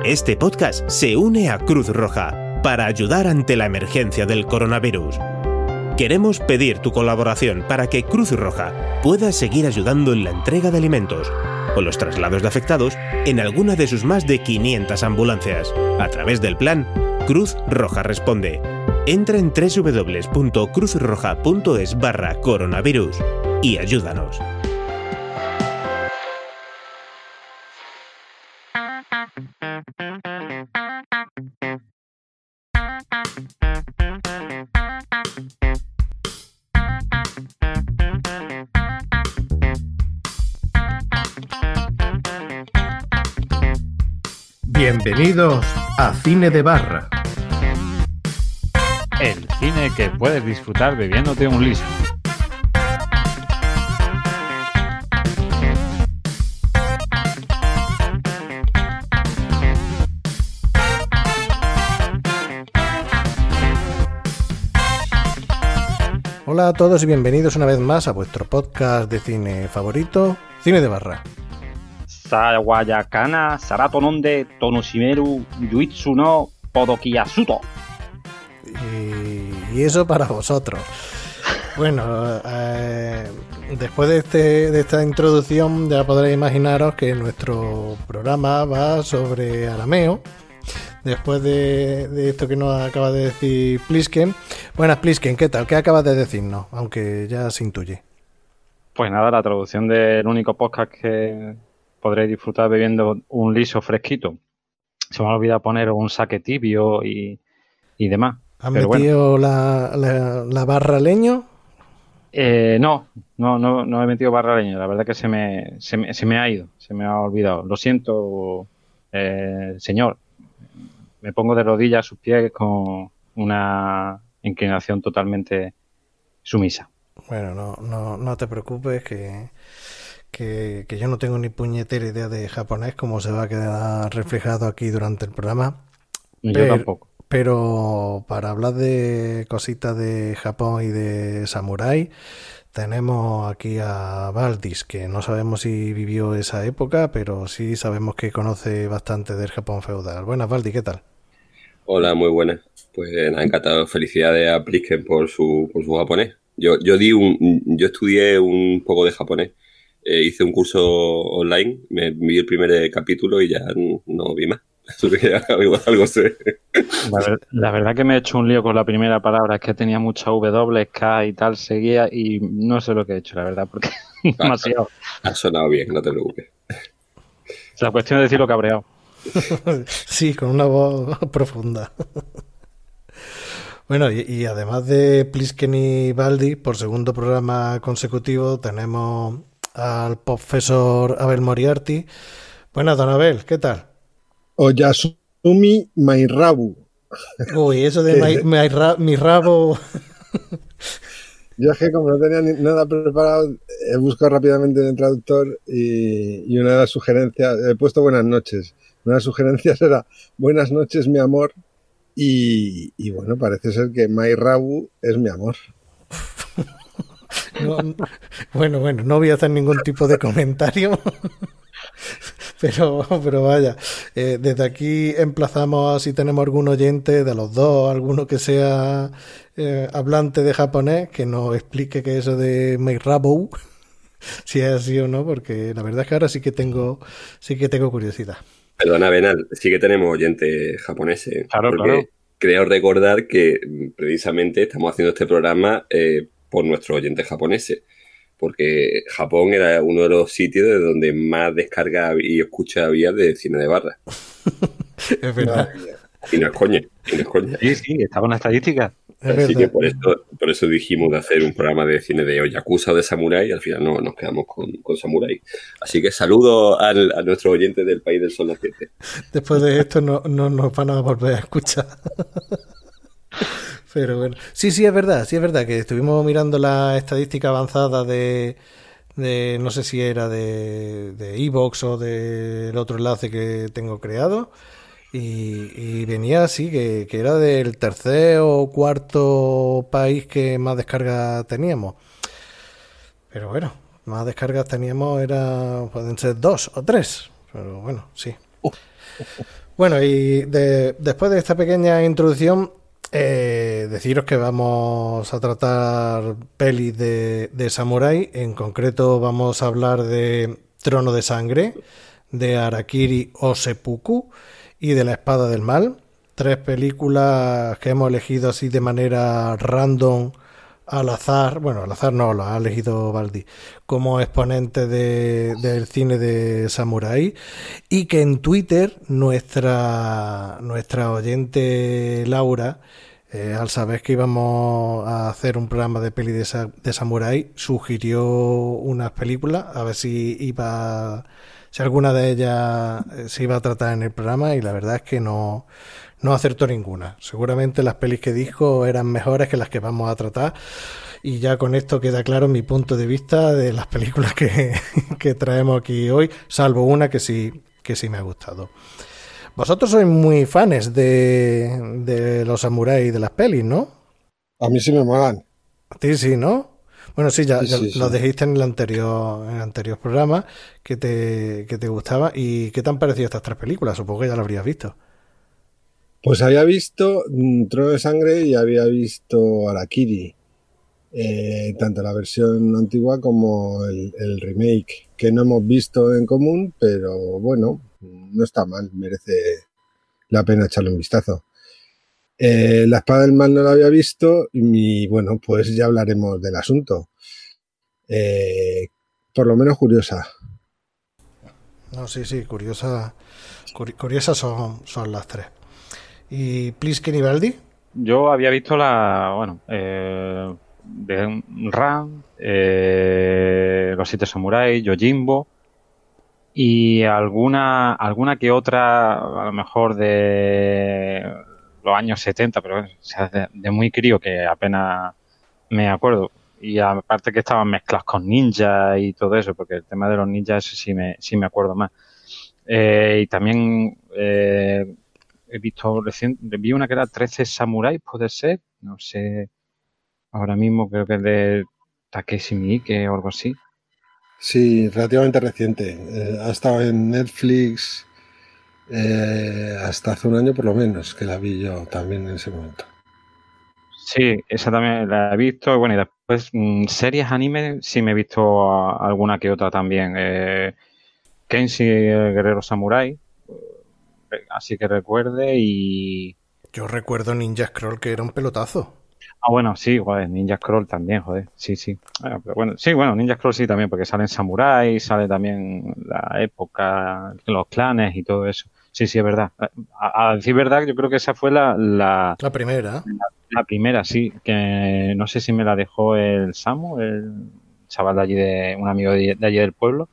Este podcast se une a Cruz Roja para ayudar ante la emergencia del coronavirus. Queremos pedir tu colaboración para que Cruz Roja pueda seguir ayudando en la entrega de alimentos o los traslados de afectados en alguna de sus más de 500 ambulancias, a través del plan Cruz Roja Responde. Entra en www.cruzroja.es/coronavirus y ayúdanos. Bienvenidos a Cine de Barra. El cine que puedes disfrutar bebiéndote un liso. Hola a todos y bienvenidos una vez más a vuestro podcast de cine favorito, Cine de Barra. Sawayakana, Saratononde, Tonoshimeru, Yuitsu no, Podokiyasuto. Y eso para vosotros. Bueno, después de esta introducción ya podréis imaginaros que nuestro programa va sobre arameo. Después de esto que nos acaba de decir Plisken. Buenas, Plisken, ¿qué tal? ¿Qué acabas de decirnos? Aunque ya se intuye. Pues nada, la traducción del único podcast que podréis disfrutar bebiendo un liso fresquito. Se me ha olvidado poner un saque tibio y demás. ¿Has metido la barra leño? No he metido barra leño. La verdad que se me ha ido, se me ha olvidado. Lo siento, señor. Me pongo de rodillas a sus pies con una inclinación totalmente sumisa. Bueno, no te preocupes que yo no tengo ni puñetera idea de japonés, como se va a quedar reflejado aquí durante el programa. Yo tampoco. Pero para hablar de cositas de Japón y de samurái, tenemos aquí a Valdis, que no sabemos si vivió esa época, pero sí sabemos que conoce bastante del Japón feudal. Buenas, Valdis, ¿qué tal? Hola, muy buenas. Pues nada, encantado. Felicidades a Plisken por su japonés. Yo estudié un poco de japonés. Hice un curso online, me vi el primer capítulo y ya no vi más. Algo sé. La verdad que me he hecho un lío con la primera palabra, es que tenía muchas W, K y tal, seguía y no sé lo que he hecho, la verdad, porque demasiado. Ha sonado bien, no te preocupes. Es la cuestión de decirlo cabreado. Sí, con una voz profunda. Bueno, y además de Plisken y Baldi, por segundo programa consecutivo tenemos al profesor Abel Moriarty. Buenas, don Abel, ¿qué tal? Oyasumi Mairabu. Uy, eso de mi rabo. Yo es que como no tenía nada preparado, he buscado rápidamente en el traductor y una de las sugerencias, he puesto buenas noches. Una de las sugerencias era buenas noches, mi amor. Y bueno, parece ser que Mairabu es mi amor. Bueno, no voy a hacer ningún tipo de comentario. Pero vaya, desde aquí emplazamos, si tenemos algún oyente de los dos, alguno que sea hablante de japonés, que nos explique qué es eso de Meirabou, si es así o no, porque la verdad es que ahora sí que tengo curiosidad. Perdona, Benal, sí que tenemos oyentes japoneses. Claro. Creo recordar que precisamente estamos haciendo este programa por nuestros oyentes japoneses. Porque Japón era uno de los sitios de donde más descarga y escucha había de cine de barra. Es verdad. Y no es coña. Sí, estaba en la estadística. Así que por eso dijimos de hacer un programa de cine de Yakuza o de Samurai y al final no nos quedamos con Samurai. Así que saludos a nuestros oyentes del país del sol naciente. Después de esto no nos van a volver a escuchar. Pero bueno, sí es verdad que estuvimos mirando la estadística avanzada de no sé si era de iVoox o del otro enlace que tengo creado y venía así que era del tercer o cuarto país que más descargas teníamos. Pero bueno, más descargas teníamos pueden ser 2 o 3, pero bueno, sí. Bueno, y después de esta pequeña introducción, deciros que vamos a tratar pelis de samurái. En concreto vamos a hablar de Trono de Sangre, de Harakiri o Seppuku y de La Espada del Mal. 3 películas que hemos elegido así de manera random, al azar. Bueno, al azar no, lo ha elegido Baldi, como exponente del cine de samurái, y que en Twitter nuestra oyente Laura, al saber que íbamos a hacer un programa de peli de samurái, sugirió unas películas a ver si alguna de ellas se iba a tratar en el programa, y la verdad es que no acertó ninguna. Seguramente las pelis que dijo eran mejores que las que vamos a tratar, y ya con esto queda claro mi punto de vista de las películas que traemos aquí hoy, salvo una que sí me ha gustado. Vosotros sois muy fans de los samuráis y de las pelis, ¿no? A mí sí me molan. A ti sí, ¿no? Bueno, sí, ya Sí. lo dijiste en el anterior programa que te gustaba. ¿Y qué te han parecido estas 3 películas? Supongo que ya lo habrías visto. Pues había visto Trono de Sangre y había visto Harakiri. Tanto la versión antigua como el remake, que no hemos visto en común, pero bueno, no está mal, merece la pena echarle un vistazo. La Espada del Mal no la había visto y bueno, pues ya hablaremos del asunto. Por lo menos curiosa. No, sí, curiosas son las 3. ¿Y Plisken y Baldi? Yo había visto de Ran, Los 7 Samuráis, Yojimbo y alguna que otra, a lo mejor de los años 70, pero o sea, de muy crío, que apenas me acuerdo. Y aparte que estaban mezcladas con ninjas y todo eso, porque el tema de los ninjas eso sí me acuerdo más. Y también he visto vi una que era 13 Samuráis, puede ser, no sé, ahora mismo creo que es de Takeshi Miike o algo así. Sí, relativamente reciente. Ha estado en Netflix hasta hace un año por lo menos, que la vi yo también en ese momento. Sí, esa también la he visto. Bueno, y después series anime sí me he visto alguna que otra también. Kenshi, el guerrero samurái, así que recuerde, y... Yo recuerdo Ninja Scroll, que era un pelotazo. Ah, bueno, sí, joder, Ninja Scroll también, joder, sí. Pero bueno, Ninja Scroll sí también, porque salen samuráis, sale también la época, los clanes y todo eso. Sí, es verdad. A decir verdad, yo creo que esa fue la primera. La primera, sí, que no sé si me la dejó el Samu, el chaval de allí, un amigo de allí del pueblo.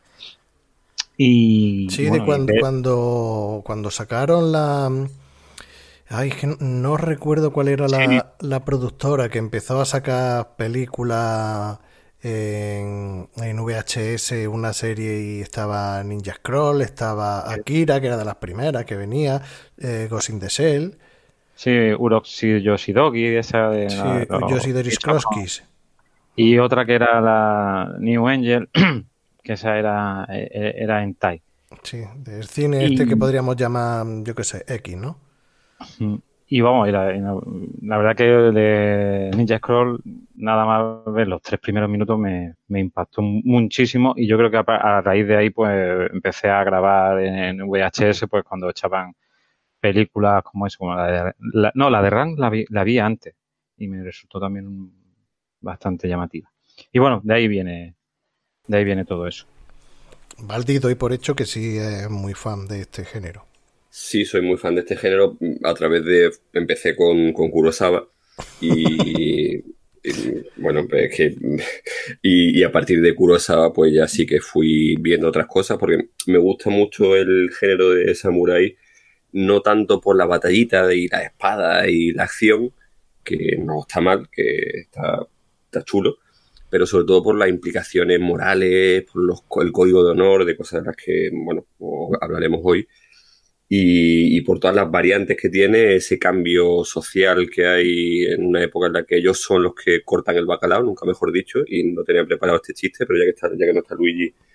Y sí, bueno, cuando sacaron la... Ay, es que no recuerdo cuál era la productora que empezó a sacar películas en VHS, una serie, y estaba Ninja Scroll, estaba Akira, que era de las primeras que venía, Ghost in the Shell. Sí, Uroxi Yoshidogi, esa de... Sí, Yoshidori Skroskis. Y otra que era la New Angel, que esa era hentai. Sí, del cine que podríamos llamar, yo qué sé, X, ¿no? Y vamos, la verdad que de Ninja Scroll, nada más ver los 3 primeros minutos me impactó muchísimo, y yo creo que a raíz de ahí pues empecé a grabar en VHS, pues cuando echaban películas como eso, como la de Rank la vi antes y me resultó también bastante llamativa. Y bueno, de ahí viene todo eso. Baldi, doy por hecho que sí es muy fan de este género. Sí, soy muy fan de este género. Empecé con Kurosawa y bueno, pues es que y a partir de Kurosawa pues ya sí que fui viendo otras cosas, porque me gusta mucho el género de samurái, no tanto por la batallita y la espada y la acción, que no está mal, que está chulo, pero sobre todo por las implicaciones morales, por el código de honor, de cosas de las que, bueno, hablaremos hoy, y por todas las variantes que tiene, ese cambio social que hay en una época en la que ellos son los que cortan el bacalao, nunca mejor dicho, y no tenía preparado este chiste, pero ya que no está Luigi,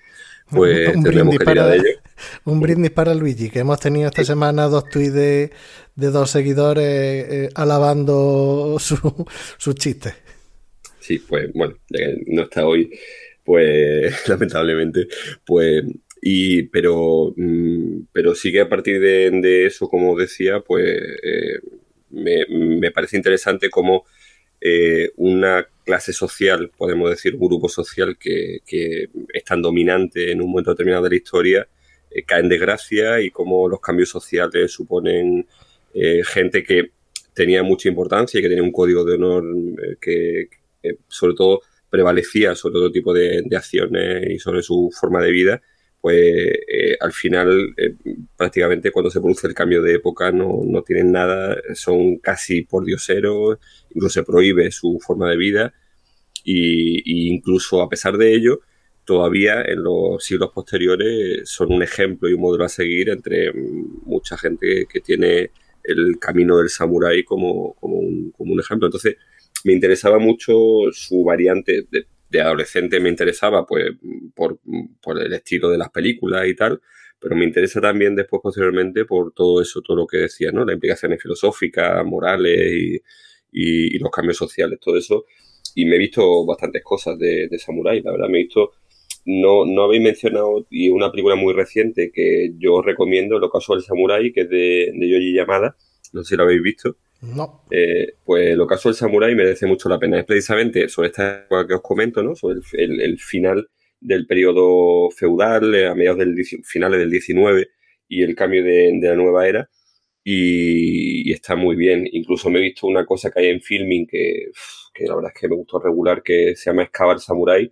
pues tendremos que tirar de ello. Un brindis para Luigi, que hemos tenido esta semana 2 tuits de 2 seguidores alabando sus chistes. Sí, pues bueno, ya que no está hoy, pues lamentablemente, pues pero sí que a partir de eso, como decía, pues me parece interesante cómo una clase social, podemos decir, un grupo social que es tan dominante en un momento determinado de la historia, cae en desgracia, y cómo los cambios sociales suponen gente que tenía mucha importancia y que tenía un código de honor que sobre todo prevalecía sobre otro tipo de acciones y sobre su forma de vida, pues al final prácticamente cuando se produce el cambio de época no tienen nada, son casi pordioseros, incluso se prohíbe su forma de vida y incluso a pesar de ello todavía en los siglos posteriores son un ejemplo y un modelo a seguir entre mucha gente que tiene el camino del samurái como un ejemplo. Entonces me interesaba mucho su variante de adolescente, me interesaba pues por el estilo de las películas y tal, pero me interesa también después posteriormente por todo eso, todo lo que decía, ¿no? Las implicaciones filosóficas, morales y los cambios sociales, todo eso. Y me he visto bastantes cosas de samurái, la verdad, me he visto. No habéis mencionado, y una película muy reciente que yo os recomiendo, El ocaso del samurái, que es de Yoji Yamada, no sé si lo habéis visto. No. Pues El ocaso del samurái merece mucho la pena. Es precisamente sobre esta época que os comento, ¿no? Sobre el final del periodo feudal, a mediados finales del 19 y el cambio de la nueva era. Y está muy bien. Incluso me he visto una cosa que hay en Filming que la verdad es que me gustó regular, que se llama Excava el Samurái,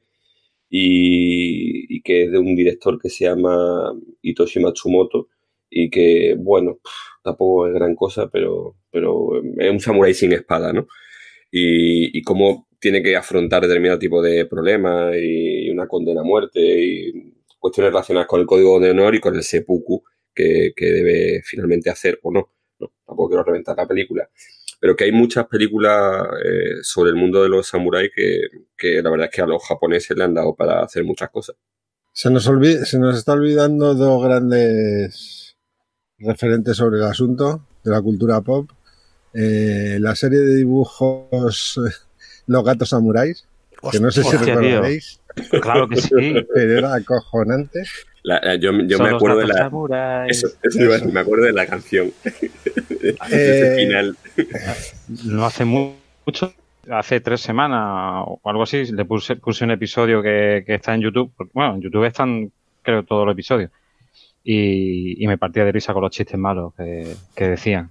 y que es de un director que se llama Hitoshi Matsumoto, y que, bueno, tampoco es gran cosa, pero es un samurái sin espada, ¿no? Y cómo tiene que afrontar determinado tipo de problemas y una condena a muerte y cuestiones relacionadas con el código de honor y con el seppuku que debe finalmente hacer o no. Tampoco quiero reventar la película. Pero que hay muchas películas sobre el mundo de los samuráis que la verdad es que a los japoneses le han dado para hacer muchas cosas. Se nos está olvidando 2 grandes referentes sobre el asunto de la cultura pop. La serie de dibujos Los gatos samuráis, que no sé si recordaréis. Claro que sí. Pero era acojonante. Yo me acuerdo de la... Eso me acuerdo de la canción. Ese final. No hace mucho, hace 3 semanas o algo así, le puse un episodio que está en YouTube. Bueno, en YouTube están, creo, todos los episodios. Y me partía de risa con los chistes malos que decían.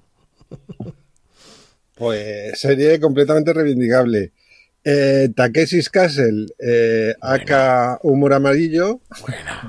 Pues serie completamente reivindicable. Takeshi's Castle, aka Humor Amarillo. Bueno.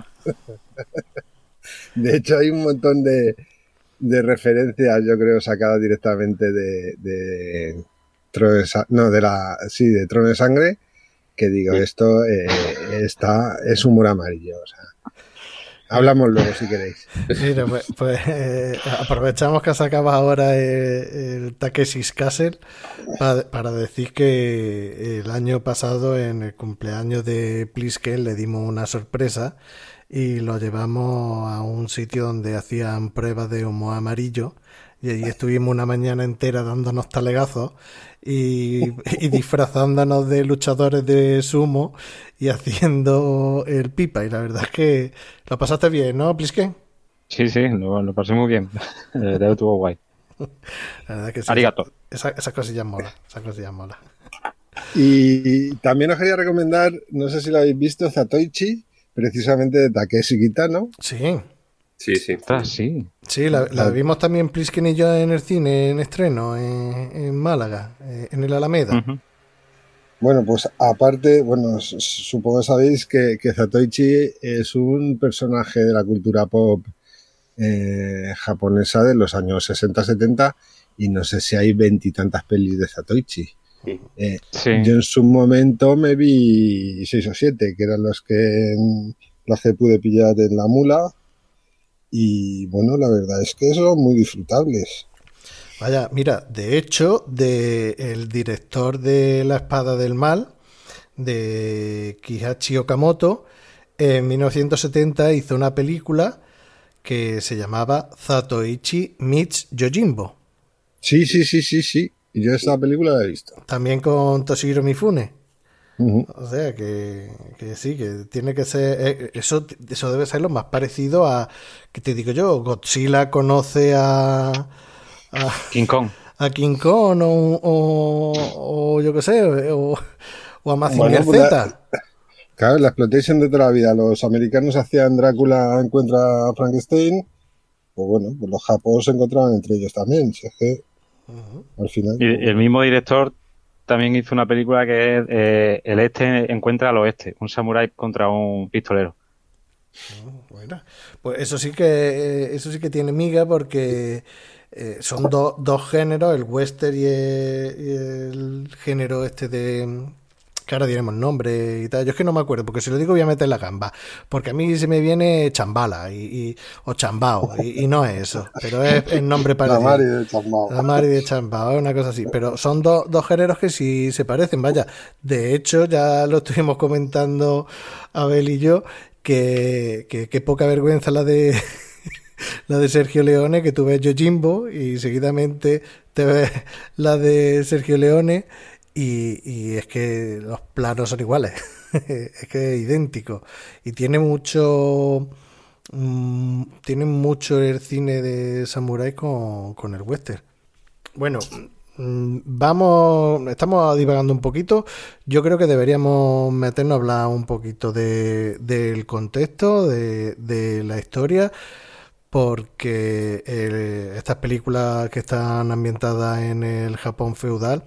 De hecho, hay un montón de referencias, yo creo, sacadas directamente de Trono de Sangre, que digo, esto es humor amarillo, o sea. Hablamos luego si queréis. Mira, pues aprovechamos que sacaba ahora el Takeshi's Castle para decir que el año pasado, en el cumpleaños de Plisken, le dimos una sorpresa y lo llevamos a un sitio donde hacían pruebas de humor amarillo, y allí estuvimos una mañana entera dándonos talegazos y disfrazándonos de luchadores de sumo y haciendo el pipa, y la verdad es que lo pasaste bien, ¿no, Plisken? Sí, lo pasé muy bien. Estuvo guay. La verdad que sí. Arigato. Esas cosillas mola, Y también os quería recomendar, no sé si lo habéis visto, Zatoichi, precisamente de Takeshi Kitano. Sí. Sí. Sí, la vimos también Plisken y yo en el cine, en estreno, en Málaga, en el Alameda. Uh-huh. Bueno, pues aparte, supongo que sabéis que Zatoichi es un personaje de la cultura pop japonesa de los años 60-70, y no sé si hay 20 y tantas pelis de Zatoichi. Sí. Yo en su momento me vi 6 o 7, que eran los que pude pillar en la mula, y bueno, la verdad es que son muy disfrutables. Vaya, mira, de hecho, el director de La Espada del Mal, de Kihachi Okamoto, en 1970 hizo una película que se llamaba Zatoichi Meets Yojimbo. Sí. Y yo esa película la he visto. También con Toshihiro Mifune. Uh-huh. O sea, que sí, que tiene que ser... Eso debe ser lo más parecido a... ¿Qué te digo yo? Godzilla conoce a King Kong. A King Kong o yo qué sé, o a Mazinger Pues Z. Claro, la exploitation de toda la vida. Los americanos hacían Drácula encuentra a Frankenstein. Pues bueno, pues los japoneses se encontraban entre ellos también. Si es que al final... Y el mismo director también hizo una película que es El Este encuentra al Oeste, un samurái contra un pistolero. Bueno, pues eso sí que tiene miga porque son dos géneros, el western y el género este de... que ahora diremos nombre y tal. Yo es que no me acuerdo, porque si lo digo voy a meter la gamba. Porque a mí se me viene chambala o chambao, y no es eso. Pero es el nombre parecido. La Mari de chambao. La Mari de chambao, es una cosa así. Pero son dos géneros que sí se parecen, vaya. De hecho, ya lo estuvimos comentando Abel y yo, que poca vergüenza la de... la de Sergio Leone, que tú ves Yojimbo y seguidamente te ves la de Sergio Leone y es que los planos son iguales. Es que es idéntico y tiene mucho el cine de samurái con el western. Bueno, estamos divagando un poquito. Yo creo que deberíamos meternos a hablar un poquito del contexto, de la historia, porque estas películas que están ambientadas en el Japón feudal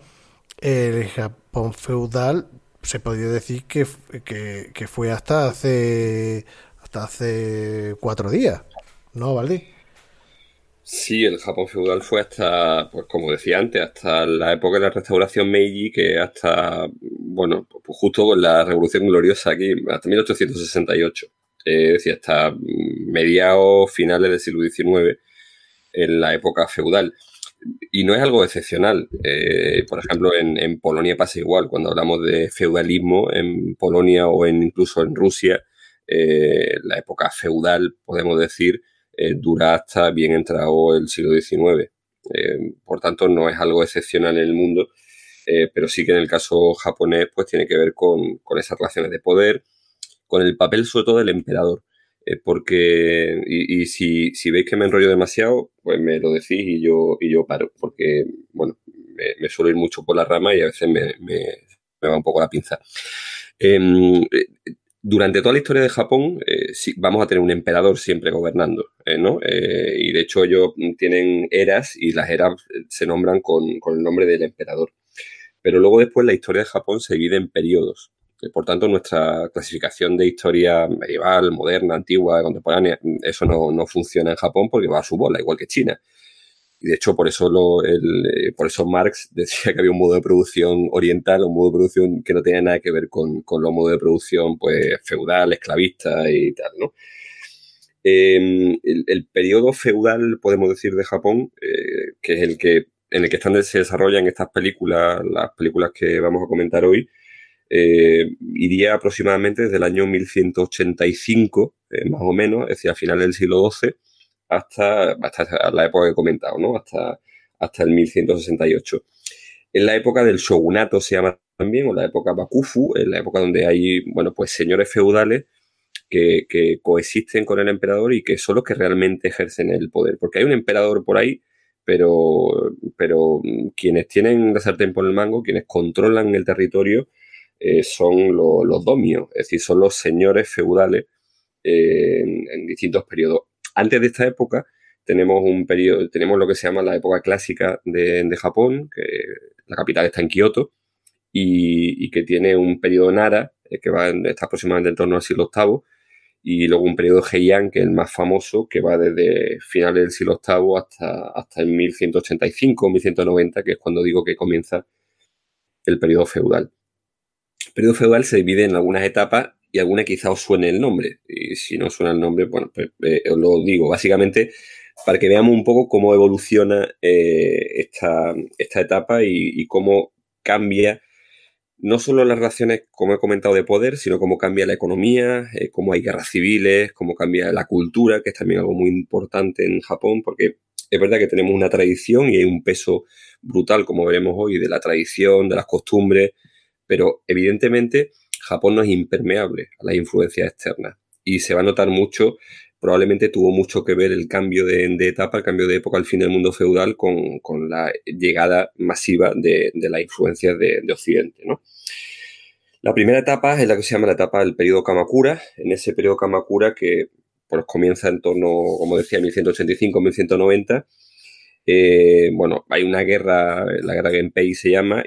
se podría decir que fue hasta hace 4 días, ¿no, Valdi? Sí, el Japón feudal fue hasta, pues como decía antes, hasta la época de la restauración Meiji, que hasta, bueno, pues justo con la Revolución Gloriosa aquí, hasta 1868. Es decir, hasta mediados, finales del siglo XIX, en la época feudal. Y no es algo excepcional. Por ejemplo, en Polonia pasa igual. Cuando hablamos de feudalismo en Polonia o incluso en Rusia, la época feudal, podemos decir, dura hasta bien entrado el siglo XIX. Por tanto, no es algo excepcional en el mundo, pero sí que en el caso japonés pues tiene que ver con esas relaciones de poder, con el papel sobre todo del emperador. Porque, y si veis que me enrollo demasiado, pues me lo decís y yo paro, porque, bueno, me suelo ir mucho por la rama y a veces me va un poco la pinza. Durante toda la historia de Japón sí, vamos a tener un emperador siempre gobernando, ¿no? Y de hecho ellos tienen eras y las eras se nombran con el nombre del emperador. Pero luego después la historia de Japón se divide en periodos. Por tanto, nuestra clasificación de historia medieval, moderna, antigua, contemporánea, eso no funciona en Japón porque va a su bola, igual que China. Y de hecho, por eso Marx decía que había un modo de producción oriental, un modo de producción que no tenía nada que ver con los modos de producción pues feudal, esclavista y tal, ¿no? El periodo feudal, podemos decir, de Japón, que es en el que se desarrollan estas películas, las películas que vamos a comentar hoy, iría aproximadamente desde el año 1185, más o menos, es decir, a finales del siglo XII, hasta la época que he comentado, ¿no? Hasta el 1168. En la época del shogunato se llama también, o la época Bakufu, en la época donde hay, bueno, pues señores feudales que coexisten con el emperador y que son los que realmente ejercen el poder. Porque hay un emperador por ahí, pero quienes tienen la sartén por el mango, quienes controlan el territorio, son los domios, es decir, son los señores feudales en distintos periodos. Antes de esta época tenemos lo que se llama la época clásica de Japón, que la capital está en Kioto, y que tiene un periodo Nara, que está aproximadamente en torno al siglo VIII, y luego un periodo Heian, que es el más famoso, que va desde finales del siglo VIII hasta el 1185, 1190, que es cuando digo que comienza el periodo feudal. El periodo feudal se divide en algunas etapas y alguna quizá os suene el nombre. Y si no suena el nombre, bueno, pues os lo digo. Básicamente, para que veamos un poco cómo evoluciona esta etapa y cómo cambia no solo las relaciones, como he comentado, de poder, sino cómo cambia la economía, cómo hay guerras civiles, cómo cambia la cultura, que es también algo muy importante en Japón, porque es verdad que tenemos una tradición y hay un peso brutal, como veremos hoy, de la tradición, de las costumbres, pero evidentemente Japón no es impermeable a las influencias externas y se va a notar mucho. Probablemente tuvo mucho que ver el cambio de etapa, el cambio de época al fin del mundo feudal con la llegada masiva de las influencias de Occidente, ¿no? La primera etapa es la que se llama la etapa del periodo Kamakura. En ese periodo Kamakura que pues, comienza en torno, como decía, 1185-1190. Bueno, hay una guerra, la guerra Genpei se llama,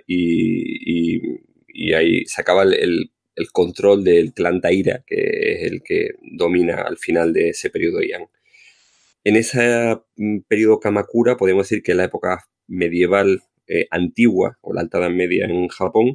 y ahí se acaba el control del clan Taira, que es el que domina al final de ese periodo Heian. En ese periodo Kamakura podemos decir que es la época medieval antigua, o la Alta Edad Media en Japón,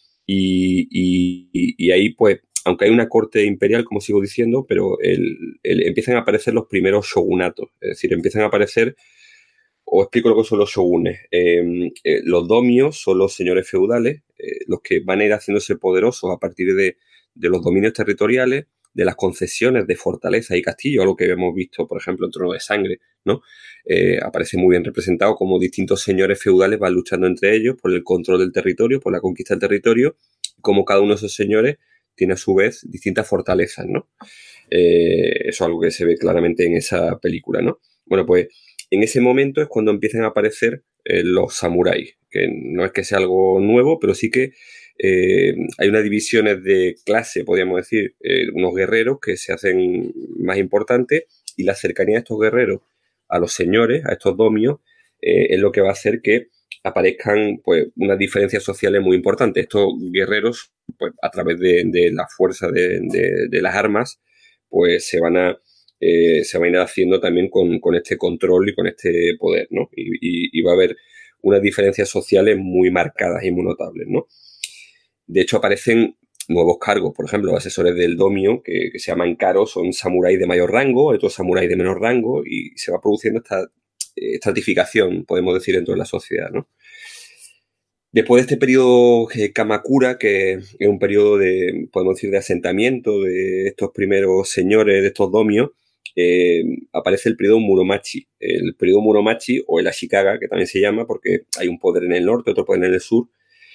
y ahí, pues, aunque hay una corte imperial, como sigo diciendo, pero empiezan a aparecer los primeros shogunatos, es decir, empiezan a aparecer. Os explico lo que son los shogunes. Los domios son los señores feudales, los que van a ir haciéndose poderosos a partir de los dominios territoriales, de las concesiones de fortalezas y castillos, algo que hemos visto, por ejemplo, en Trono de Sangre, ¿no? Aparece muy bien representado como distintos señores feudales van luchando entre ellos por el control del territorio, por la conquista del territorio, y como cada uno de esos señores tiene a su vez distintas fortalezas, ¿no? Eso es algo que se ve claramente en esa película, ¿no? Bueno, pues en ese momento es cuando empiezan a aparecer los samuráis, que no es que sea algo nuevo, pero sí que hay unas divisiones de clase, podríamos decir, unos guerreros que se hacen más importantes, y la cercanía de estos guerreros a los señores, a estos domios, es lo que va a hacer que aparezcan pues unas diferencias sociales muy importantes. Estos guerreros, pues a través de la fuerza de las armas, pues se van a ir haciendo también con este control y con este poder, ¿no? Y va a haber unas diferencias sociales muy marcadas y muy notables, ¿no? De hecho, aparecen nuevos cargos, por ejemplo, los asesores del domio, que se llaman karos, son samuráis de mayor rango, otros samuráis de menor rango, y se va produciendo esta estratificación, podemos decir, dentro de la sociedad, ¿no? Después de este periodo Kamakura, que es un periodo podemos decir, de asentamiento de estos primeros señores, de estos domios, aparece el periodo Muromachi. El periodo Muromachi, o el Ashikaga, que también se llama, porque hay un poder en el norte, otro poder en el sur.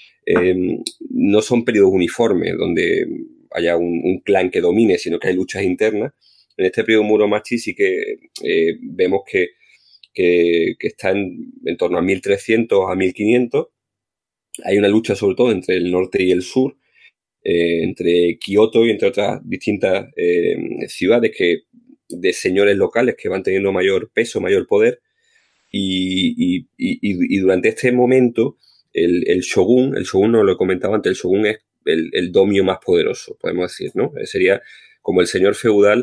No son periodos uniformes, donde haya un clan que domine, sino que hay luchas internas. En este periodo Muromachi sí que vemos que está en torno a 1300 a 1500. Hay una lucha sobre todo entre el norte y el sur, entre Kioto y entre otras distintas ciudades de señores locales que van teniendo mayor peso, mayor poder, y durante este momento el shogun no lo he comentado antes, el shogun es el domio más poderoso, podemos decir, ¿no? Sería como el señor feudal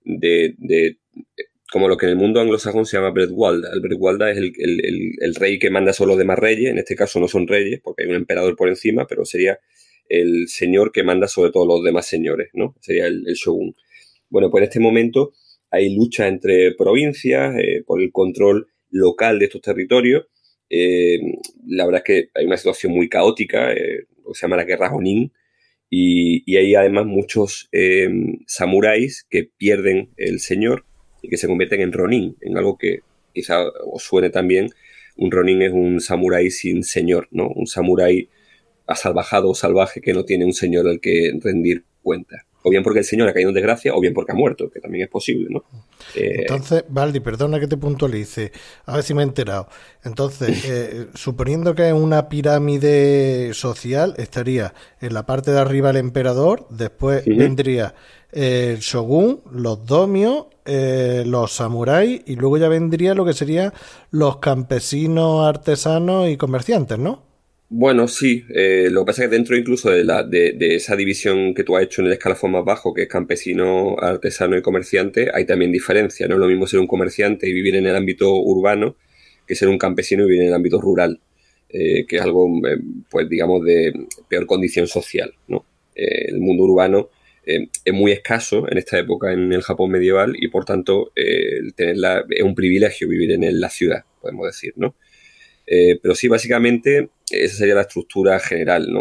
como lo que en el mundo anglosajón se llama Bretwalda. El Bretwalda es el rey que manda sobre los demás reyes. En este caso no son reyes, porque hay un emperador por encima, pero sería el señor que manda sobre todos los demás señores, ¿no? Sería el shogun. Bueno, pues en este momento hay lucha entre provincias por el control local de estos territorios. La verdad es que hay una situación muy caótica, lo que se llama la guerra Jonin, y hay además muchos samuráis que pierden el señor y que se convierten en ronin, en algo que quizá os suene también. Un ronin es un samurái sin señor, ¿no? Un samurái asalvajado o salvaje que no tiene un señor al que rendir cuentas. O bien porque el señor ha caído en desgracia, o bien porque ha muerto, que también es posible, ¿no? Entonces, Valdi, perdona que te puntualice, a ver si me he enterado. Entonces, suponiendo que es una pirámide social, estaría en la parte de arriba el emperador, después vendría el shogun, los domios, los samuráis, y luego ya vendría lo que serían los campesinos, artesanos y comerciantes, ¿no? Bueno, sí. Lo que pasa es que dentro incluso de esa división que tú has hecho en el escalafón más bajo, que es campesino, artesano y comerciante, hay también diferencia, ¿no? Es lo mismo ser un comerciante y vivir en el ámbito urbano que ser un campesino y vivir en el ámbito rural, que es algo, pues digamos, de peor condición social, ¿no? El mundo urbano es muy escaso en esta época en el Japón medieval y, por tanto, es un privilegio vivir en la ciudad, podemos decir, ¿no? Pero sí, básicamente, esa sería la estructura general, ¿no?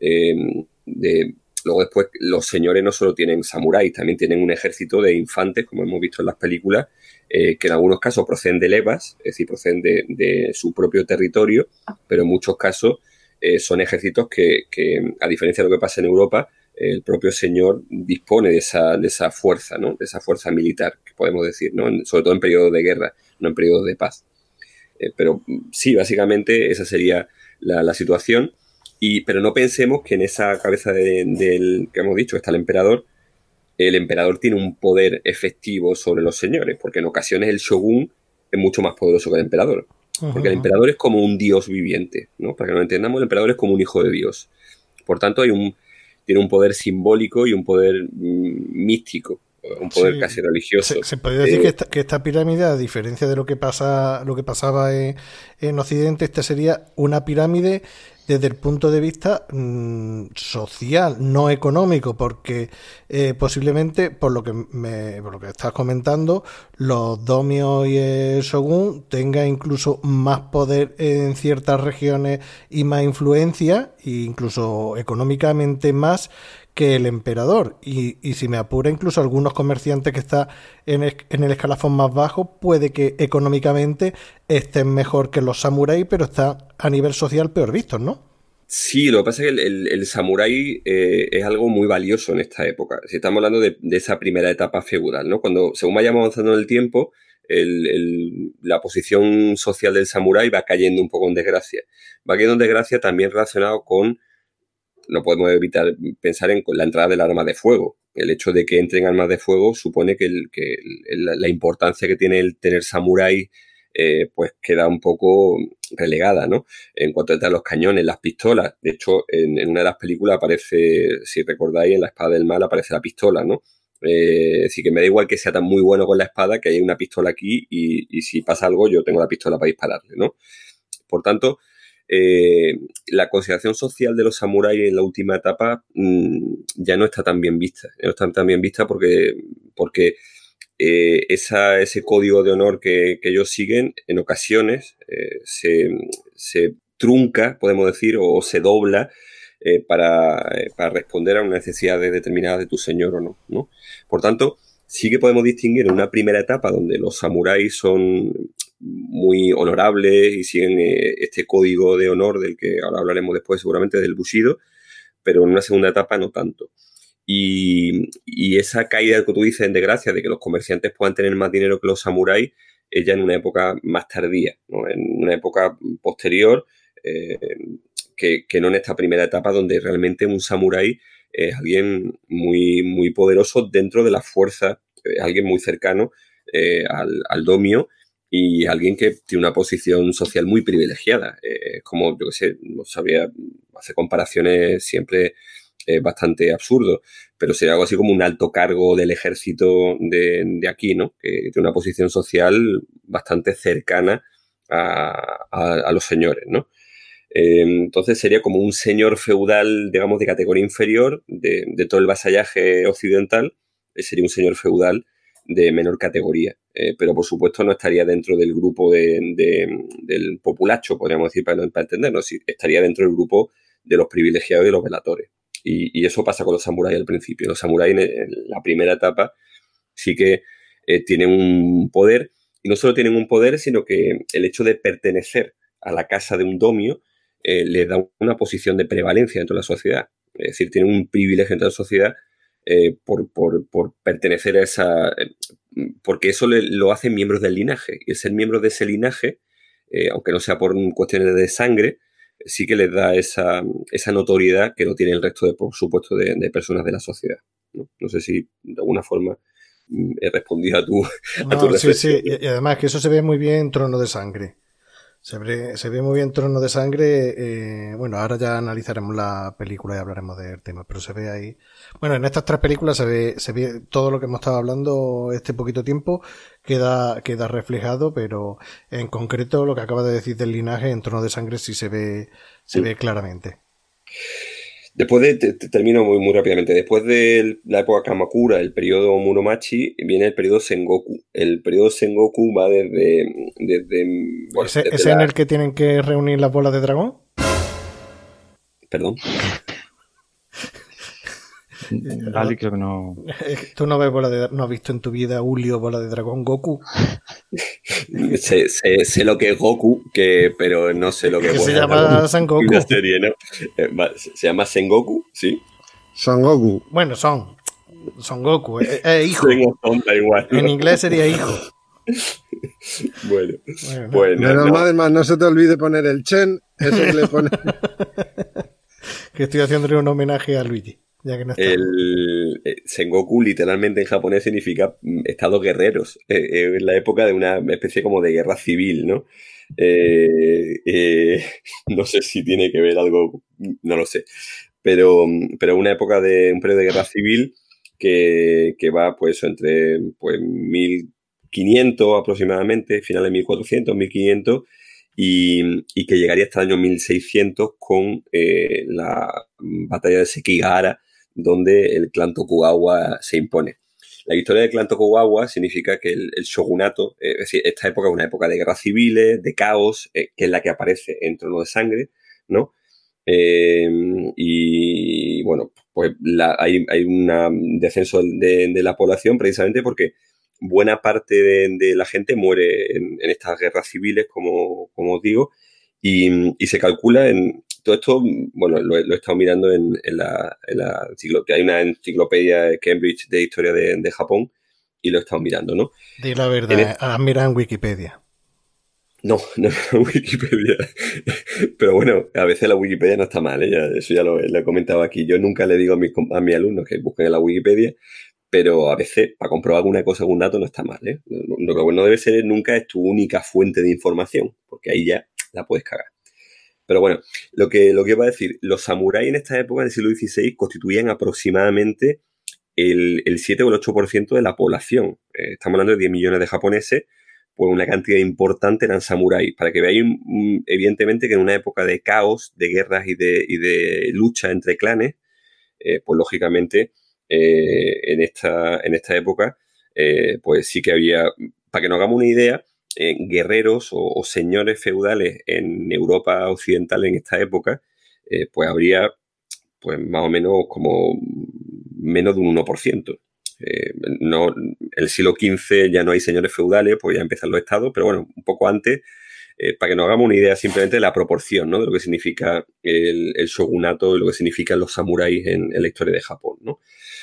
Luego después los señores no solo tienen samuráis, también tienen un ejército de infantes, como hemos visto en las películas, que en algunos casos proceden de levas, es decir, proceden de su propio territorio, pero en muchos casos son ejércitos que, a diferencia de lo que pasa en Europa, el propio señor dispone de esa fuerza, ¿no? De esa fuerza militar, que podemos decir, ¿no? Sobre todo en periodos de guerra, no en periodos de paz. Pero sí, básicamente esa sería la situación. Pero no pensemos que en esa cabeza del que hemos dicho está el emperador tiene un poder efectivo sobre los señores, porque en ocasiones el shogun es mucho más poderoso que el emperador. Porque el emperador es como un dios viviente, ¿no? Para que lo entendamos, el emperador es como un hijo de Dios. Por tanto, tiene un poder simbólico y un poder místico, un poder casi religioso. Se podría decir que esta pirámide, a diferencia de lo que pasaba en Occidente, esta sería una pirámide desde el punto de vista social, no económico, porque posiblemente, por lo que estás comentando, los domios y el shogun tengan incluso más poder en ciertas regiones y más influencia, e incluso económicamente más que el emperador, y si me apura, incluso algunos comerciantes que están en el escalafón más bajo puede que económicamente estén mejor que los samuráis, pero están a nivel social peor vistos, ¿no? Sí, lo que pasa es que el samurái es algo muy valioso en esta época. Si estamos hablando de esa primera etapa feudal, ¿no? Según vayamos avanzando en el tiempo, la posición social del samurái va cayendo un poco en desgracia. Va cayendo en desgracia también relacionado con, no podemos evitar pensar en la entrada del arma de fuego. El hecho de que entren armas de fuego supone que la importancia que tiene el tener samurái pues queda un poco relegada, ¿no? En cuanto a los cañones, las pistolas. De hecho, en una de las películas aparece, si recordáis, en La Espada del Mal aparece la pistola, ¿no? Así que me da igual que sea tan muy bueno con la espada, que hay una pistola aquí y si pasa algo yo tengo la pistola para dispararle, ¿no? Por tanto, la consideración social de los samuráis en la última etapa ya no está tan bien vista. No está tan bien vista porque ese código de honor que ellos siguen en ocasiones se trunca, podemos decir, o se dobla para responder a unas necesidades determinadas de tu señor o no, ¿no? Por tanto, sí que podemos distinguir en una primera etapa donde los samuráis son muy honorables y siguen este código de honor del que ahora hablaremos después seguramente, del Bushido, pero en una segunda etapa no tanto. Y esa caída que tú dices en desgracia de que los comerciantes puedan tener más dinero que los samuráis es ya en una época más tardía, ¿no? En una época posterior, que no en esta primera etapa donde realmente un samurái es alguien muy, muy poderoso dentro de la fuerza, alguien muy cercano al domio y alguien que tiene una posición social muy privilegiada. Como, yo qué sé, no sabría hacer comparaciones siempre bastante absurdo, pero sería algo así como un alto cargo del ejército de aquí, ¿no? Que tiene una posición social bastante cercana a los señores, ¿no? Entonces sería como un señor feudal, digamos, de categoría inferior de todo el vasallaje occidental. Sería un señor feudal de menor categoría, pero por supuesto no estaría dentro del grupo del populacho, podríamos decir, para entendernos. Estaría dentro del grupo de los privilegiados y de los velatores. Y eso pasa con los samuráis al principio. Los samuráis en la primera etapa sí que tienen un poder, y no solo tienen un poder, sino que el hecho de pertenecer a la casa de un domio les da una posición de prevalencia dentro de la sociedad. Es decir, tienen un privilegio dentro de la sociedad por pertenecer a esa... porque eso lo hacen miembros del linaje. Y el ser miembros de ese linaje, aunque no sea por cuestiones de sangre, sí que les da esa notoriedad que no tiene el resto, por supuesto, de personas de la sociedad, ¿no? No sé si de alguna forma he respondido a tu reflexión. Sí, y además que eso se ve muy bien en Trono de Sangre. Se ve muy bien Trono de Sangre. Bueno, ahora ya analizaremos la película y hablaremos del tema, pero se ve ahí. Bueno, en estas tres películas se ve todo lo que hemos estado hablando este poquito tiempo, queda reflejado, pero en concreto lo que acaba de decir del linaje en Trono de Sangre sí se ve claramente. Después termino muy, muy rápidamente. Después de la época Kamakura, el periodo Muromachi, viene el periodo Sengoku. El periodo Sengoku va desde ¿Ese en el que tienen que reunir las bolas de dragón? Perdón. Dali creo que no. ¿Tú no ves no has visto en tu vida Julio Bola de Dragón Goku? sé lo que es Goku, pero no sé lo que es. Que se Bola de llama Dragón. Sengoku. Una serie, ¿no? Se llama Sengoku, sí. Son Goku. Bueno, Son Goku, es hijo. Da igual, ¿no? En inglés sería hijo. Bueno, Bueno. Menos mal, además, no se te olvide poner el Chen, eso que le pone. Que estoy haciéndole un homenaje a Luigi, ya que no está. El Sengoku literalmente en japonés significa estados guerreros. En la época de una especie como de guerra civil, ¿no? No sé si tiene que ver algo, no lo sé. Pero una época de un periodo de guerra civil que va pues entre pues 1500 aproximadamente, finales de 1400, 1500 y que llegaría hasta el año 1600 con la batalla de Sekigahara, donde el clan Tokugawa se impone. La victoria del clan Tokugawa significa que el shogunato, es decir, esta época es una época de guerras civiles, de caos, que es la que aparece en Trono de Sangre, ¿no? Y bueno, pues hay un descenso de la población precisamente porque buena parte de la gente muere en estas guerras civiles, como os digo, y se calcula en todo esto. Bueno, lo he estado mirando en la enciclopedia. Hay una enciclopedia de Cambridge de historia de Japón y lo he estado mirando, ¿no? Di la verdad, has mirado en Wikipedia. No en Wikipedia. Pero bueno, a veces la Wikipedia no está mal, ¿eh? Eso ya lo he comentado aquí. Yo nunca le digo a mis alumnos que busquen en la Wikipedia, pero a veces, para comprobar alguna cosa, algún dato, no está mal, ¿eh? Lo que no debe ser nunca es tu única fuente de información, porque ahí ya la puedes cagar. Pero bueno, lo que iba a decir, los samuráis en esta época del siglo XVI constituían aproximadamente el 7 o el 8% de la población. Estamos hablando de 10 millones de japoneses, pues una cantidad importante eran samuráis. Para que veáis, evidentemente, que en una época de caos, de guerras y de lucha entre clanes, pues lógicamente en esta época, pues sí que había, para que nos hagamos una idea, guerreros o señores feudales en Europa occidental en esta época, pues habría pues más o menos como menos de un 1%. No, el siglo XV ya no hay señores feudales, pues ya empiezan los estados, pero bueno, un poco antes, para que nos hagamos una idea simplemente de la proporción, ¿no? De lo que significa el shogunato y lo que significan los samuráis en la historia de Japón, ¿no?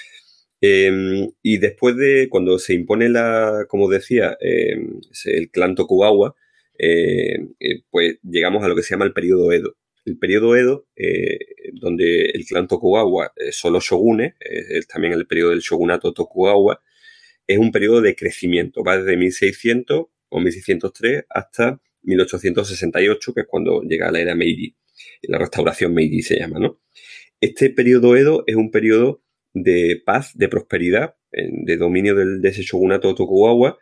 Y después de cuando se impone como decía, el clan Tokugawa, pues llegamos a lo que se llama el periodo Edo. El periodo Edo, donde el clan Tokugawa son los shogunes, es también el periodo del shogunato Tokugawa, es un periodo de crecimiento, va desde 1600 o 1603 hasta 1868, que es cuando llega la era Meiji, la restauración Meiji se llama, ¿no? Este periodo Edo es un periodo de paz, de prosperidad, de dominio de ese shogunato Tokugawa,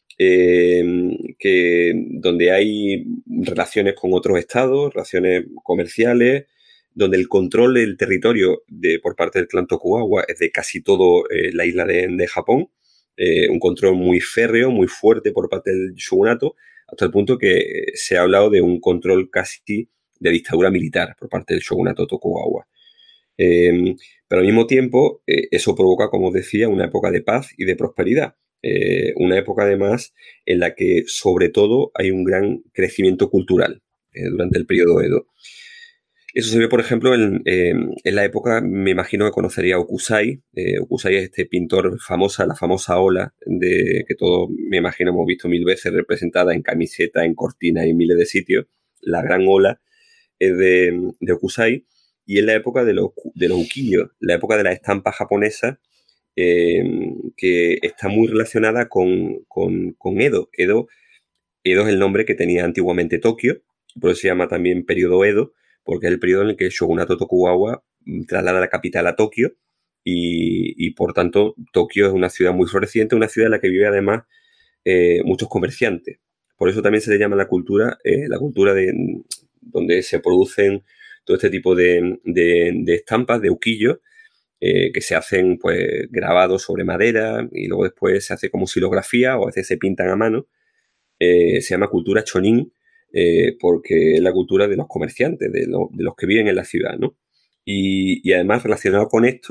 donde hay relaciones con otros estados, relaciones comerciales, donde el control del territorio por parte del clan Tokugawa es de casi todo la isla de Japón, un control muy férreo, muy fuerte por parte del shogunato, hasta el punto que se ha hablado de un control casi de dictadura militar por parte del shogunato Tokugawa. Pero al mismo tiempo, eso provoca, como os decía, una época de paz y de prosperidad. Una época, además, en la que, sobre todo, hay un gran crecimiento cultural durante el periodo Edo. Eso se ve, por ejemplo, en la época, me imagino que conocería a Hokusai. Hokusai es este pintor famosa, la famosa ola, que todos, me imagino, hemos visto 1000 veces representada en camiseta, en cortina y en miles de sitios. La gran ola es de Hokusai. Y es la época de los ukiyo, la época de las estampas japonesas, que está muy relacionada con Edo. Edo es el nombre que tenía antiguamente Tokio, por eso se llama también periodo Edo, porque es el periodo en el que el shogunato Tokugawa traslada la capital a Tokio y por tanto Tokio es una ciudad muy floreciente, una ciudad en la que vive además muchos comerciantes. Por eso también se le llama la cultura donde se producen todo este tipo de estampas, de ukiyo, que se hacen pues grabados sobre madera y luego después se hace como silografía o a veces se pintan a mano. Se llama cultura chonin porque es la cultura de los comerciantes, de los que viven en la ciudad, ¿no? Y además relacionado con esto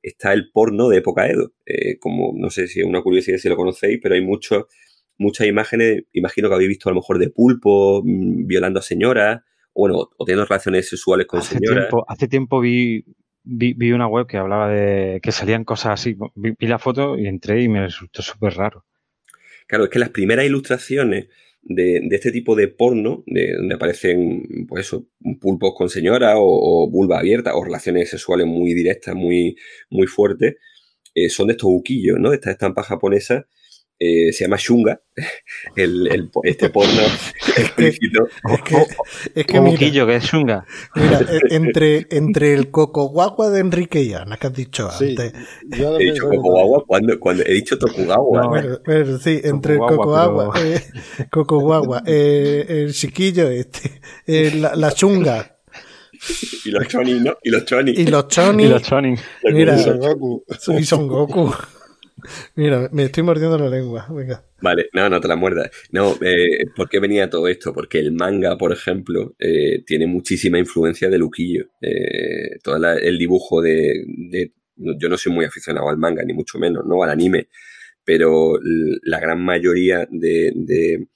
está el porno de época Edo. Como no sé si es una curiosidad si lo conocéis, pero hay muchas imágenes, imagino que habéis visto a lo mejor de pulpo violando a señoras, o teniendo relaciones sexuales con señoras. Hace tiempo vi una web que hablaba de que salían cosas así. Vi la foto y entré y me resultó súper raro. Claro, es que las primeras ilustraciones de este tipo de porno, donde aparecen, pues eso, pulpos con señora o vulva abierta o relaciones sexuales muy directas, muy, muy fuertes, son de estos uquillos, ¿no? Estas estampas japonesas. Se llama shunga, este porno explícito. Es que mira, que es shunga. Mira, entre el coco guagua de Enrique y Ana, que has dicho antes. He dicho coco guagua cuando he dicho tokugawa. No, pero sí, entre el coco guagua, coco guagua, el chiquillo la chunga. Y los chonis, ¿no? Y los chonis. Y los chonis. Mira, y Son Goku. Mira, me estoy mordiendo la lengua. Venga. Vale, no te la muerdas. No, ¿por qué venía todo esto? Porque el manga, por ejemplo, tiene muchísima influencia del ukiyo. Todo el dibujo yo no soy muy aficionado al manga, ni mucho menos, ¿no? Al anime. Pero la gran mayoría del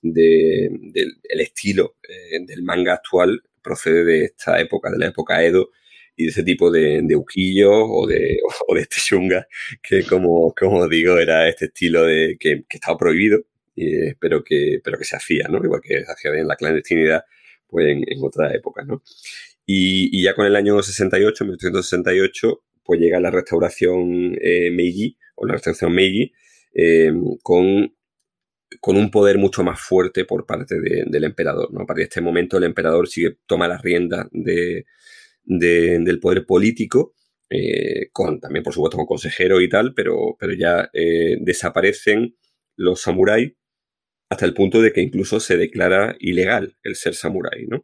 estilo del manga actual procede de esta época, de la época Edo, y de ese tipo de ukiyo o de este shunga, que como digo, era este estilo que estaba prohibido, pero que se hacía, ¿no? Igual que se hacía en la clandestinidad, pues en otras épocas, ¿no? Y ya con el año 68, 1968, pues llega la restauración Meiji, o la restauración Meiji, con un poder mucho más fuerte por parte del emperador, ¿no? A partir de este momento el emperador toma las riendas del poder político, también por supuesto con consejeros y tal, pero ya desaparecen los samuráis hasta el punto de que incluso se declara ilegal el ser samurái, ¿no?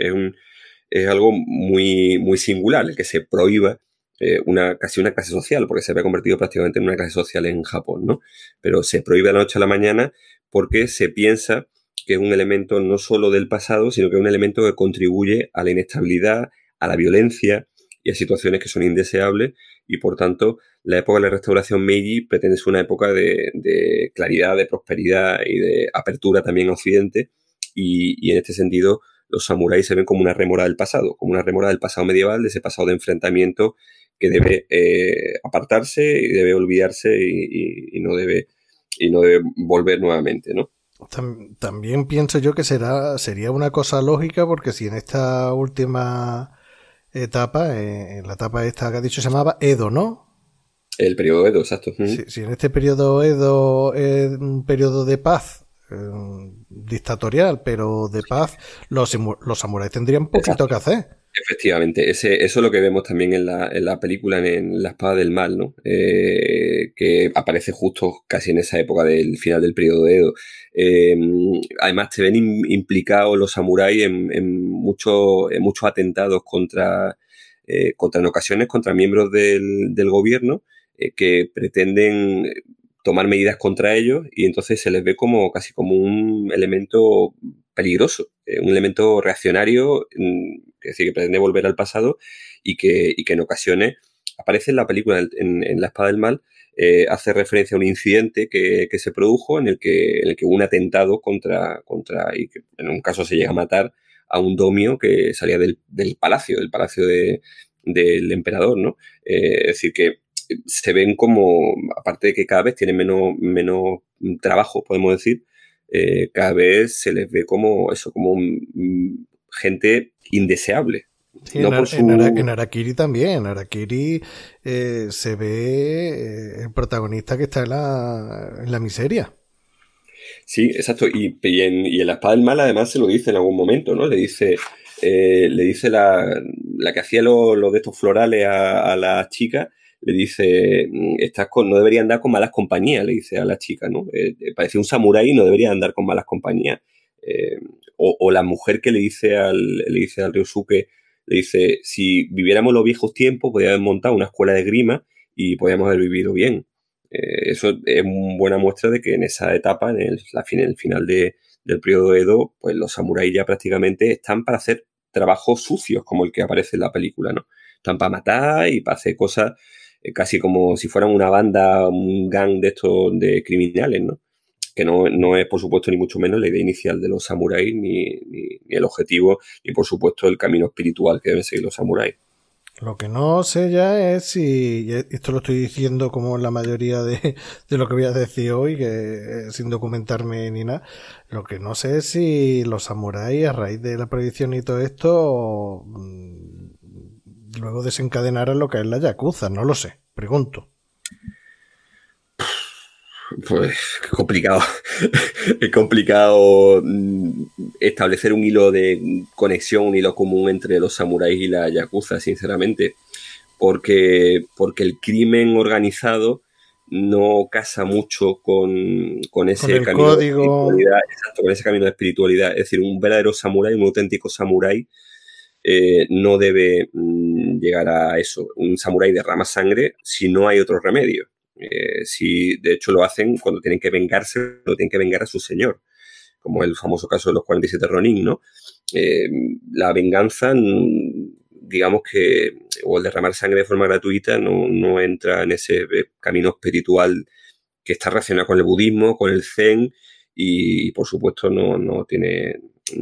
Es algo muy, muy singular el que se prohíba casi una clase social, porque se había convertido prácticamente en una clase social en Japón, ¿no? Pero se prohíbe de la noche a la mañana porque se piensa que es un elemento no solo del pasado, sino que es un elemento que contribuye a la inestabilidad, a la violencia y a situaciones que son indeseables, y por tanto la época de la restauración Meiji pretende ser una época de claridad, de prosperidad y de apertura también a Occidente, y en este sentido los samuráis se ven como una rémora del pasado, medieval, de ese pasado de enfrentamiento que debe apartarse y debe olvidarse y no debe volver nuevamente, ¿no? También pienso yo que sería una cosa lógica, porque si en esta última etapa, en la etapa esta que ha dicho se llamaba Edo, ¿no? El periodo Edo, exacto. Si en este periodo Edo es un periodo de paz, dictatorial, pero de paz, los samuráis tendrían poquito que hacer. Efectivamente, eso es lo que vemos también en la película, en La Espada del Mal, ¿no? Que aparece justo casi en esa época del final del periodo de Edo. Además, te ven implicados los samuráis en muchos atentados en ocasiones contra miembros del gobierno que pretenden tomar medidas contra ellos, y entonces se les ve casi como un elemento peligroso, un elemento reaccionario, es decir, que pretende volver al pasado, y que en ocasiones aparece en la película, en La Espada del Mal, hace referencia a un incidente que se produjo en el que hubo un atentado y que en un caso se llega a matar a un domio que salía del palacio del emperador, ¿no? Es decir, que se ven como, aparte de que cada vez tienen menos trabajo, podemos decir, cada vez se les ve como gente indeseable. Sí, no en Harakiri también. En Harakiri se ve el protagonista que está en la miseria. Sí, exacto. Y en La Espada del Mal además se lo dice en algún momento, ¿no? Le dice la que hacía los de estos florales a la chica, le dice, no debería andar con malas compañías, le dice a la chica, ¿no? Parece un samurái y no debería andar con malas compañías. O la mujer que le dice al Ryosuke, le dice, si viviéramos los viejos tiempos, podríamos montar una escuela de esgrima y podríamos haber vivido bien. Eso es una buena muestra de que en esa etapa, en el final del periodo Edo, pues los samuráis ya prácticamente están para hacer trabajos sucios, como el que aparece en la película, ¿no? Están para matar y para hacer cosas casi como si fueran una banda, un gang de estos de criminales, ¿no? Que no es, por supuesto, ni mucho menos la idea inicial de los samuráis, ni el objetivo, ni, por supuesto, el camino espiritual que deben seguir los samuráis. Lo que no sé ya es si, y esto lo estoy diciendo como la mayoría de lo que voy a decir hoy, que sin documentarme ni nada, lo que no sé es si los samuráis, a raíz de la prohibición y todo esto, luego desencadenaran lo que es la yakuza, no lo sé, pregunto. Pues complicado. Es complicado establecer un hilo de conexión, un hilo común entre los samuráis y la yakuza, sinceramente, porque el crimen organizado no casa mucho con ese camino de espiritualidad. Exacto, con ese camino de espiritualidad. Es decir, un verdadero samurái, un auténtico samurái, no debe llegar a eso. Un samurái derrama sangre si no hay otro remedio. Si de hecho lo hacen cuando tienen que vengarse, lo tienen que vengar a su señor, como el famoso caso de los 47 Ronin, ¿no? La venganza, digamos que, o el derramar sangre de forma gratuita, no entra en ese camino espiritual que está relacionado con el budismo, con el zen, y por supuesto no tiene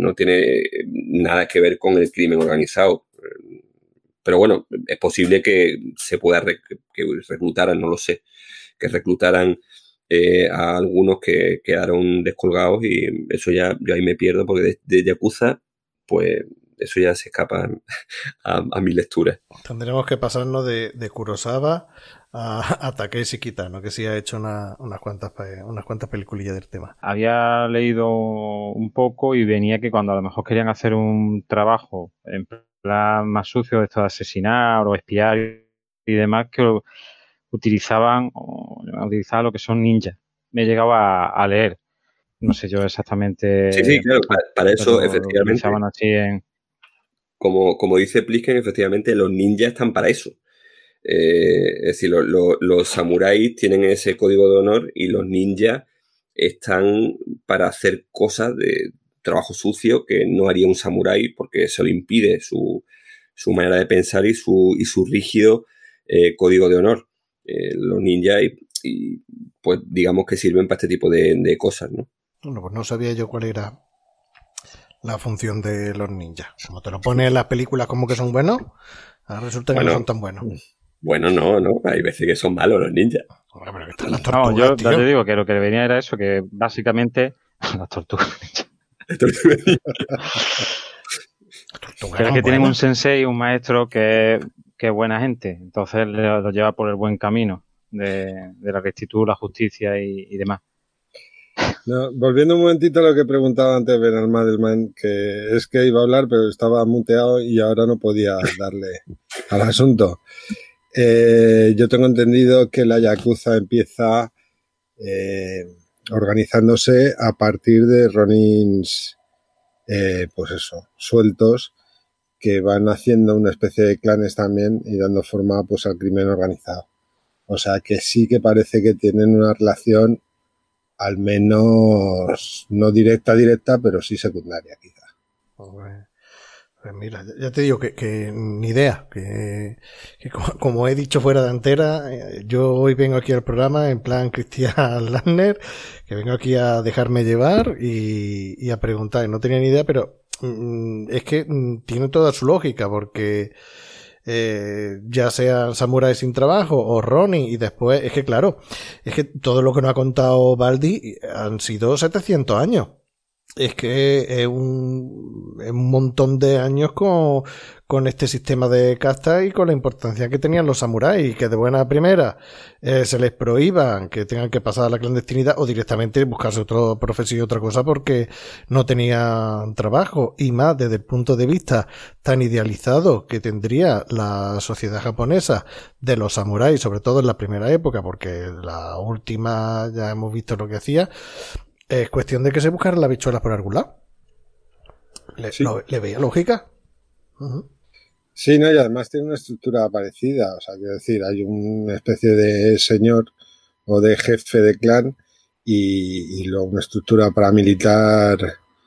nada que ver con el crimen organizado. Pero bueno, es posible que se pueda que reclutaran, no lo sé, que reclutaran a algunos que quedaron descolgados, y eso ya yo ahí me pierdo, porque de Yakuza, pues eso ya se escapa a mi lectura. Tendremos que pasarnos de Kurosawa a Takeshi Kitano, que sí ha hecho unas cuantas peliculillas del tema. Había leído un poco y venía que cuando a lo mejor querían hacer un trabajo en plan más sucio, esto de asesinar o espiar y demás, que utilizaban lo que son ninjas. Me he llegado a leer. No sé yo exactamente. Sí, claro, para eso, efectivamente. Utilizaban así en... Como dice Plisken, efectivamente, los ninjas están para eso. Es decir, los samuráis tienen ese código de honor, y los ninjas están para hacer cosas de trabajo sucio que no haría un samurái, porque eso le impide su manera de pensar y su rígido código de honor. Los ninjas y pues digamos que sirven para este tipo de cosas, ¿no? Bueno, pues no sabía yo cuál era la función de los ninjas. Como te lo ponen en las películas como que son buenos, ahora resulta que no son tan buenos. Bueno, no, hay veces que son malos los ninjas. Bueno, pero que están las tortugas, no, yo tío. te digo que lo que venía era eso, que básicamente las tortugas. Pero es que tienen un sensei, un maestro que es buena gente, entonces lo lleva por el buen camino de la rectitud, la justicia y demás. No, volviendo un momentito a lo que preguntaba antes Bernard Madelman, que es que iba a hablar pero estaba muteado y ahora no podía darle al asunto. Yo tengo entendido que la Yakuza empieza organizándose a partir de Ronins, pues eso, sueltos, que van haciendo una especie de clanes también y dando forma pues al crimen organizado. O sea que sí que parece que tienen una relación al menos no directa, pero sí secundaria quizá. Pues mira, ya te digo que ni idea, que como he dicho fuera de antena, yo hoy vengo aquí al programa en plan Christian Lasner, que vengo aquí a dejarme llevar y a preguntar, no tenía ni idea, pero es que tiene toda su lógica, porque ya sean samuráis sin trabajo o Ronin, y después, es que claro, es que todo lo que nos ha contado Baldi han sido 700 años. Es que es un montón de años con este sistema de casta y con la importancia que tenían los samuráis, que de buena primera se les prohíban que tengan que pasar a la clandestinidad o directamente buscarse otra profesión y otra cosa porque no tenían trabajo, y más desde el punto de vista tan idealizado que tendría la sociedad japonesa de los samuráis, sobre todo en la primera época, porque la última ya hemos visto lo que hacía. Es cuestión de que se buscaran las bichuelas por algún lado. ¿Le veía lógica? Uh-huh. Sí, no, y además tiene una estructura parecida. O sea, quiero decir, hay una especie de señor o de jefe de clan y luego una estructura paramilitar,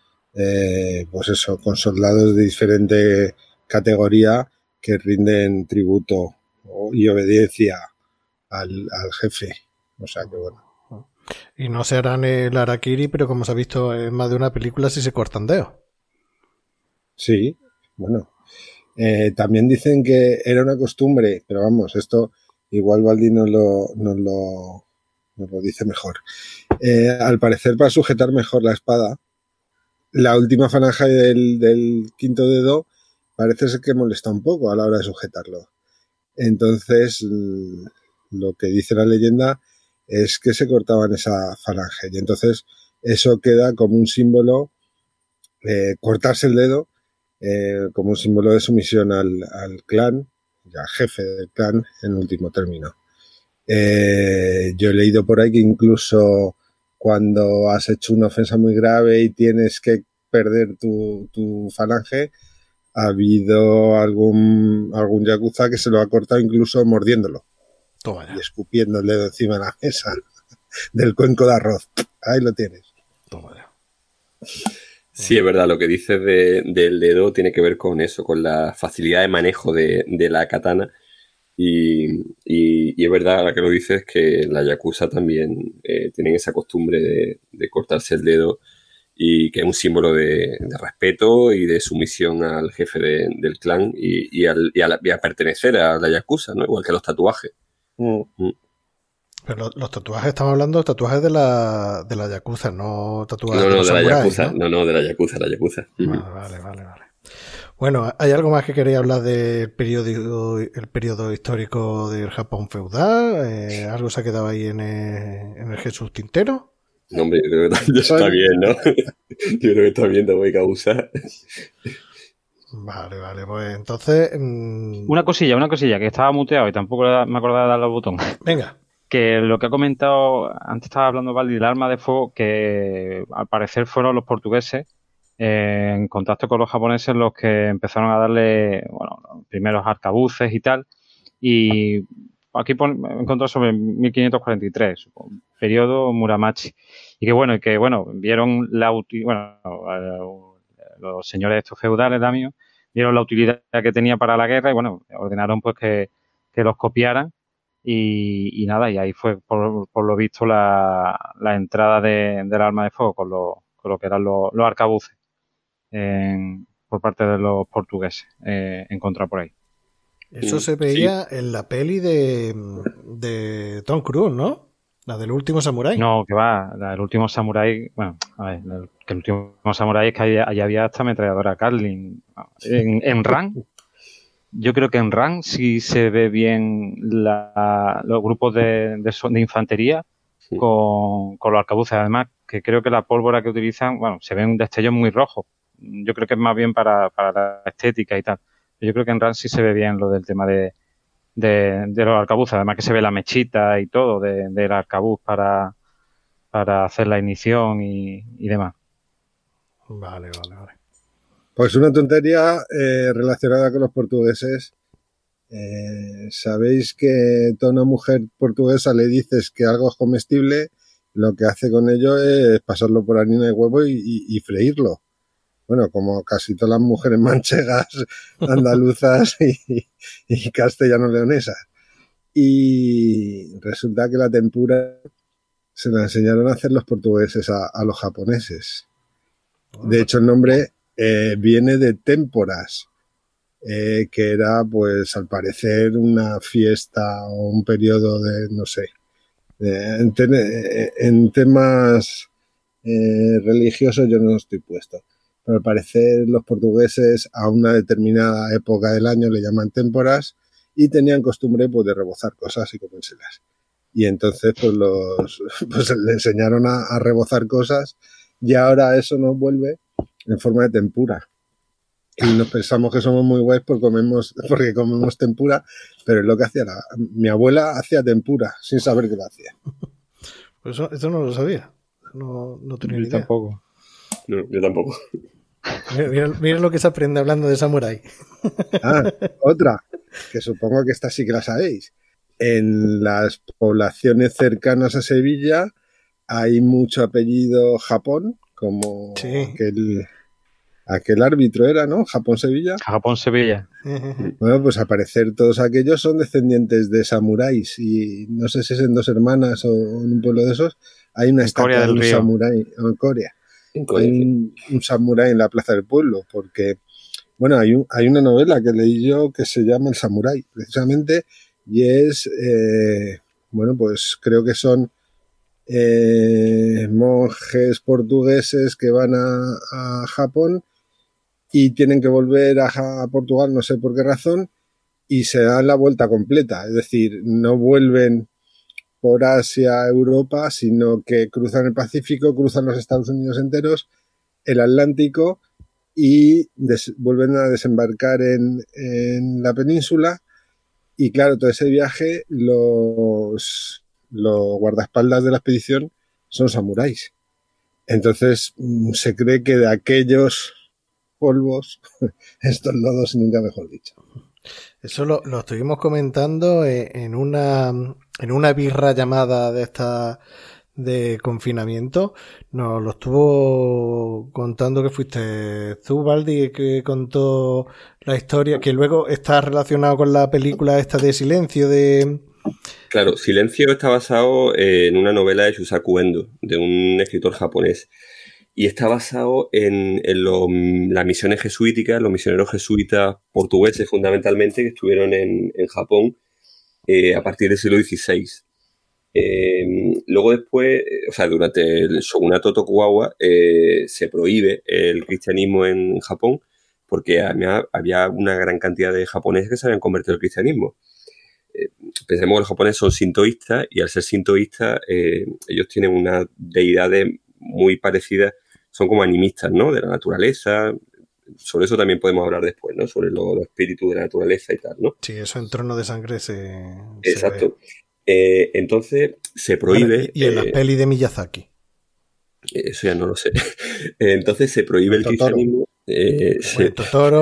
pues eso, con soldados de diferente categoría que rinden tributo y obediencia al jefe. O sea que bueno. Y no se harán el harakiri, pero como se ha visto en más de una película, sí se cortan dedos. Sí, bueno. También dicen que era una costumbre, pero vamos, esto igual Baldi nos lo dice mejor. Al parecer, para sujetar mejor la espada, la última falange del quinto dedo parece ser que molesta un poco a la hora de sujetarlo. Entonces, lo que dice la leyenda es que se cortaban esa falange. Y entonces eso queda como un símbolo, cortarse el dedo, como un símbolo de sumisión al clan, al jefe del clan, en último término. Yo he leído por ahí que incluso cuando has hecho una ofensa muy grave y tienes que perder tu falange, ha habido algún yakuza que se lo ha cortado incluso mordiéndolo. Toma ya. Y escupiendo el dedo encima de la mesa del cuenco de arroz. Ahí lo tienes. Toma ya. Sí, es verdad, lo que dices del dedo tiene que ver con eso, con la facilidad de manejo de la katana. Y es verdad, ahora que lo dices, que la yakuza también tienen esa costumbre de cortarse el dedo, y que es un símbolo de respeto y de sumisión al jefe del clan y a pertenecer a la yakuza, ¿no? Igual que los tatuajes. Pero los tatuajes, estamos hablando de tatuajes de la yakuza, no tatuajes No, de los de la samuráis, yakuza. ¿no? No, de la yakuza. Vale. Bueno, ¿hay algo más que queréis hablar del periodo histórico del Japón feudal? ¿Algo se ha quedado ahí en el Jesús Tintero? No, hombre, yo creo que está bien, ¿no? Yo creo que está bien, te voy a usar. Vale, pues entonces... Una cosilla, que estaba muteado y tampoco me acordaba de darle al botón. Venga. Que lo que ha comentado, antes estaba hablando Valdi del arma de fuego, que al parecer fueron los portugueses, en contacto con los japoneses, los que empezaron a darle, bueno, los primeros arcabuces y tal. Y aquí he encontrado sobre 1543, periodo Muromachi. Y que bueno, vieron los señores estos feudales, daimios, vieron la utilidad que tenía para la guerra y bueno, ordenaron pues que los copiaran. Y nada, y ahí fue por lo visto la entrada del arma de fuego con lo que eran los arcabuces por parte de los portugueses, encontrar por ahí. Eso se veía en la peli de Tom Cruise, ¿no? La del último samurái. No, que va, la del último samurái, bueno, a ver, que el último samurái es que allá había hasta ametralladora Carlin. En Ran, yo creo que en Ran sí se ve bien los grupos de infantería con los arcabuces. Además, que creo que la pólvora que utilizan, bueno, se ven destellos muy rojos. Yo creo que es más bien para la estética y tal. Yo creo que en Ran sí se ve bien lo del tema de los arcabuces. Además que se ve la mechita y todo del arcabuz para hacer la ignición y demás. Vale. Pues una tontería relacionada con los portugueses. Sabéis que a una mujer portuguesa le dices que algo es comestible, lo que hace con ello es pasarlo por harina de huevo y freírlo. Bueno, como casi todas las mujeres manchegas, andaluzas y castellano-leonesas. Y resulta que la tempura se la enseñaron a hacer los portugueses a los japoneses. De hecho, el nombre viene de témporas, que era, pues, al parecer una fiesta o un periodo de, no sé, en temas religiosos yo no estoy puesto. Pero al parecer los portugueses a una determinada época del año le llaman témporas y tenían costumbre pues de rebozar cosas y comérselas. Y entonces pues le enseñaron a rebozar cosas y ahora eso nos vuelve en forma de tempura. Y nos pensamos que somos muy guays porque comemos tempura, pero es lo que hacía mi abuela, hacía tempura sin saber que lo hacía. Pues eso no lo sabía. No tenía ni idea. Tampoco. No, yo tampoco. Mira lo que se aprende hablando de samurái. Otra, que supongo que esta sí que la sabéis. En las poblaciones cercanas a Sevilla hay mucho apellido Japón, como sí. aquel árbitro era, ¿no? Japón-Sevilla. Japón-Sevilla. Bueno, pues al parecer todos aquellos son descendientes de samuráis y no sé si es en Dos Hermanas o en un pueblo de esos, hay una estatua de un samurái, en Corea. Hay un samurái en la plaza del pueblo, porque, bueno, hay una novela que leí yo que se llama El Samurái, precisamente, y es, bueno, pues creo que son monjes portugueses que van a Japón y tienen que volver a Portugal, no sé por qué razón, y se dan la vuelta completa, es decir, no vuelven por Asia, Europa, sino que cruzan el Pacífico, cruzan los Estados Unidos enteros, el Atlántico y vuelven a desembarcar en la península. Y claro, todo ese viaje, los guardaespaldas de la expedición son samuráis. Entonces se cree que de aquellos polvos, estos lodos, nunca mejor dicho. Eso lo estuvimos comentando en una birra llamada de esta de confinamiento. Nos lo estuvo contando que fuiste tú, Baldi, que contó la historia, que luego está relacionado con la película esta de Silencio de... Claro, Silencio está basado en una novela de Shusaku Endo, de un escritor japonés. Y está basado en las misiones jesuíticas, los misioneros jesuitas portugueses fundamentalmente que estuvieron en Japón a partir del siglo XVI. Luego después, o sea, durante el shogunato Tokugawa se prohíbe el cristianismo en Japón porque había una gran cantidad de japoneses que se habían convertido al cristianismo. Pensemos que los japoneses son sintoístas y al ser sintoístas ellos tienen una deidad muy parecida, son como animistas, ¿no? De la naturaleza. Sobre eso también podemos hablar después, ¿no? Sobre los espíritus de la naturaleza y tal, ¿no? Sí, eso en Trono de Sangre Exacto. Entonces se prohíbe... Bueno, y en las pelis de Miyazaki. Eso ya no lo sé. Entonces se prohíbe el cristianismo. Totoro,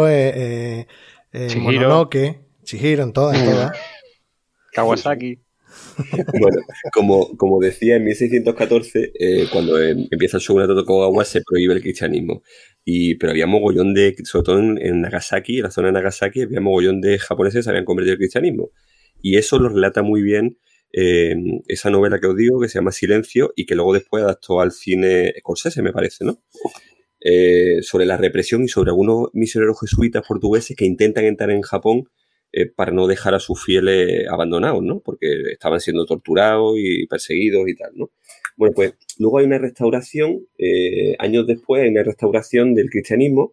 Mononoke, Chihiro, en todas. Kawasaki. Bueno, como decía, en 1614, cuando empieza el shogunato Tokugawa, se prohíbe el cristianismo. Pero había mogollón sobre todo en Nagasaki, en la zona de Nagasaki, había mogollón de japoneses que se habían convertido al cristianismo. Y eso lo relata muy bien esa novela que os digo, que se llama Silencio, y que luego después adaptó al cine Scorsese, me parece, ¿no? Sobre la represión y sobre algunos misioneros jesuitas portugueses que intentan entrar en Japón para no dejar a sus fieles abandonados, ¿no? Porque estaban siendo torturados y perseguidos y tal, ¿no? Bueno, pues luego hay una restauración, años después hay una restauración del cristianismo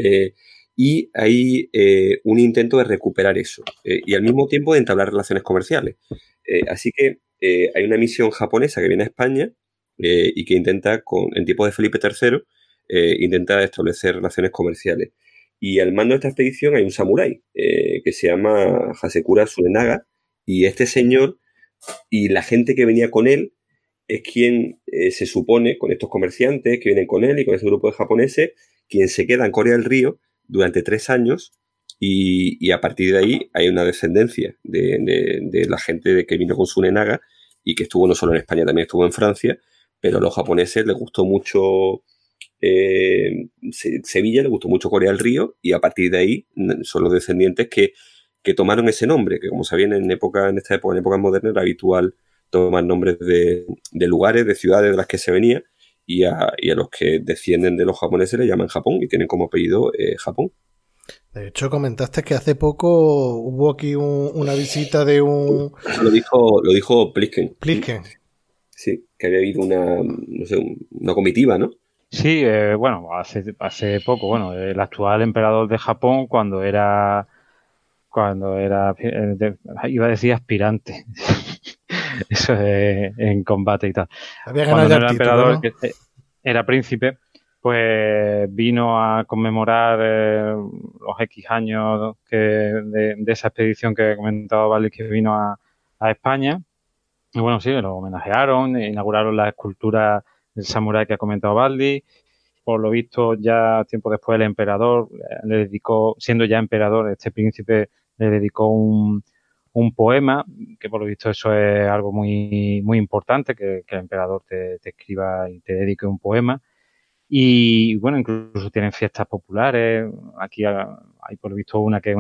y hay un intento de recuperar eso y al mismo tiempo de entablar relaciones comerciales. Así que hay una misión japonesa que viene a España y que intenta, en tiempos de Felipe III, intenta establecer relaciones comerciales. Y al mando de esta expedición hay un samurái que se llama Hasekura Tsunenaga, y este señor y la gente que venía con él es quien se supone, con estos comerciantes que vienen con él y con ese grupo de japoneses, quien se queda en Corea del Río durante 3 años y a partir de ahí hay una descendencia de la gente que vino con Tsunenaga y que estuvo no solo en España, también estuvo en Francia, pero a los japoneses les gustó mucho Sevilla, le gustó mucho Corea del Río y a partir de ahí son los descendientes que tomaron ese nombre, que como sabían en esta época, en épocas modernas, era habitual tomar nombres de lugares, de ciudades de las que se venía y a los que descienden de los japoneses le llaman Japón y tienen como apellido Japón. De hecho, comentaste que hace poco hubo aquí una visita de un... Lo dijo Plisken. Plisken. Sí, que había habido una comitiva, ¿no? Sí, bueno, hace poco, bueno, el actual emperador de Japón cuando era iba a decir aspirante, eso en combate y tal. Había ganado cuando era título, emperador, ¿no? que era príncipe, pues vino a conmemorar los X años de esa expedición que comentaba Vale, que vino a España. Y bueno, sí, lo homenajearon, inauguraron la escultura del samurái que ha comentado Baldi. Por lo visto, ya tiempo después el emperador le dedicó, siendo ya emperador, este príncipe le dedicó un poema, que por lo visto eso es algo muy, muy importante, que el emperador te escriba y te dedique un poema. Y bueno, incluso tienen fiestas populares. Aquí hay por lo visto una que es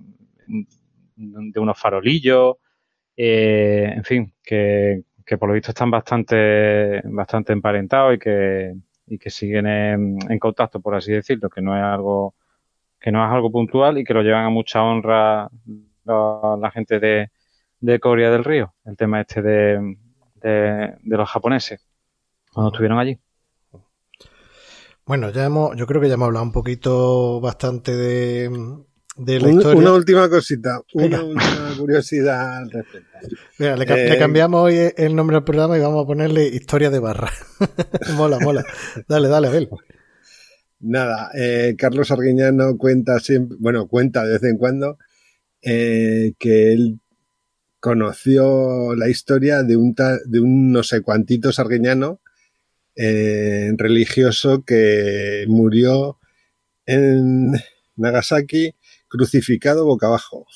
de unos farolillos. En fin, que por lo visto están bastante emparentados y que siguen en contacto, por así decirlo, que no es algo puntual y que lo llevan a mucha honra la gente de Corea del Río, el tema este de los japoneses cuando estuvieron allí. Bueno, yo creo que ya hemos hablado un poquito bastante de la historia. Una última cosita, una última curiosidad al respecto. Mira, le cambiamos hoy el nombre al programa y vamos a ponerle Historia de Barra. Mola. Dale, Abel. Nada, Carlos Arguiñano cuenta de vez en cuando que él conoció la historia de un no sé cuantitos Arguiñano religioso que murió en Nagasaki crucificado boca abajo.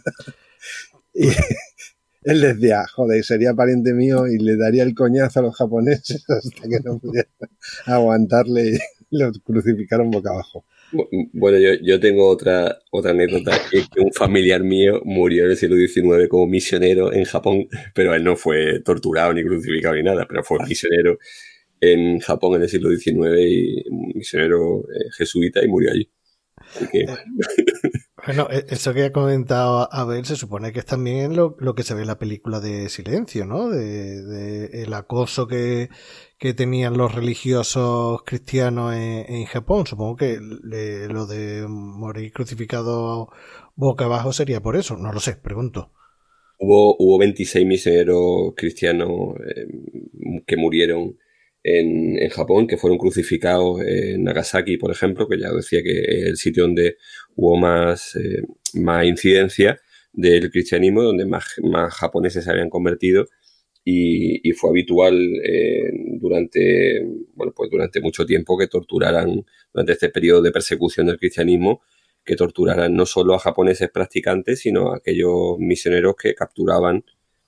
Y él decía, joder, sería pariente mío y le daría el coñazo a los japoneses hasta que no pudiera aguantarle y los crucificaron boca abajo. Bueno, yo tengo otra anécdota, que es que un familiar mío murió en el siglo XIX como misionero en Japón, pero él no fue torturado ni crucificado ni nada, pero fue misionero en Japón en el siglo XIX y misionero jesuita y murió allí. Así que... Bueno, eso que ha comentado Abel se supone que es también lo que se ve en la película de Silencio, ¿no? De el acoso que tenían los religiosos cristianos en Japón. Supongo que lo de morir crucificado boca abajo sería por eso. No lo sé, pregunto. Hubo 26 misioneros cristianos que murieron en Japón, que fueron crucificados en Nagasaki, por ejemplo, que ya decía que es el sitio donde hubo más incidencia del cristianismo, donde más japoneses se habían convertido y fue habitual durante mucho tiempo que torturaran, durante este periodo de persecución del cristianismo, que torturaran no solo a japoneses practicantes, sino a aquellos misioneros que capturaban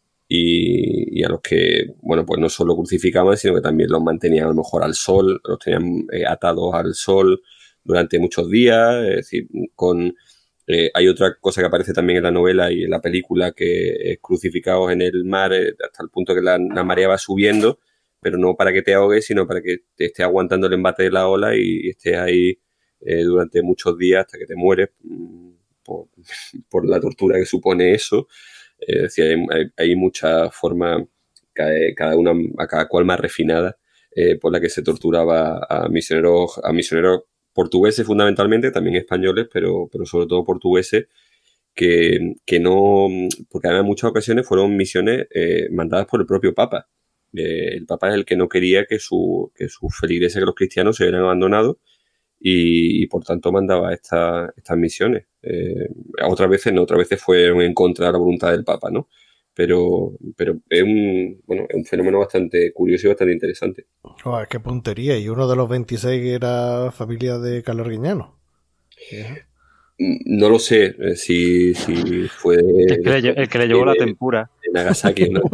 y a los que, bueno, pues no solo crucificaban, sino que también los mantenían a lo mejor al sol, los tenían atados al sol durante muchos días. Es decir, hay otra cosa que aparece también en la novela y en la película, que es crucificados en el mar hasta el punto que la marea va subiendo, pero no para que te ahogues, sino para que te esté aguantando el embate de la ola y estés ahí durante muchos días hasta que te mueres por la tortura que supone eso. Es decir, hay muchas formas, cada cual más refinada, por la que se torturaba a misioneros portugueses fundamentalmente, también españoles, pero sobre todo portugueses, que no, porque en muchas ocasiones fueron misiones mandadas por el propio Papa. El Papa es el que no quería que sus feligreses, que los cristianos, se hubieran abandonado y por tanto mandaba estas misiones. Otras veces no, otras veces fueron en contra de la voluntad del Papa, ¿no? Pero es un fenómeno bastante curioso y bastante interesante. Oh, qué puntería. Y uno de los 26 era familia de Carlos Arguiñano. No lo sé si fue el que le llevó la tempura de Nagasaki, ¿no?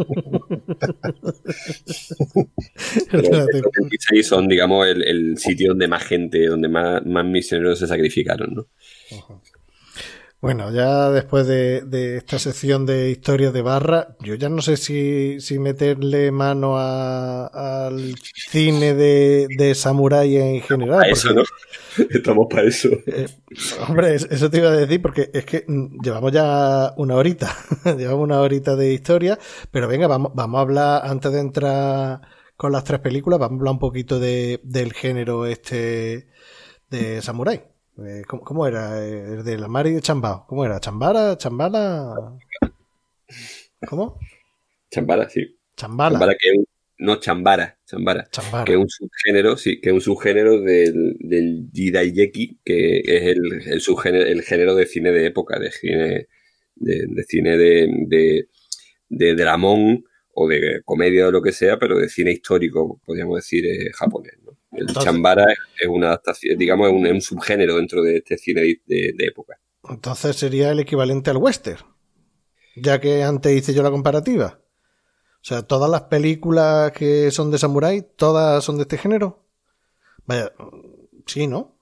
Pero los 26 son, digamos, el sitio donde más gente, donde más misioneros se sacrificaron, ¿no? Uh-huh. Bueno, ya después de esta sección de historias de Barra, yo ya no sé si meterle mano al cine de samurái en general. Para eso, ¿no? Estamos para eso. Hombre, eso te iba a decir, porque es que llevamos ya una horita. Llevamos una horita de historia, pero venga, vamos a hablar, antes de entrar con las 3 películas, vamos a hablar un poquito del género este de samurái. ¿Cómo era? El de la mar y de Chambao. ¿Cómo era? ¿Chambara? ¿Cómo? Chambara, sí. Chambala. Chambara, que es un subgénero, sí, que es un subgénero del jidaigeki, que es el género de cine de época, de cine de dramón o de comedia o lo que sea, pero de cine histórico, podríamos decir, japonés, ¿no? El chambara es una adaptación, digamos, es un subgénero dentro de este cine de época. Entonces sería el equivalente al western, ya que antes hice yo la comparativa. O sea, todas las películas que son de samurái, todas son de este género. Vaya, sí, ¿no?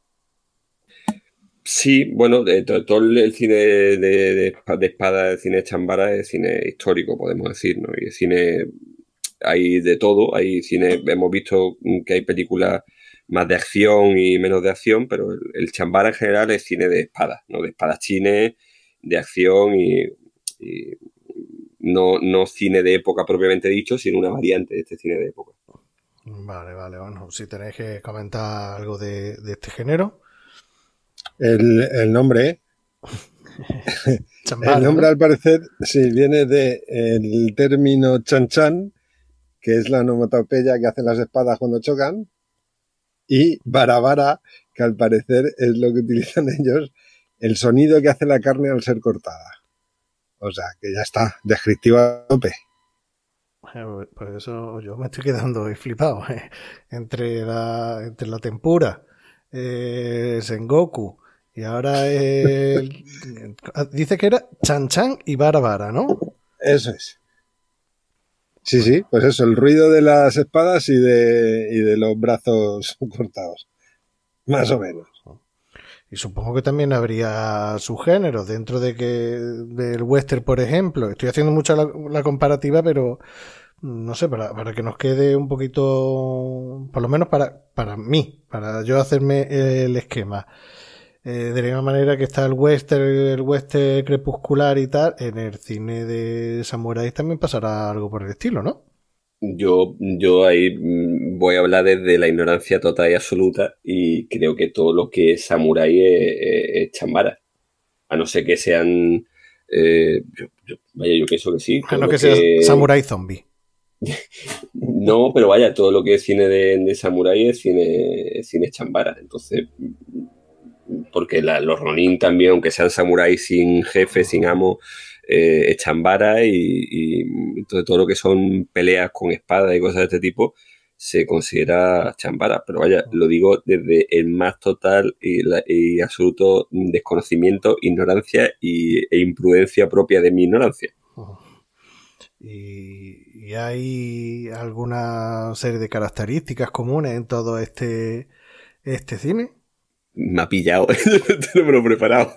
Sí, bueno, todo el cine de espada, el cine de Chambara es cine histórico, podemos decir, ¿no? Y el cine, hay de todo, hay cine, hemos visto que hay películas más de acción y menos de acción, pero el Chambara en general es cine de espadas, ¿no? De espadachines, de acción y no cine de época propiamente dicho, sino una variante de este cine de época. Vale, bueno, si tenéis que comentar algo de este género. El nombre, Chambara, el nombre ¿no? al parecer sí viene del término chan chan, que es la onomatopeya que hacen las espadas cuando chocan, y bara, que al parecer es lo que utilizan ellos, el sonido que hace la carne al ser cortada. O sea, que ya está, descriptivo a tope. Pues eso yo me estoy quedando flipado. Entre la tempura, Sengoku, y ahora dice que era Chan Chan y Bara, ¿no? Eso es. Sí, pues eso, el ruido de las espadas y de los brazos cortados. Más o menos. Y supongo que también habría subgéneros dentro del western, por ejemplo. Estoy haciendo mucho la comparativa, pero no sé, para que nos quede un poquito, por lo menos para mí, para yo hacerme el esquema. De la misma manera que está el western crepuscular y tal, en el cine de samuráis también pasará algo por el estilo, ¿no? Yo ahí voy a hablar desde la ignorancia total y absoluta y creo que todo lo que es samurái es Chambara. A no ser que sean... yo pienso que sí. A no que sea samurái zombie. No, pero vaya, todo lo que es cine de samurái es cine Chambara. Entonces, porque los Ronin también, aunque sean samuráis sin jefe, sin amo, es Chambara y entonces todo lo que son peleas con espada y cosas de este tipo se considera Chambara. Pero vaya, lo digo desde el más total y absoluto desconocimiento, ignorancia e imprudencia propia de mi ignorancia. ¿Y hay alguna serie de características comunes en todo este cine? Me ha pillado, no me lo he preparado.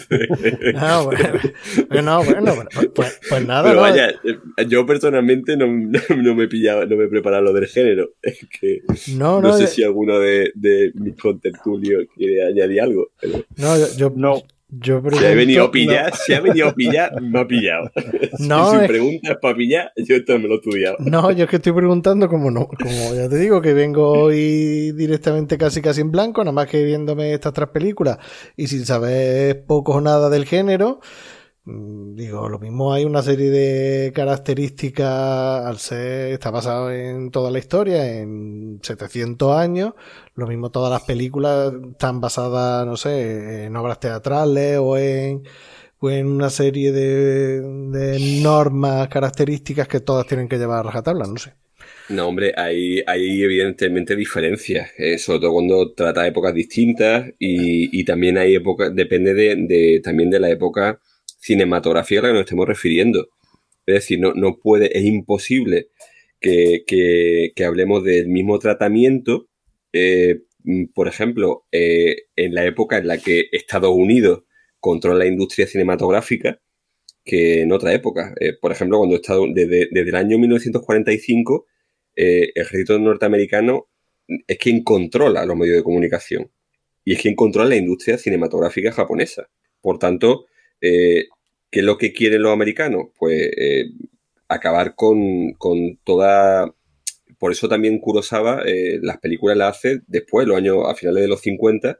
Bueno, pues nada. Pero vaya, yo personalmente no me he pillado, no me he preparado lo del género. Es que no sé si alguno de mis contertulios quiere añadir algo. Pero Yo pregunto, si ha venido a pillar, me ha pillado. Si preguntas para pillar, yo esto me lo he estudiado. No, yo es que estoy preguntando como ya te digo, que vengo hoy directamente casi en blanco, nada más que viéndome estas 3 películas y sin saber poco o nada del género. Digo, lo mismo hay una serie de características está basado en toda la historia, en 700 años. Lo mismo todas las películas están basadas, no sé, en obras teatrales o en una serie de normas, características que todas tienen que llevar a rajatabla, no sé. No, hombre, hay evidentemente diferencias, sobre todo cuando trata épocas distintas y también hay épocas, depende también de la época cinematográfica a la que nos estemos refiriendo. Es decir, es imposible que hablemos del mismo tratamiento, por ejemplo, en la época en la que Estados Unidos controla la industria cinematográfica que en otra época. Por ejemplo, cuando desde el año 1945 el ejército norteamericano es quien controla los medios de comunicación y es quien controla la industria cinematográfica japonesa. Por tanto, ¿qué es lo que quieren los americanos? Pues acabar con toda... Por eso también Kurosawa las películas las hace después, a finales de los 50,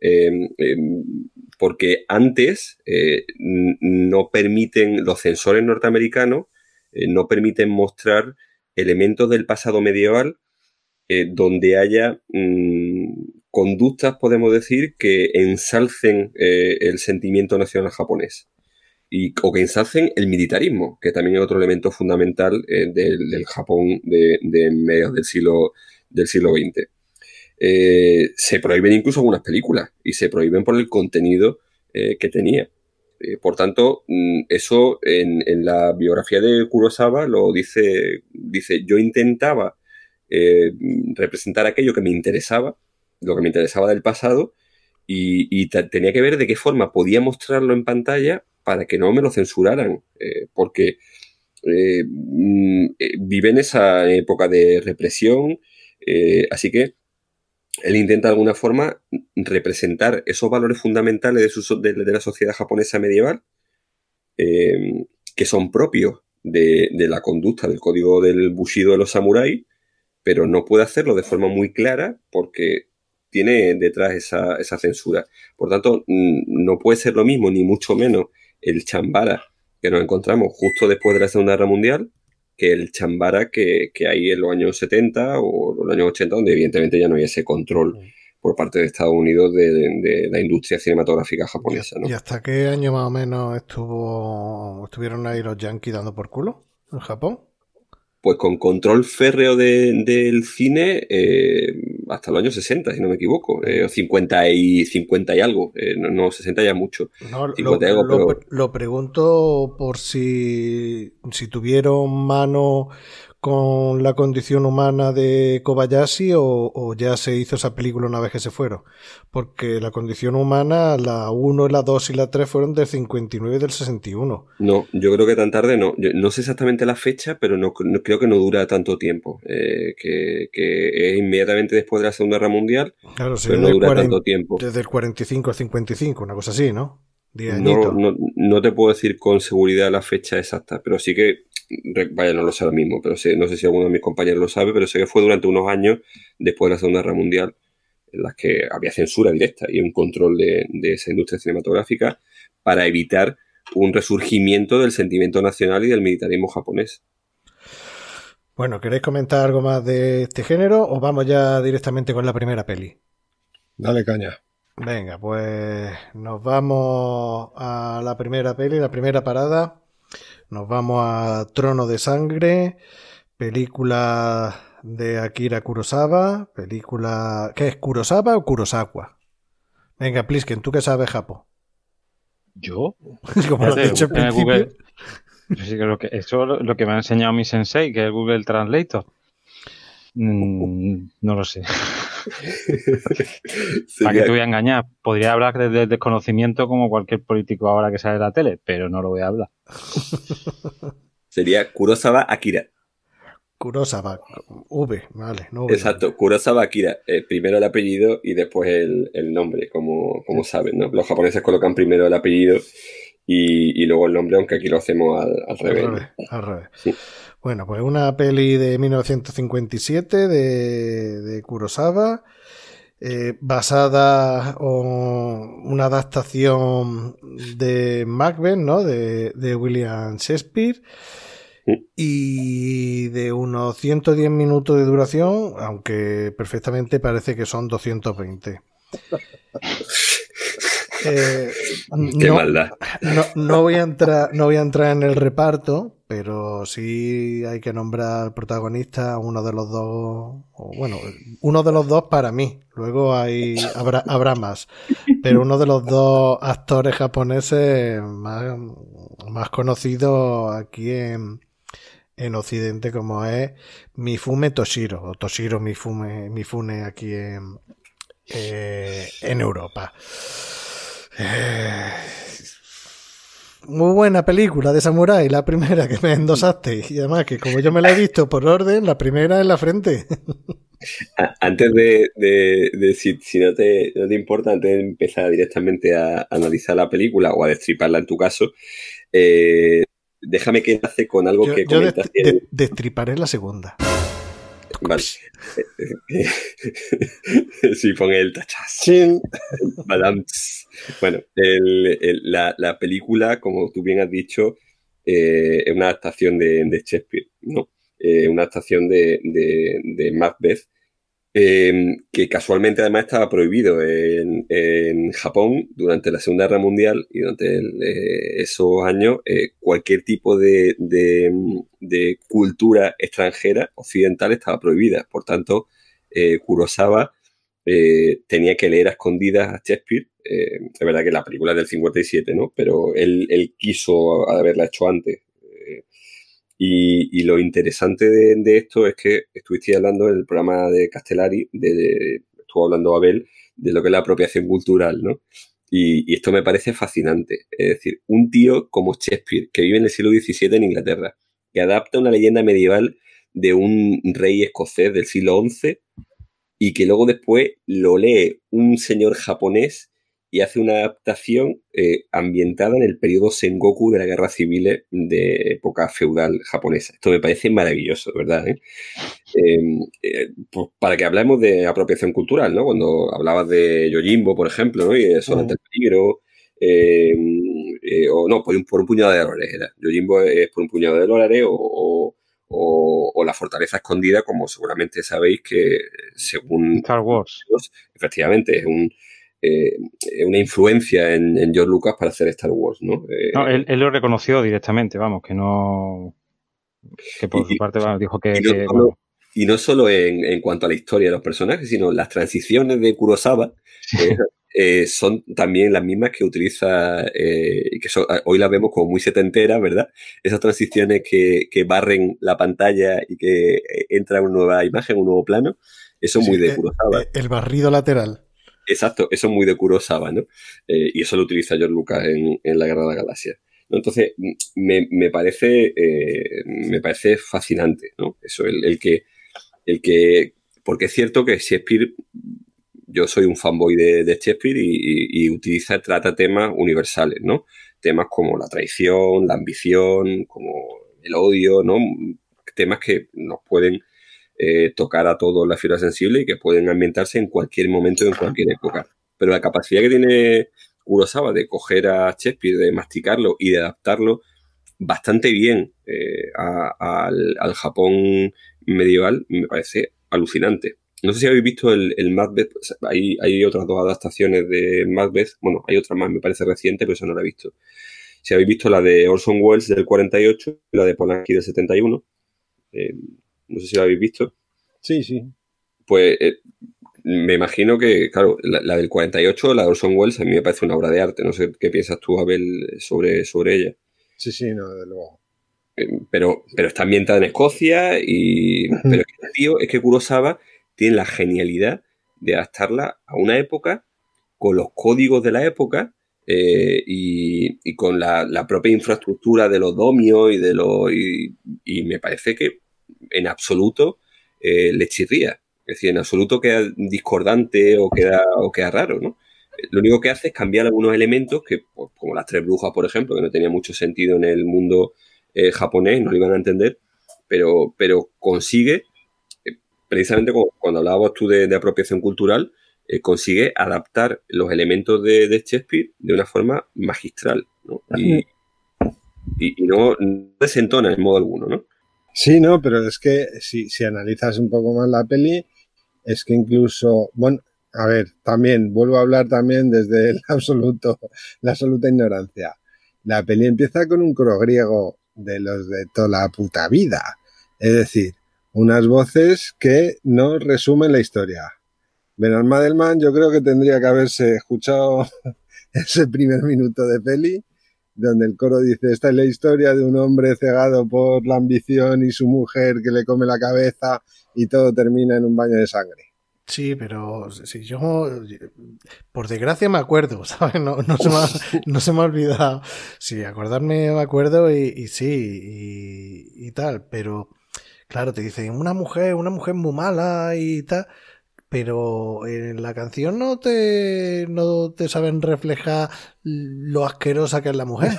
porque antes no permiten, los censores norteamericanos no permiten mostrar elementos del pasado medieval donde haya conductas, podemos decir, que ensalcen el sentimiento nacional japonés o que ensalcen el militarismo, que también es otro elemento fundamental del Japón de mediados del siglo XX. Se prohíben incluso algunas películas y se prohíben por el contenido que tenía. Por tanto, eso en la biografía de Kurosawa lo dice yo intentaba representar aquello que me interesaba lo que me interesaba del pasado y tenía que ver de qué forma podía mostrarlo en pantalla para que no me lo censuraran, porque vive en esa época de represión, así que él intenta de alguna forma representar esos valores fundamentales de la sociedad japonesa medieval, que son propios de la conducta del código del Bushido de los samuráis, pero no puede hacerlo de forma muy clara porque tiene detrás esa censura. Por tanto, no puede ser lo mismo, ni mucho menos, el chambara que nos encontramos justo después de la Segunda Guerra Mundial que el chambara que hay en los años 70 o los años 80, donde evidentemente ya no hay ese control por parte de Estados Unidos de la industria cinematográfica japonesa, ¿no? ¿Y hasta qué año más o menos estuvieron ahí los yanquis dando por culo en Japón? Pues con control férreo del cine hasta los años 60, si no me equivoco, 50 y algo, no 60 ya mucho. No, 50 y algo, pero... lo pregunto por si tuvieron mano con la condición humana de Kobayashi o ya se hizo esa película una vez que se fueron. Porque la condición humana, la 1, la 2 y la 3 fueron del 59 y del 61. No, yo creo que tan tarde no. Yo no sé exactamente la fecha, pero no creo que no dura tanto tiempo. Que es inmediatamente después de la Segunda Guerra Mundial, claro, sí, pero no dura tanto tiempo. Desde el 45 al 55, una cosa así, ¿no? 10 añitos. No te puedo decir con seguridad la fecha exacta, pero sí que, vaya, no lo sé ahora mismo, pero no sé si alguno de mis compañeros lo sabe, pero sé que fue durante unos años después de la Segunda Guerra Mundial en las que había censura directa y un control de esa industria cinematográfica para evitar un resurgimiento del sentimiento nacional y del militarismo japonés. Bueno, ¿queréis comentar algo más de este género o vamos ya directamente con la primera peli? Dale caña. Venga, pues nos vamos a la primera peli, la primera parada. Nos vamos a Trono de Sangre, película de Akira Kurosawa, película... ¿Qué es, Kurosawa o Kurosawa? Venga, Plisken, ¿tú qué sabes, Japo? ¿Yo? Como lo has dicho al principio. Google. Yo sí creo que eso es lo que me ha enseñado mi sensei, que es Google Translator. No lo sé. ¿Para qué te voy a engañar? Podría hablar desde el desconocimiento como cualquier político ahora que sale de la tele, pero no lo voy a hablar. Sería Kurosawa Akira. Kurosawa, V, vale. No v. Exacto, Kurosawa Akira. Primero el apellido y después el nombre, como saben, ¿no? Los japoneses colocan primero el apellido y luego el nombre, aunque aquí lo hacemos al revés. Al revés. Sí. Bueno, pues una peli de 1957 de Kurosawa, basada en una adaptación de Macbeth, ¿no? De William Shakespeare, y de unos 110 minutos de duración, aunque perfectamente parece que son 220. Qué maldad. No voy a entrar en el reparto, pero sí hay que nombrar al protagonista, uno de los dos, o bueno, uno de los dos para mí. Luego habrá más, pero uno de los dos actores japoneses más conocidos aquí en Occidente, como es Mifune Toshiro, o Toshiro Mifune aquí en Europa. Muy buena película de samurái, la primera que me endosaste, y además que como yo me la he visto por orden, la primera en la frente. Antes de si no te importa, antes de empezar directamente a analizar la película o a destriparla en tu caso, déjame que enlace con algo que comentas. Destriparé la segunda. Vale. Sí, pon el tachasín. Bueno, la película, como tú bien has dicho, es una adaptación de Shakespeare, ¿no? Una adaptación de Macbeth, que casualmente además estaba prohibido en Japón durante la Segunda Guerra Mundial y durante esos años. Cualquier tipo de cultura extranjera occidental estaba prohibida. Por tanto, Kurosawa tenía que leer a escondidas a Shakespeare. Es verdad que la película es del 57, ¿no? Pero él quiso haberla hecho antes. Y lo interesante de esto es que estuviste hablando en el programa de Castellari, estuvo hablando Abel, de lo que es la apropiación cultural, ¿no? Y esto me parece fascinante. Es decir, un tío como Shakespeare, que vive en el siglo XVII en Inglaterra, que adapta una leyenda medieval de un rey escocés del siglo XI y que luego después lo lee un señor japonés y hace una adaptación ambientada en el periodo Sengoku de la guerra civil de época feudal japonesa. Esto me parece maravilloso, ¿verdad? Pues para que hablemos de apropiación cultural, ¿no? Cuando hablabas de Yojimbo, por ejemplo, ¿no? Y de Zona del Peligro, o no, por un puñado de dólares era. Yojimbo es por un puñado de dólares o La Fortaleza Escondida, como seguramente sabéis que según Star Wars. Efectivamente, es una influencia en George Lucas para hacer Star Wars, ¿no? No, él lo reconoció directamente, vamos, que no... Que por su parte dijo que... Y no solo en cuanto a la historia de los personajes, sino las transiciones de Kurosawa son también las mismas que utiliza, y que hoy las vemos como muy setenteras, ¿verdad? Esas transiciones que barren la pantalla y que entra una nueva imagen, un nuevo plano, eso es muy de Kurosawa. El barrido lateral. Exacto, eso es muy de Kurosawa, ¿no? Y eso lo utiliza George Lucas en La Guerra de la Galaxia. ¿No? Entonces, me parece fascinante, ¿no? Eso, porque es cierto que Shakespeare, yo soy un fanboy de Shakespeare y trata temas universales, ¿no? Temas como la traición, la ambición, como el odio, ¿no? Temas que nos pueden tocar a todos la fibra sensible y que pueden ambientarse en cualquier momento, en cualquier época. Pero la capacidad que tiene Kurosawa de coger a Shakespeare, de masticarlo y de adaptarlo bastante bien al Japón medieval, me parece alucinante. No sé si habéis visto el Macbeth. Hay otras dos adaptaciones de Macbeth. Bueno, hay otra más, me parece reciente, pero esa no la he visto. Si habéis visto la de Orson Welles del 48 y la de Polanski del 71. No sé si la habéis visto. Sí, sí. Pues me imagino que, claro, la del 48, la de Orson Welles, a mí me parece una obra de arte. No sé qué piensas tú, Abel, sobre ella. Sí, no, de luego. Pero está ambientada en Escocia pero tío, es que Kurosawa tiene la genialidad de adaptarla a una época con los códigos de la época y con la propia infraestructura de los domios y me parece que en absoluto le chirría. Es decir, en absoluto queda discordante o queda raro, ¿no? Lo único que hace es cambiar algunos elementos que, pues, como las tres brujas, por ejemplo, que no tenía mucho sentido en el mundo japonés, no lo iban a entender, pero consigue, precisamente cuando hablabas tú de apropiación cultural, consigue adaptar los elementos de Shakespeare de una forma magistral, ¿no? Y no desentona en modo alguno, ¿no? Sí, no, pero es que si analizas un poco más la peli, es que incluso, bueno, a ver, también, vuelvo a hablar también desde la absoluta ignorancia. La peli empieza con un coro griego de los de toda la puta vida. Es decir, unas voces que no resumen la historia. Bernard Madelman yo creo que tendría que haberse escuchado ese primer minuto de peli, donde el coro dice, esta es la historia de un hombre cegado por la ambición y su mujer que le come la cabeza y todo termina en un baño de sangre. Sí, pero si yo, por desgracia me acuerdo, ¿sabes? No se me ha olvidado. Sí, acordarme me acuerdo y sí, y tal, pero claro, te dicen una mujer muy mala y tal, pero en la canción no te saben reflejar lo asquerosa que es la mujer.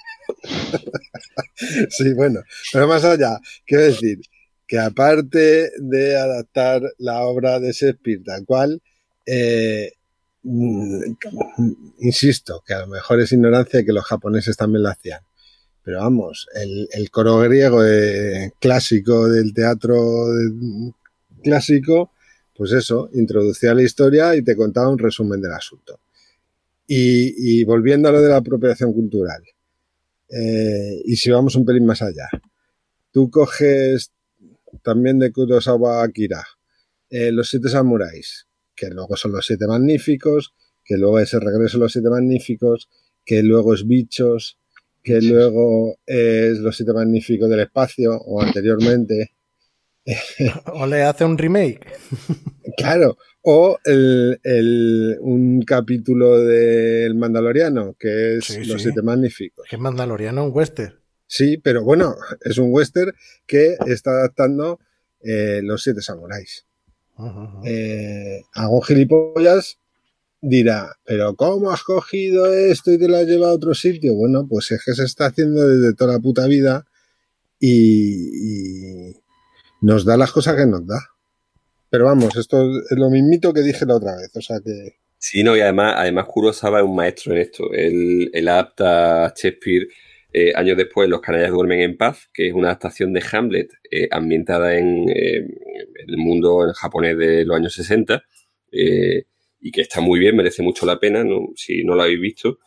Sí, bueno, pero más allá, quiero decir que aparte de adaptar la obra de Shakespeare tal cual, insisto, que a lo mejor es ignorancia y que los japoneses también lo hacían. Pero vamos, el coro griego clásico del teatro clásico, pues eso, introducía la historia y te contaba un resumen del asunto. Y volviendo a lo de la apropiación cultural, y si vamos un pelín más allá, tú coges también de Kurosawa Akira, Los Siete Samuráis, que luego son Los Siete Magníficos, que luego es El Regreso de los Siete Magníficos, que luego es Bichos, que luego es Los Siete Magníficos del Espacio, o anteriormente. O le hace un remake. Claro, O un capítulo del Mandaloriano, que es Los Siete Magníficos. Que es Mandaloriano, un western. Sí, pero bueno, es un western que está adaptando Los Siete Samuráis. Algún gilipollas dirá, pero ¿cómo has cogido esto y te lo has llevado a otro sitio? Bueno, pues es que se está haciendo desde toda la puta vida y nos da las cosas que nos da. Pero vamos, esto es lo mismito que dije la otra vez, o sea que... Sí, no, y además Kurosawa es un maestro en esto. Él adapta a Shakespeare años después, Los canallas duermen en paz, que es una adaptación de Hamlet ambientada en el mundo japonés de los años 60 y que está muy bien, merece mucho la pena, ¿no? Si no lo habéis visto.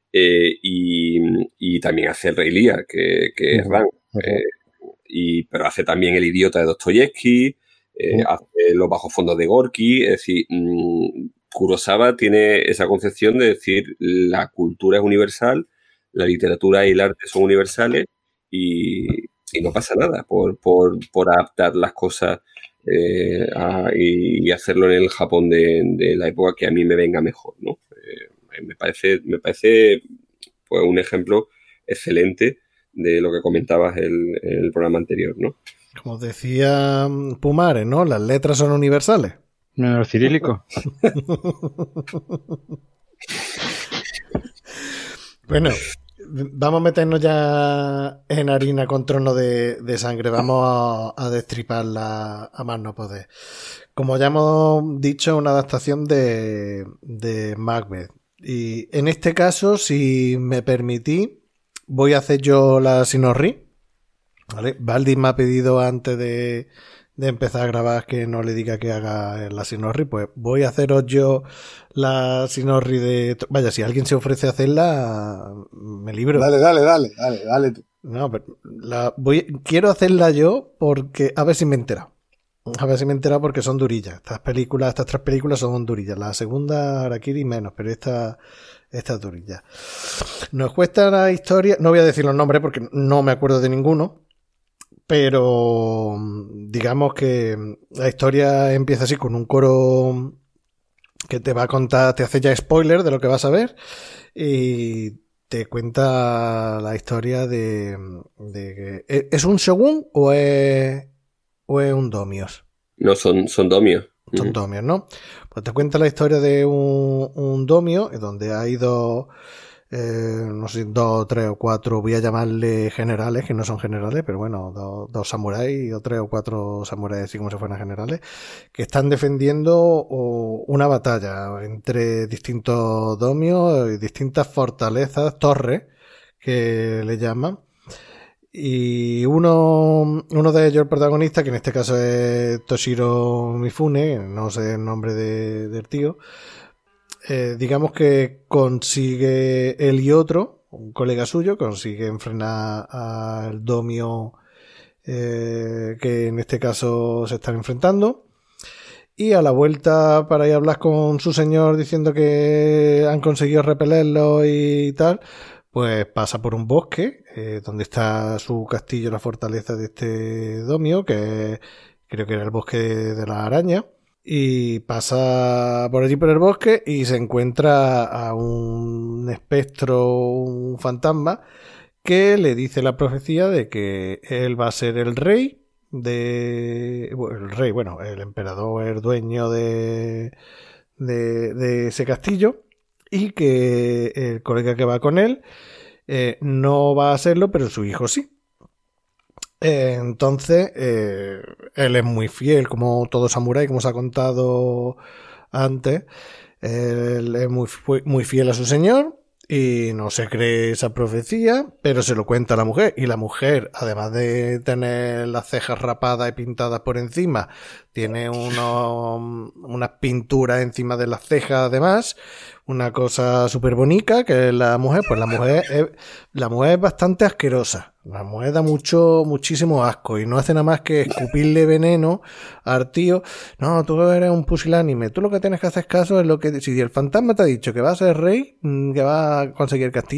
Y también hace el Rey Lear, que es Ran. Pero hace también El idiota de Dostoyevsky, hace Los bajos fondos de Gorky. Es decir, Kurosawa tiene esa concepción de decir la cultura es universal, la literatura y el arte son universales y no pasa nada por adaptar las cosas y hacerlo en el Japón de la época que a mí me venga mejor, ¿no? Me parece pues un ejemplo excelente de lo que comentabas en el programa anterior, ¿no? Como decía Pumares, ¿no? Las letras son universales. Menos cirílico. Bueno, vamos a meternos ya en harina con trono de sangre. Vamos a destriparla a más no poder. Como ya hemos dicho, una adaptación de Macbeth. Y en este caso, si me permití, voy a hacer yo la sinorri. ¿Vale? Baldi me ha pedido antes de empezar a grabar que no le diga que haga la sinorri, pues voy a haceros yo la sinorri de... Vaya, si alguien se ofrece a hacerla, me libro. Dale tú. No, pero quiero hacerla yo porque a ver si me he enterado. A ver si me he enterado porque son durillas. Estas tres películas son durillas. La segunda, Harakiri, menos, pero esta es durilla. Nos cuesta la historia, no voy a decir los nombres porque no me acuerdo de ninguno, pero digamos que la historia empieza así con un coro que te va a contar, te hace ya spoiler de lo que vas a ver y te cuenta la historia de ¿es un shogun o es un domios? No, son domios. Son domios, ¿no? Pues te cuenta la historia de un domio donde hay dos, no sé, 2, 3 o 4, voy a llamarle generales, que no son generales, pero bueno, dos samuráis o 3 o 4 samuráis, así como si fueran generales, que están defendiendo una batalla entre distintos domios y distintas fortalezas, torres, que le llaman. Y uno de ellos, el protagonista, que en este caso es Toshiro Mifune, no sé el nombre del tío, digamos que consigue él y otro, un colega suyo, consiguen frenar al domio que en este caso se están enfrentando. Y a la vuelta para ir a hablar con su señor diciendo que han conseguido repelerlo y tal, pues pasa por un bosque donde está su castillo, la fortaleza de este domio, que creo que era el bosque de la araña, y pasa por allí por el bosque y se encuentra a un espectro, un fantasma, que le dice la profecía de que él va a ser el rey el emperador, el dueño de ese castillo, y que el colega que va con él no va a hacerlo, pero su hijo sí. Entonces, él es muy fiel, como todo samurái, como se ha contado antes. Él es muy fiel a su señor y no se cree esa profecía, pero se lo cuenta a la mujer. Y la mujer, además de tener las cejas rapadas y pintadas por encima, tiene unas pinturas encima de las cejas, además. Una cosa súper bonita, que la mujer es bastante asquerosa. La mujer da muchísimo asco y no hace nada más que escupirle veneno al tío. No, tú eres un pusilánime. Tú lo que tienes que hacer caso es lo que... Si el fantasma te ha dicho que va a ser rey, que va a conseguir el castillo,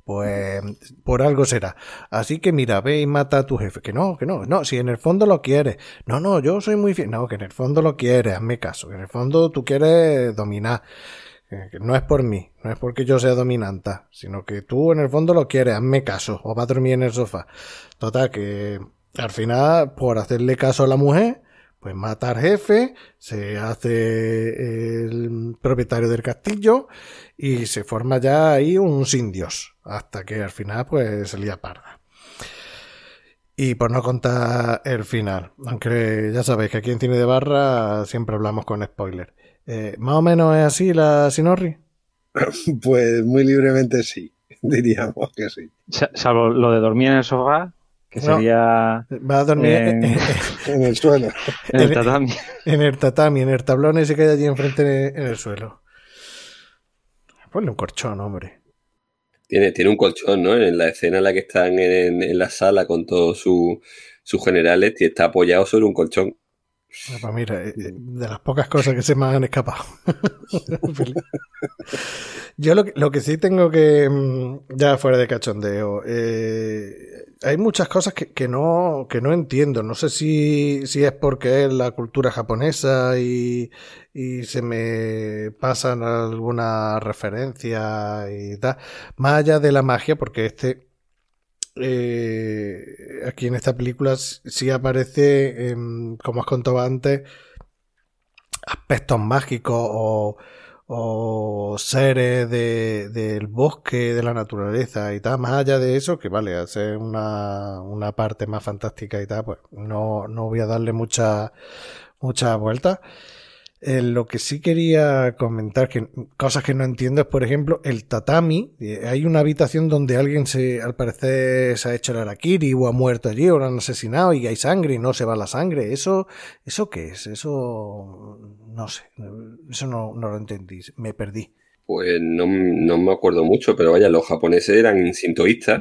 pues por algo será. Así que mira, ve y mata a tu jefe. Que no, si en el fondo lo quieres. No, yo soy muy fiel. No, que en el fondo lo quieres, hazme caso. Que en el fondo tú quieres dominar. Que no es por mí, no es porque yo sea dominanta, sino que tú en el fondo lo quieres, hazme caso, o va a dormir en el sofá. Total, que al final, por hacerle caso a la mujer, pues mata al jefe, se hace el propietario del castillo y se forma ya ahí un sin Dios, hasta que al final pues se lía parda. Y por no contar el final, aunque ya sabéis que aquí en Cine de Barra siempre hablamos con spoiler. ¿Más o menos es así la Sinorri? Pues muy libremente sí, diríamos que sí. Salvo lo de dormir en el sofá, que sería... Va a dormir en el suelo. En el tatami. En el tatami, en el tablón ese que hay allí enfrente en el suelo. Ponle un colchón, hombre. Tiene un colchón, ¿no? En la escena en la que están en la sala con todos sus generales, está apoyado sobre un colchón. Pues mira, de las pocas cosas que se me han escapado. Yo lo que sí tengo que, ya fuera de cachondeo, hay muchas cosas que no entiendo. No sé si es porque es la cultura japonesa y se me pasan alguna referencia y tal. Más allá de la magia, porque aquí en esta película sí aparece, como has contado antes, aspectos mágicos o seres del bosque, de la naturaleza y tal. Más allá de eso, que vale, hacer una parte más fantástica y tal, pues no voy a darle mucha vuelta. Lo que sí quería comentar, que cosas que no entiendo, es por ejemplo el tatami. Hay una habitación donde alguien al parecer se ha hecho el harakiri o ha muerto allí o lo han asesinado y hay sangre y no se va la sangre. ¿Eso qué es? Eso no sé, eso no lo entendí, me perdí. Pues no me acuerdo mucho, pero vaya, los japoneses eran sintoístas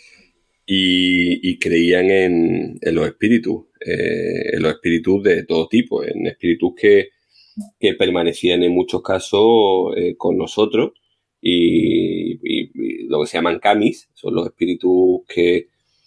y creían en los espíritus de todo tipo, en espíritus que permanecían en muchos casos con nosotros y lo que se llaman kamis, son los espíritus que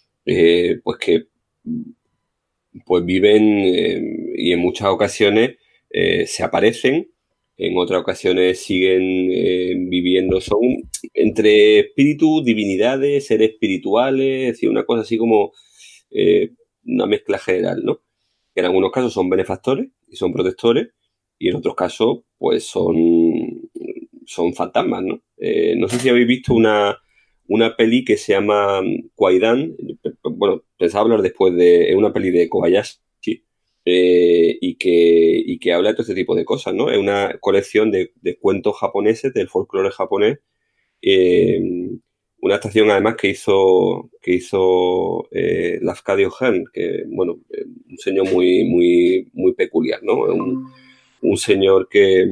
viven y en muchas ocasiones se aparecen, en otras ocasiones siguen viviendo, son entre espíritus, divinidades, seres espirituales, es decir, una cosa así como una mezcla general, ¿no? Que en algunos casos son benefactores y son protectores, y en otros casos, pues son fantasmas, ¿no? No sé si habéis visto una peli que se llama Kwaidan. Bueno, pensaba hablar después es una peli de Kobayashi, y que habla de todo este tipo de cosas, ¿no? Es una colección de cuentos japoneses, del folclore japonés, una adaptación además que hizo Lafcadio Hearn, que, bueno, un señor muy, muy, muy peculiar, ¿no? Un señor que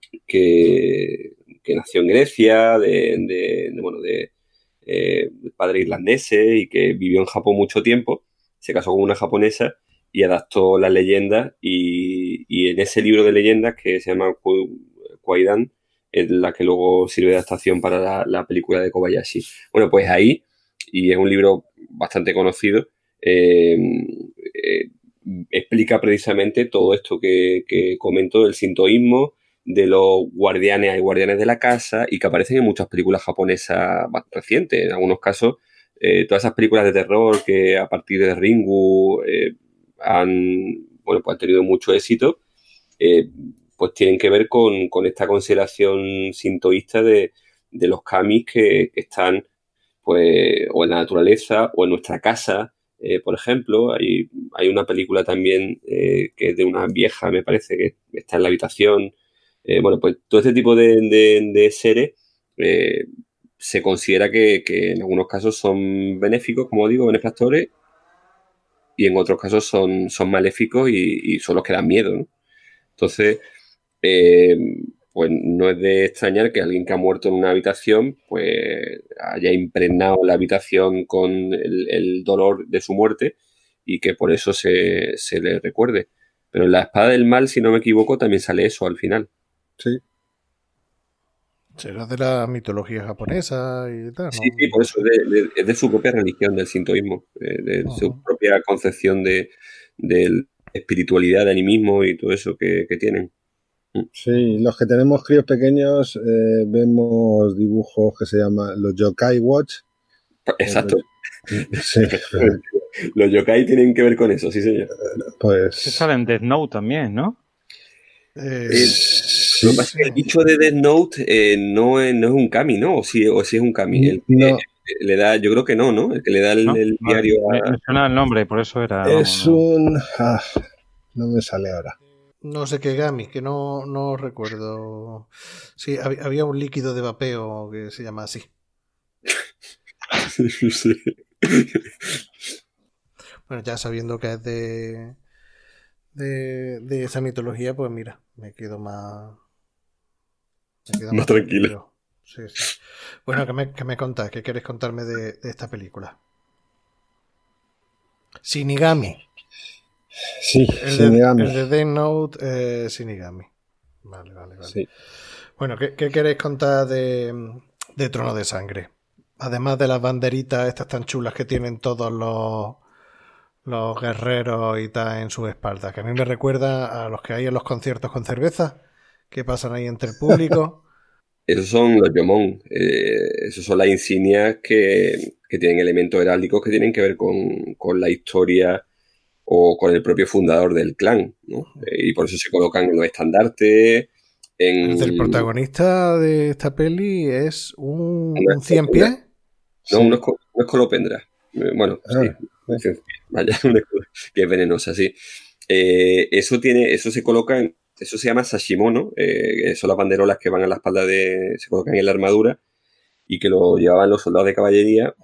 nació en Grecia, de padres irlandeses y que vivió en Japón mucho tiempo, se casó con una japonesa y adaptó las leyendas y en ese libro de leyendas que se llama Kwaidan es la que luego sirve de adaptación para la película de Kobayashi. Bueno, pues ahí, y es un libro bastante conocido, explica precisamente todo esto que comento del sintoísmo, de los guardianes, hay guardianes de la casa y que aparecen en muchas películas japonesas más recientes. En algunos casos, todas esas películas de terror que a partir de Ringu han tenido mucho éxito, pues tienen que ver con esta consideración sintoísta de los kamis que están pues o en la naturaleza o en nuestra casa. Por ejemplo, hay una película también que es de una vieja, me parece, que está en la habitación. Pues todo este tipo de seres se considera que en algunos casos son benéficos, como digo, benefactores, y en otros casos son maléficos y son los que dan miedo, ¿no? Entonces, pues no es de extrañar que alguien que ha muerto en una habitación pues haya impregnado la habitación con el dolor de su muerte y que por eso se le recuerde. Pero en La espada del mal, si no me equivoco, también sale eso al final. Sí. Será de la mitología japonesa y tal, ¿no? Sí, por eso es de su propia religión, del sintoísmo, de su propia concepción de espiritualidad, de animismo y todo eso que tienen. Sí, los que tenemos críos pequeños vemos dibujos que se llaman los Yokai Watch. Exacto. Sí. Los yokai tienen que ver con eso, sí, señor. Pues... Que sale en Death Note también, ¿no? Lo que pasa es que el bicho de Death Note no es un kami, ¿no? O sí es un kami. El que no. le da, yo creo que no. El que le da el diario a... Me suena el nombre, por eso era... Es un... no me sale ahora. No sé qué gami, que no recuerdo. Sí, había un líquido de vapeo que se llama así. Sí. Bueno, ya sabiendo que es de esa mitología, pues mira, me quedo más tranquilo. Sí. Bueno, ¿qué me contás? ¿Qué quieres contarme de esta película? Shinigami. Sí, Shinigami. El de Death Note, Shinigami. Vale. Sí. Bueno, ¿qué queréis contar de Trono de Sangre? Además de las banderitas estas tan chulas que tienen todos los guerreros y tal en sus espaldas, que a mí me recuerda a los que hay en los conciertos con cerveza, que pasan ahí entre el público. Esos son los Yomon, esos son las insignias que tienen elementos heráldicos que tienen que ver con la historia o con el propio fundador del clan, ¿no? Y por eso se colocan en los estandartes. El protagonista de esta peli es un 100 pies. No, no es Colopendra. Bueno, sí. Vaya, que es venenosa, sí. Eso se coloca eso se llama sashimono, son las banderolas que van a la espalda se colocan en la armadura y que lo llevaban los soldados de caballería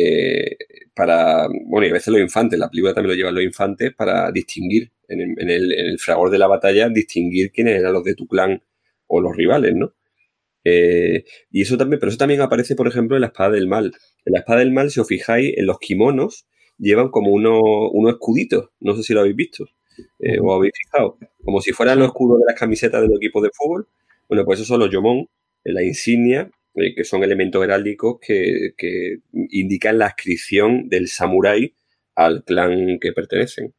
bueno, y a veces los infantes, la película también lo llevan los infantes para distinguir en el fragor de la batalla, distinguir quiénes eran los de tu clan o los rivales, ¿no? Y eso también aparece, por ejemplo, en la espada del mal. En la espada del mal, si os fijáis, en los kimonos llevan como unos escuditos, no sé si lo habéis visto o habéis fijado, como si fueran los escudos de las camisetas de los equipos de fútbol. Bueno, pues esos son los yomon, la insignia, que son elementos heráldicos que indican la adscripción del samurái al clan que pertenecen.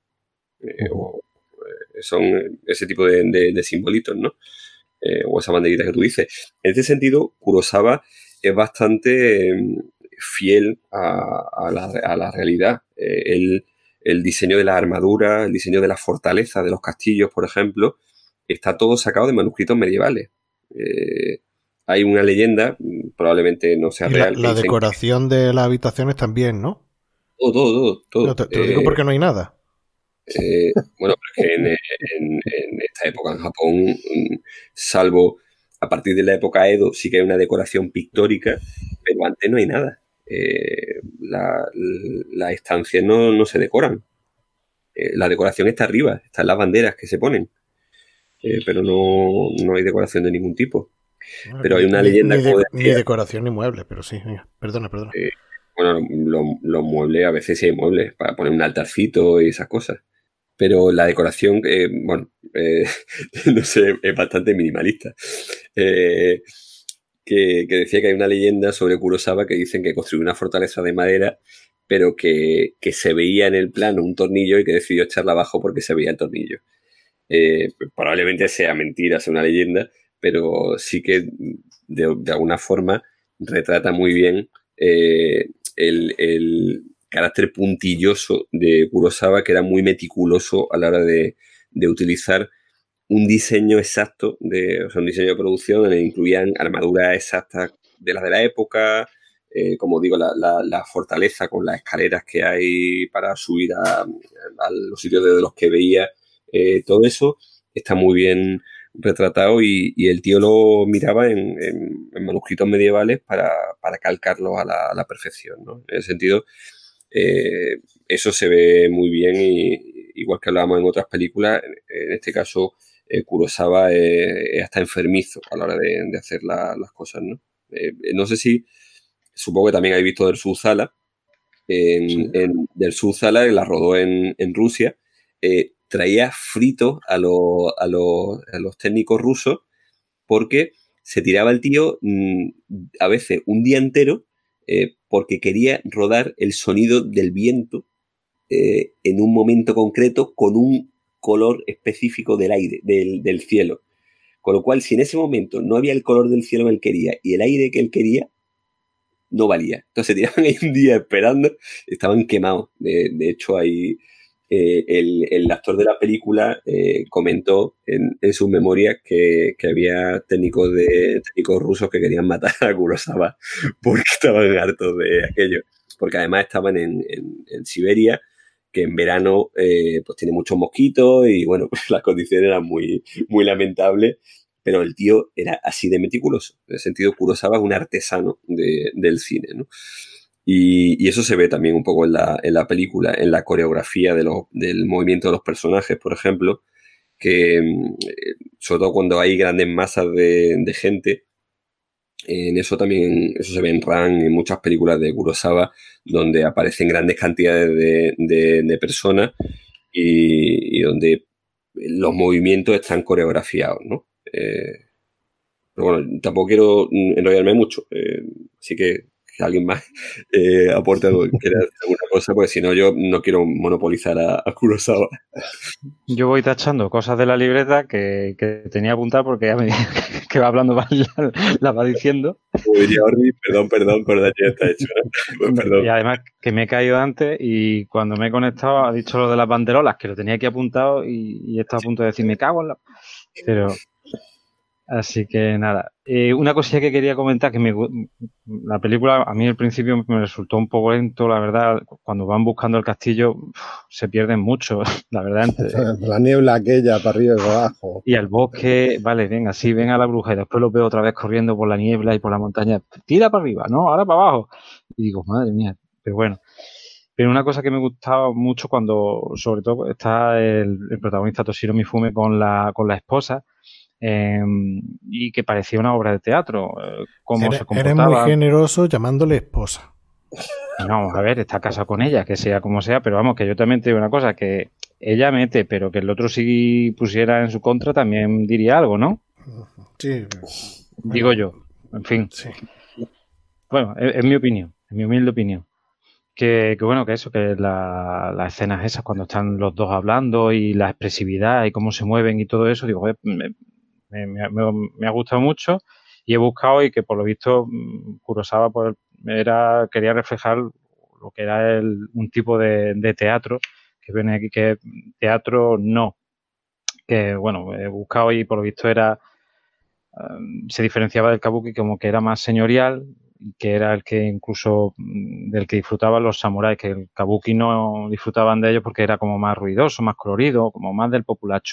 Son ese tipo de simbolitos, ¿no? O esa banderita que tú dices. En este sentido, Kurosawa es bastante fiel a la realidad. El diseño de las armaduras, el diseño de las fortalezas, de los castillos, por ejemplo, está todo sacado de manuscritos medievales. Hay una leyenda, probablemente no sea real. La decoración de las habitaciones también, ¿no? Todo. No, te lo digo porque no hay nada. Bueno, porque en esta época en Japón, salvo a partir de la época Edo, sí que hay una decoración pictórica, pero antes no hay nada. Las estancias no se decoran. La decoración está arriba, están las banderas que se ponen, pero no hay decoración de ningún tipo. Pero hay una leyenda ni decoración ni muebles, pero sí, perdona. Bueno, los muebles, a veces sí hay muebles para poner un altarcito y esas cosas. Pero la decoración, no sé, es bastante minimalista. Que decía que hay una leyenda sobre Kurosawa que dicen que construyó una fortaleza de madera, pero que se veía en el plano un tornillo y que decidió echarla abajo porque se veía el tornillo. Probablemente sea mentira, sea una leyenda, pero sí que de alguna forma retrata muy bien el carácter puntilloso de Kurosawa, que era muy meticuloso a la hora de utilizar un diseño exacto, un diseño de producción en el que incluían armaduras exactas de las de la época, como digo, la fortaleza con las escaleras que hay para subir a los sitios desde los que veía, todo eso está muy bien retratado y el tío lo miraba en manuscritos medievales para calcarlo a la perfección, ¿no? En ese sentido, eso se ve muy bien y igual que hablábamos en otras películas, en este caso Kurosawa es hasta enfermizo a la hora de hacer las cosas, ¿no? No sé si, supongo que también habéis visto Del Zala. Del Zala, la rodó en Rusia. Traía fritos a los técnicos rusos porque se tiraba el tío a veces un día entero porque quería rodar el sonido del viento en un momento concreto con un color específico del aire, del cielo. Con lo cual, si en ese momento no había el color del cielo que él quería y el aire que él quería, no valía. Entonces tiraban ahí un día esperando, estaban quemados. De hecho, ahí el actor de la película comentó en sus memorias que había técnicos rusos que querían matar a Kurosawa porque estaban hartos de aquello. Porque además estaban en Siberia, que en verano pues tiene muchos mosquitos y bueno, pues las condiciones eran muy, muy lamentables. Pero el tío era así de meticuloso. En ese sentido, Kurosawa es un artesano del cine, ¿no? Y eso se ve también un poco en la película, en la coreografía del movimiento de los personajes, por ejemplo, que sobre todo cuando hay grandes masas de gente, en eso también, eso se ve en Ran, en muchas películas de Kurosawa, donde aparecen grandes cantidades de personas y donde los movimientos están coreografiados, ¿no? Pero bueno, tampoco quiero enrollarme mucho, así que alguien más aporte algo, quiera decir alguna cosa, porque si no yo no quiero monopolizar a Kurosawa. Yo voy tachando cosas de la libreta que tenía apuntadas porque ya me dije que va hablando la va diciendo. Como diría Orbi, perdón, ya está hecho, ¿no? Perdón. Y además que me he caído antes y cuando me he conectado ha dicho lo de las banderolas, que lo tenía aquí apuntado y está a punto de decir me cago en la... Pero... Así que nada, una cosilla que quería comentar, que la película a mí al principio me resultó un poco lento, la verdad, cuando van buscando el castillo se pierden mucho, la verdad. La niebla aquella, para arriba y para abajo. Y el bosque, vale, venga, sí, ven a la bruja y después los veo otra vez corriendo por la niebla y por la montaña, tira para arriba, no, ahora para abajo. Y digo, madre mía, pero bueno. Pero una cosa que me gustaba mucho cuando, sobre todo, está el protagonista Toshiro Mifune con la esposa, y que parecía una obra de teatro. Cómo se comportaba. Eres muy generoso llamándole esposa. No, vamos a ver, está casado con ella, que sea como sea, pero vamos, que yo también te digo una cosa, que ella mete, pero que el otro si pusiera en su contra también diría algo, ¿no? Sí. Bueno, digo yo, en fin. Sí. Bueno, es mi opinión, es mi humilde opinión. Que bueno, que eso, que las escenas esas cuando están los dos hablando y la expresividad y cómo se mueven y todo eso, digo, me ha gustado mucho y he buscado y que por lo visto Kurosawa pues, quería reflejar lo que era un tipo de teatro que viene aquí, que es teatro no, que bueno, he buscado y por lo visto se diferenciaba del kabuki como que era más señorial, que era el que incluso del que disfrutaban los samuráis, que el kabuki no disfrutaban de ellos porque era como más ruidoso, más colorido, como más del populacho.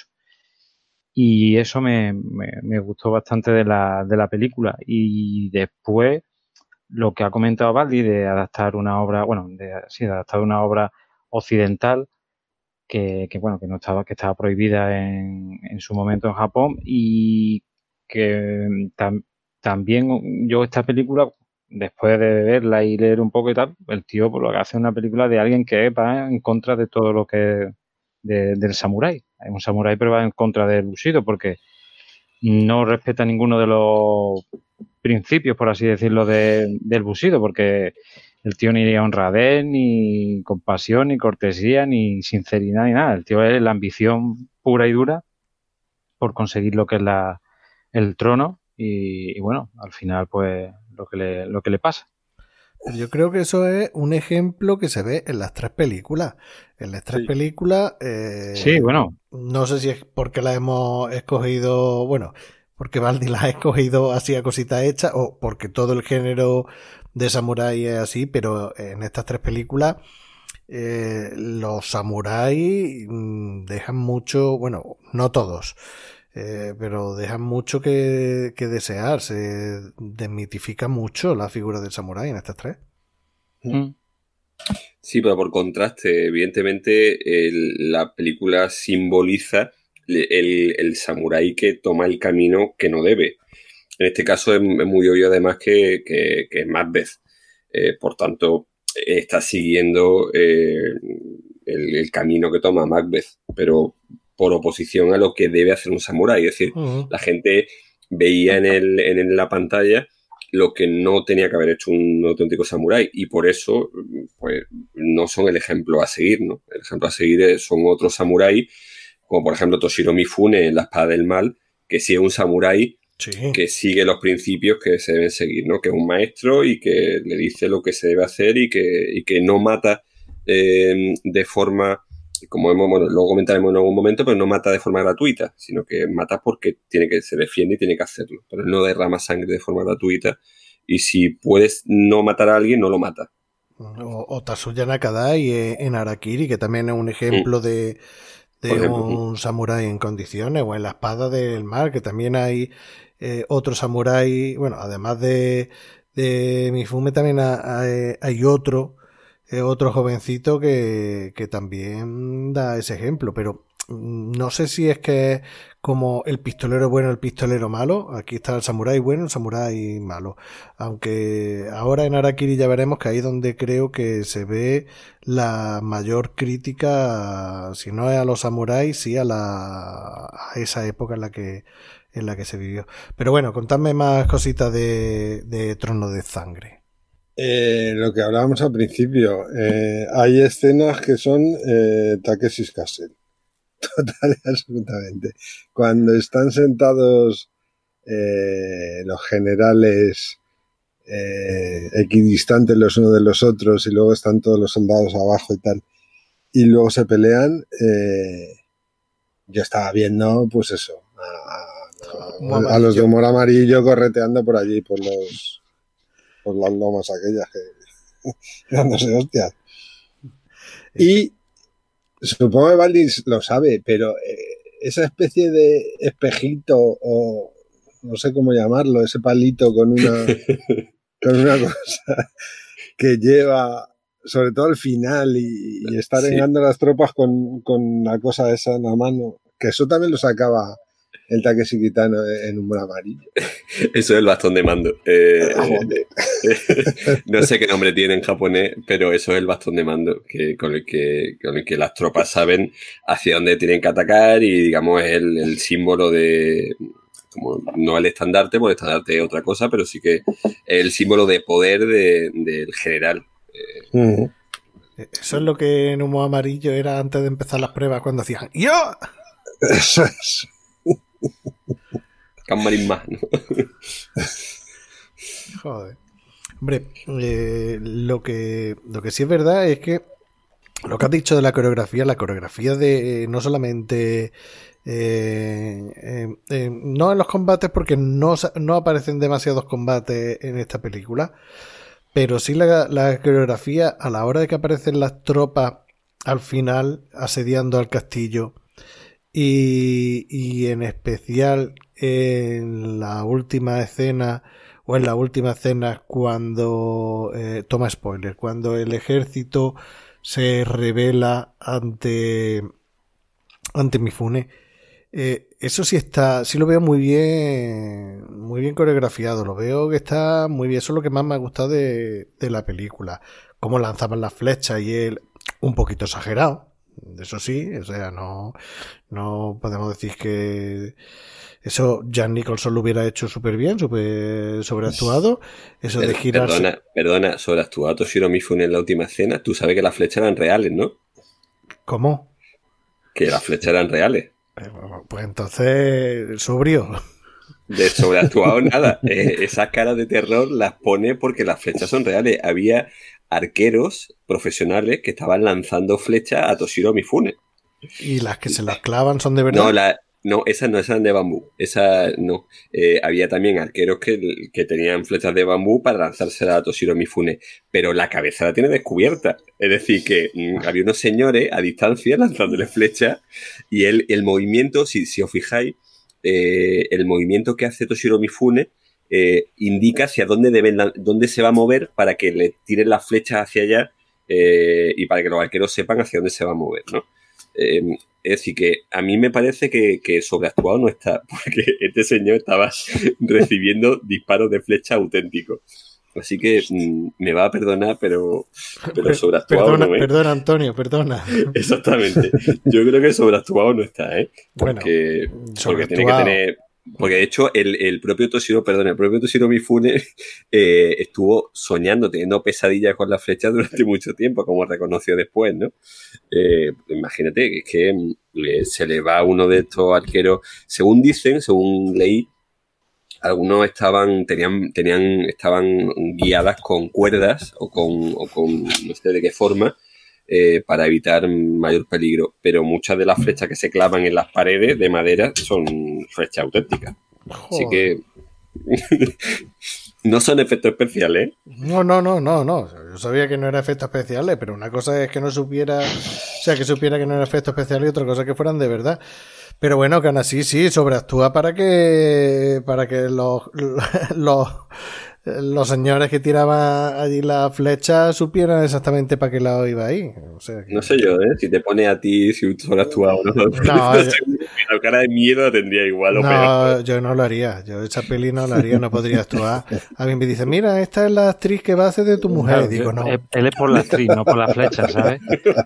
Y eso me gustó bastante de la película. Y después, lo que ha comentado Baldi de adaptar una obra, bueno, de adaptar una obra occidental que bueno, que no estaba, que estaba prohibida en su momento en Japón y que también yo esta película, después de verla y leer un poco y tal, el tío por lo que hace una película de alguien que va en contra de todo lo que del samurái. Hay un samurái pero va en contra del bushido porque no respeta ninguno de los principios, por así decirlo, del bushido, porque el tío ni honradez, ni compasión, ni cortesía, ni sinceridad, ni nada. El tío es la ambición pura y dura por conseguir lo que es el trono y bueno, al final pues lo que le pasa. Yo creo que eso es un ejemplo que se ve en las tres películas. En las tres películas... sí, bueno. No sé si es porque las hemos escogido... Bueno, porque Baldi las ha escogido así a cosita hecha o porque todo el género de samurái es así, pero en estas tres películas los samuráis dejan mucho... Bueno, no todos... pero dejan mucho que desear. Se desmitifica mucho la figura del samurái en estas tres. Sí, pero por contraste, evidentemente la película simboliza el samurái que toma el camino que no debe. En este caso es muy obvio además que es Macbeth. Por tanto, está siguiendo el camino que toma Macbeth, pero por oposición a lo que debe hacer un samurái. Es decir, la gente veía en la pantalla lo que no tenía que haber hecho un auténtico samurái, y por eso pues no son el ejemplo a seguir, ¿no? El ejemplo a seguir son otros samuráis, como por ejemplo Toshiro Mifune en La Espada del Mal, que sí es un samurái que sigue los principios que se deben seguir, ¿no? Que es un maestro y que le dice lo que se debe hacer y que no mata de forma, como luego comentaremos en algún momento, pero no mata de forma gratuita, sino que mata porque se defiende y tiene que hacerlo. Pero no derrama sangre de forma gratuita, y si puedes no matar a alguien, no lo mata. O Tatsuya Nakadai en Harakiri, que también es un ejemplo de un samurái en condiciones, o en La Espada del Mal, que también hay otro samurái, bueno, además de Mifune también hay otro jovencito que también da ese ejemplo, pero no sé si es que es como el pistolero bueno, el pistolero malo. Aquí está el samurái bueno, el samurái malo, aunque ahora en Harakiri ya veremos que ahí es donde creo que se ve la mayor crítica, si no es a los samuráis, sí a esa época en la que se vivió. Pero bueno, contadme más cositas de Trono de Sangre. Lo que hablábamos al principio, hay escenas que son Takeshi's Castle, total y absolutamente. Cuando están sentados los generales equidistantes los unos de los otros, y luego están todos los soldados abajo y tal, y luego se pelean, yo estaba viendo, pues eso, a los de humor amarillo correteando por allí, por las lomas aquellas que dándose hostias. Y supongo que Valdis lo sabe, pero esa especie de espejito, o no sé cómo llamarlo, ese palito con una cosa que lleva, sobre todo al final, y está arengando a las tropas con la cosa esa en la mano, que eso también lo sacaba el Takeshi Kitano en Humor Amarillo. Eso es el bastón de mando. No sé qué nombre tiene en japonés, pero eso es el bastón de mando, con el que las tropas saben hacia dónde tienen que atacar, y digamos es el símbolo de, como no el estandarte, porque el estandarte es otra cosa, pero sí que es el símbolo de poder del general. Eso es lo que en Humor Amarillo era antes de empezar las pruebas, cuando hacían ¡yo! Eso es. Camarín más, ¿no? Joder. Hombre, lo que sí es verdad es que lo que has dicho de la coreografía de no solamente no en los combates, porque no aparecen demasiados combates en esta película, pero sí la coreografía a la hora de que aparecen las tropas al final asediando al castillo, y en especial en la última escena, o en la última escena cuando toma spoiler, cuando el ejército se revela ante Mifune, eso sí lo veo muy bien coreografiado, lo veo que está muy bien. Eso es lo que más me ha gustado de la película, cómo lanzaban las flechas, y él un poquito exagerado, eso sí, o sea, no podemos decir que eso Jack Nicholson lo hubiera hecho súper bien, súper sobreactuado. Eso de girarse. Perdona, sobreactuado Toshiro Mifune en la última escena. Tú sabes que las flechas eran reales, ¿no? ¿Cómo? Que las flechas eran reales. Pues entonces, sobrio. De sobreactuado nada. Esas caras de terror las pone porque las flechas son reales. Había arqueros profesionales que estaban lanzando flechas a Toshiro Mifune. ¿Y las que se las clavan son de verdad? No, esas eran de bambú. Esas no. Había también arqueros que tenían flechas de bambú para lanzárselas a Toshiro Mifune, pero la cabeza la tiene descubierta. Es decir, que había unos señores a distancia lanzándole flechas, y el movimiento, si os fijáis, el movimiento que hace Toshiro Mifune indica hacia dónde se va a mover para que le tiren las flechas hacia allá, y para que los arqueros sepan hacia dónde se va a mover, ¿no? Es decir, que a mí me parece que sobreactuado no está, porque este señor estaba recibiendo disparos de flecha auténticos. Así que me va a perdonar, pero sobreactuado no es. Perdona, Antonio, perdona. Exactamente. Yo creo que sobreactuado no está, ¿eh? Porque tiene que tener Porque de hecho el propio Toshiro Mifune estuvo soñando, teniendo pesadillas con las flechas durante mucho tiempo, como reconoció después, ¿no? Imagínate, es que se le va uno de estos arqueros, según dicen, según leí, algunos estaban guiadas con cuerdas o con no sé de qué forma, para evitar mayor peligro, pero muchas de las flechas que se clavan en las paredes de madera son flechas auténticas. Joder. Así que no son efectos especiales, ¿eh? No. Yo sabía que no eran efectos especiales, pero una cosa es que no supiera, o sea, que supiera que no eran efectos especiales y otra cosa que fueran de verdad. Pero bueno, que aún así sí, sobreactúa para que los señores que tiraban allí la flecha supieran exactamente para qué lado iba ahí. O sea que... No sé yo, ¿eh? Si te pone a ti, si tú sobreactúas o no. No, La cara de miedo la tendría igual o no, peor. yo no lo haría. Yo esa peli no la haría, no podría actuar. A mí me dice, mira, esta es la actriz que va a hacer de tu mujer. Claro, Y digo, no. Él es por la actriz, no por la flecha, ¿sabes?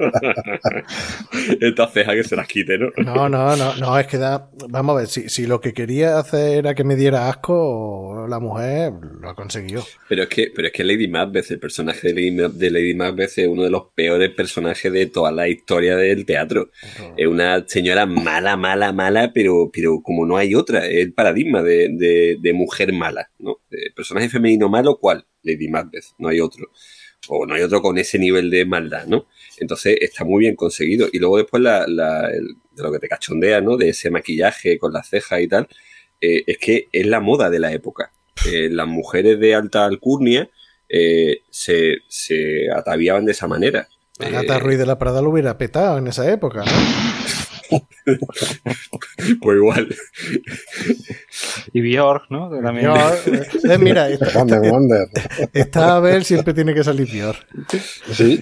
Estas cejas que se las quite, ¿no? No, es que vamos a ver, si lo que quería hacer era que me diera asco, la mujer lo ha conseguido. Pero es que Lady Macbeth, el personaje de Lady Macbeth es uno de los peores personajes de toda la historia del teatro. Es una señora mala, pero como no hay otra, es el paradigma de mujer mala, ¿no? De personaje femenino malo, ¿cuál? Lady Macbeth, no hay otro. O no hay otro con ese nivel de maldad, ¿no? Entonces está muy bien conseguido. Y luego después de lo que te cachondea, ¿no? De ese maquillaje con las cejas y tal, es que es la moda de la época. Las mujeres de alta alcurnia se ataviaban de esa manera. Agatha Ruiz de la Prada lo hubiera petado en esa época, ¿no? Pues igual. Y Björk, ¿no? Que también... Mira, Wonder. Esta a ver siempre tiene que salir Björk. Sí.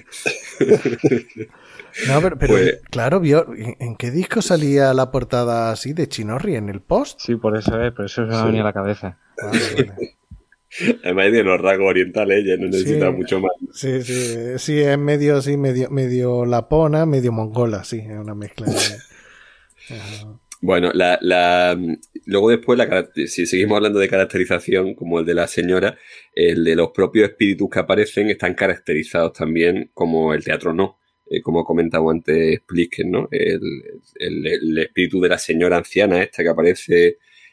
No, pero Pues- claro, Björk, ¿en qué disco salía la portada así de Chinorri? ¿En el Post? Sí, por eso se me ha venido a la cabeza. Vale. Además de los rasgos orientales, ella no necesita Sí. mucho más. Sí, es medio lapona, medio mongola, sí, es una mezcla de... Bueno, luego después, si seguimos hablando de caracterización, como el de la señora, el de los propios espíritus que aparecen están caracterizados también como el teatro no. Como comentaba antes Plisken, ¿no? El espíritu de la señora anciana esta que aparece,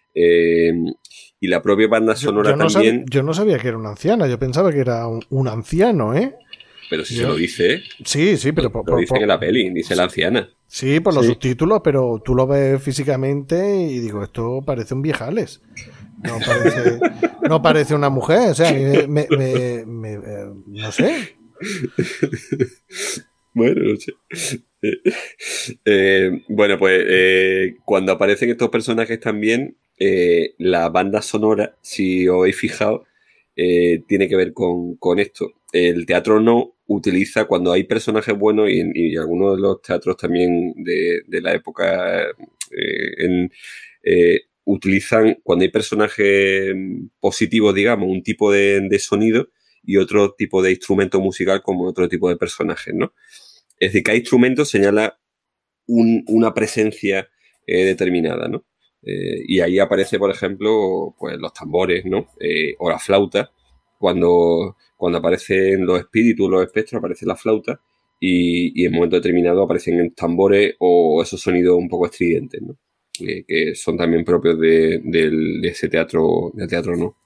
y la propia banda sonora también. Yo no sabía que era una anciana, yo pensaba que era un anciano, ¿eh? Pero si se lo dice, Sí, pero... lo dicen en la peli, dice la anciana. Sí, por los subtítulos, pero tú lo ves físicamente y digo, esto parece un viejales. No parece una mujer, o sea, no sé. Bueno, no sé. Bueno, pues cuando aparecen estos personajes también, la banda sonora, si os habéis fijado, tiene que ver con esto. El teatro no utiliza, cuando hay personajes buenos, y algunos de los teatros también de la época, utilizan, cuando hay personajes positivos, digamos, un tipo de sonido y otro tipo de instrumento musical como otro tipo de personajes, ¿no? Es decir, cada instrumento señala una presencia determinada, ¿no? Y ahí aparece, por ejemplo, pues los tambores, ¿no? O la flauta. Cuando aparecen los espíritus, los espectros, aparece la flauta y en un momento determinado aparecen tambores o esos sonidos un poco estridentes, ¿no? Que son también propios de ese teatro, del teatro, ¿no?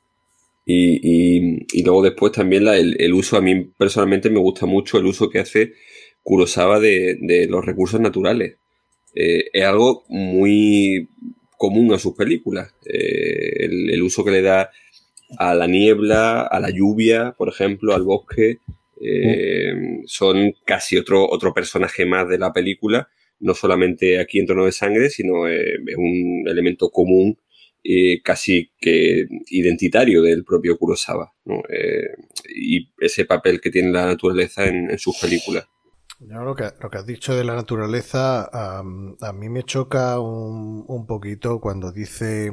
Y luego después también el uso, a mí personalmente me gusta mucho el uso que hace Kurosawa de los recursos naturales. Es algo muy común a sus películas. El uso que le da a la niebla, a la lluvia, por ejemplo, al bosque, son casi otro personaje más de la película, no solamente aquí en Trono de Sangre, sino es un elemento común, casi que identitario del propio Kurosawa, ¿no? Y ese papel que tiene la naturaleza en sus películas. Yo lo que has dicho de la naturaleza, a mí me choca un poquito cuando dice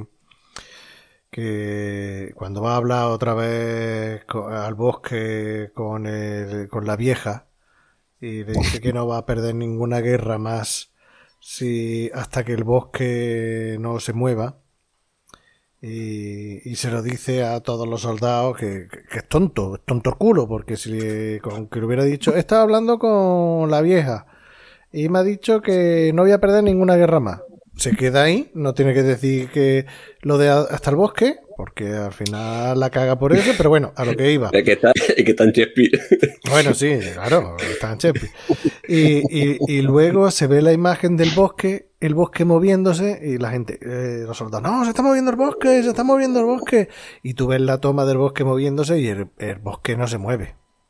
que cuando va a hablar otra vez al bosque con la vieja y le dice que no va a perder ninguna guerra más hasta que el bosque no se mueva. y se lo dice a todos los soldados que es tonto el culo, porque si con que le hubiera dicho, estaba hablando con la vieja y me ha dicho que no voy a perder ninguna guerra más. Se queda ahí, no tiene que decir que lo de hasta el bosque, porque al final la caga por eso, pero bueno, a lo que iba. Es que está en Shakespeare. Bueno, sí, claro, está en Shakespeare. Y luego se ve la imagen del bosque, el bosque moviéndose, y la gente, los soldados, no, se está moviendo el bosque, se está moviendo el bosque. Y tú ves la toma del bosque moviéndose y el bosque no se mueve.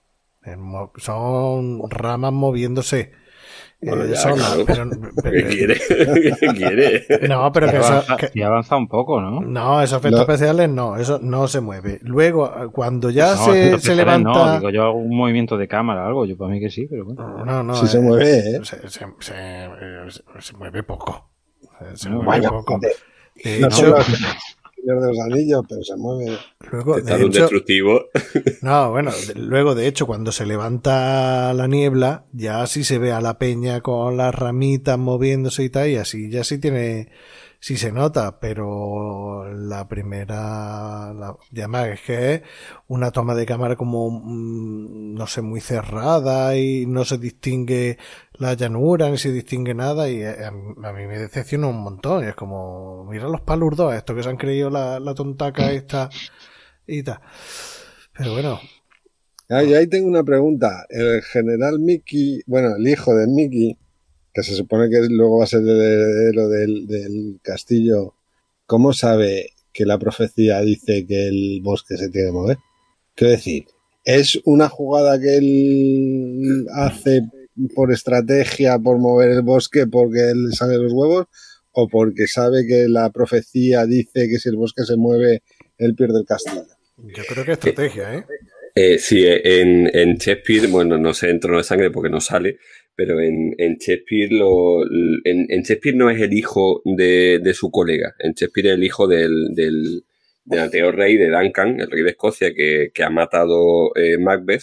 Son ramas moviéndose. Bueno, ya, sola, claro. pero ¿Qué quiere? ¿Qué quiere? no, pero que eso Y avanza un poco, ¿no? no, esos efectos especiales no, eso no se mueve. Luego, cuando ya No, se efectos especiales levanta, No, digo yo algún movimiento de cámara, algo. Yo para mí que sí, pero bueno. no, Sí se mueve, ¿eh? se mueve poco. Se No, mueve vaya, poco. joder. De No hecho, son los Señor de los Anillos, pero se mueve. luego, Está de un hecho, destructivo. no, bueno, luego de hecho cuando se levanta la niebla, ya sí se ve a la peña con las ramitas moviéndose y tal, y así ya sí se nota, pero la primera, y además es que es una toma de cámara como, no sé, muy cerrada y no se distingue la llanura ni se distingue nada y a mí me decepciona un montón. Y es como, mira los palurdos, estos que se han creído la tontaca esta y tal. Pero bueno. Y ahí tengo una pregunta. El general Mickey, bueno, el hijo de Mickey, que se supone que luego va a ser el heredero del castillo, ¿cómo sabe que la profecía dice que el bosque se tiene que mover? Quiero decir, ¿es una jugada que él hace por estrategia, por mover el bosque, porque él sabe los huevos, o porque sabe que la profecía dice que si el bosque se mueve, él pierde el castillo? Yo creo que estrategia, ¿eh? Sí, en Shakespeare, bueno, no sé en Trono de Sangre porque no sale, pero en Shakespeare en Shakespeare no es el hijo de su colega. En Shakespeare es el hijo del anterior rey, de Duncan, el rey de Escocia, que ha matado Macbeth,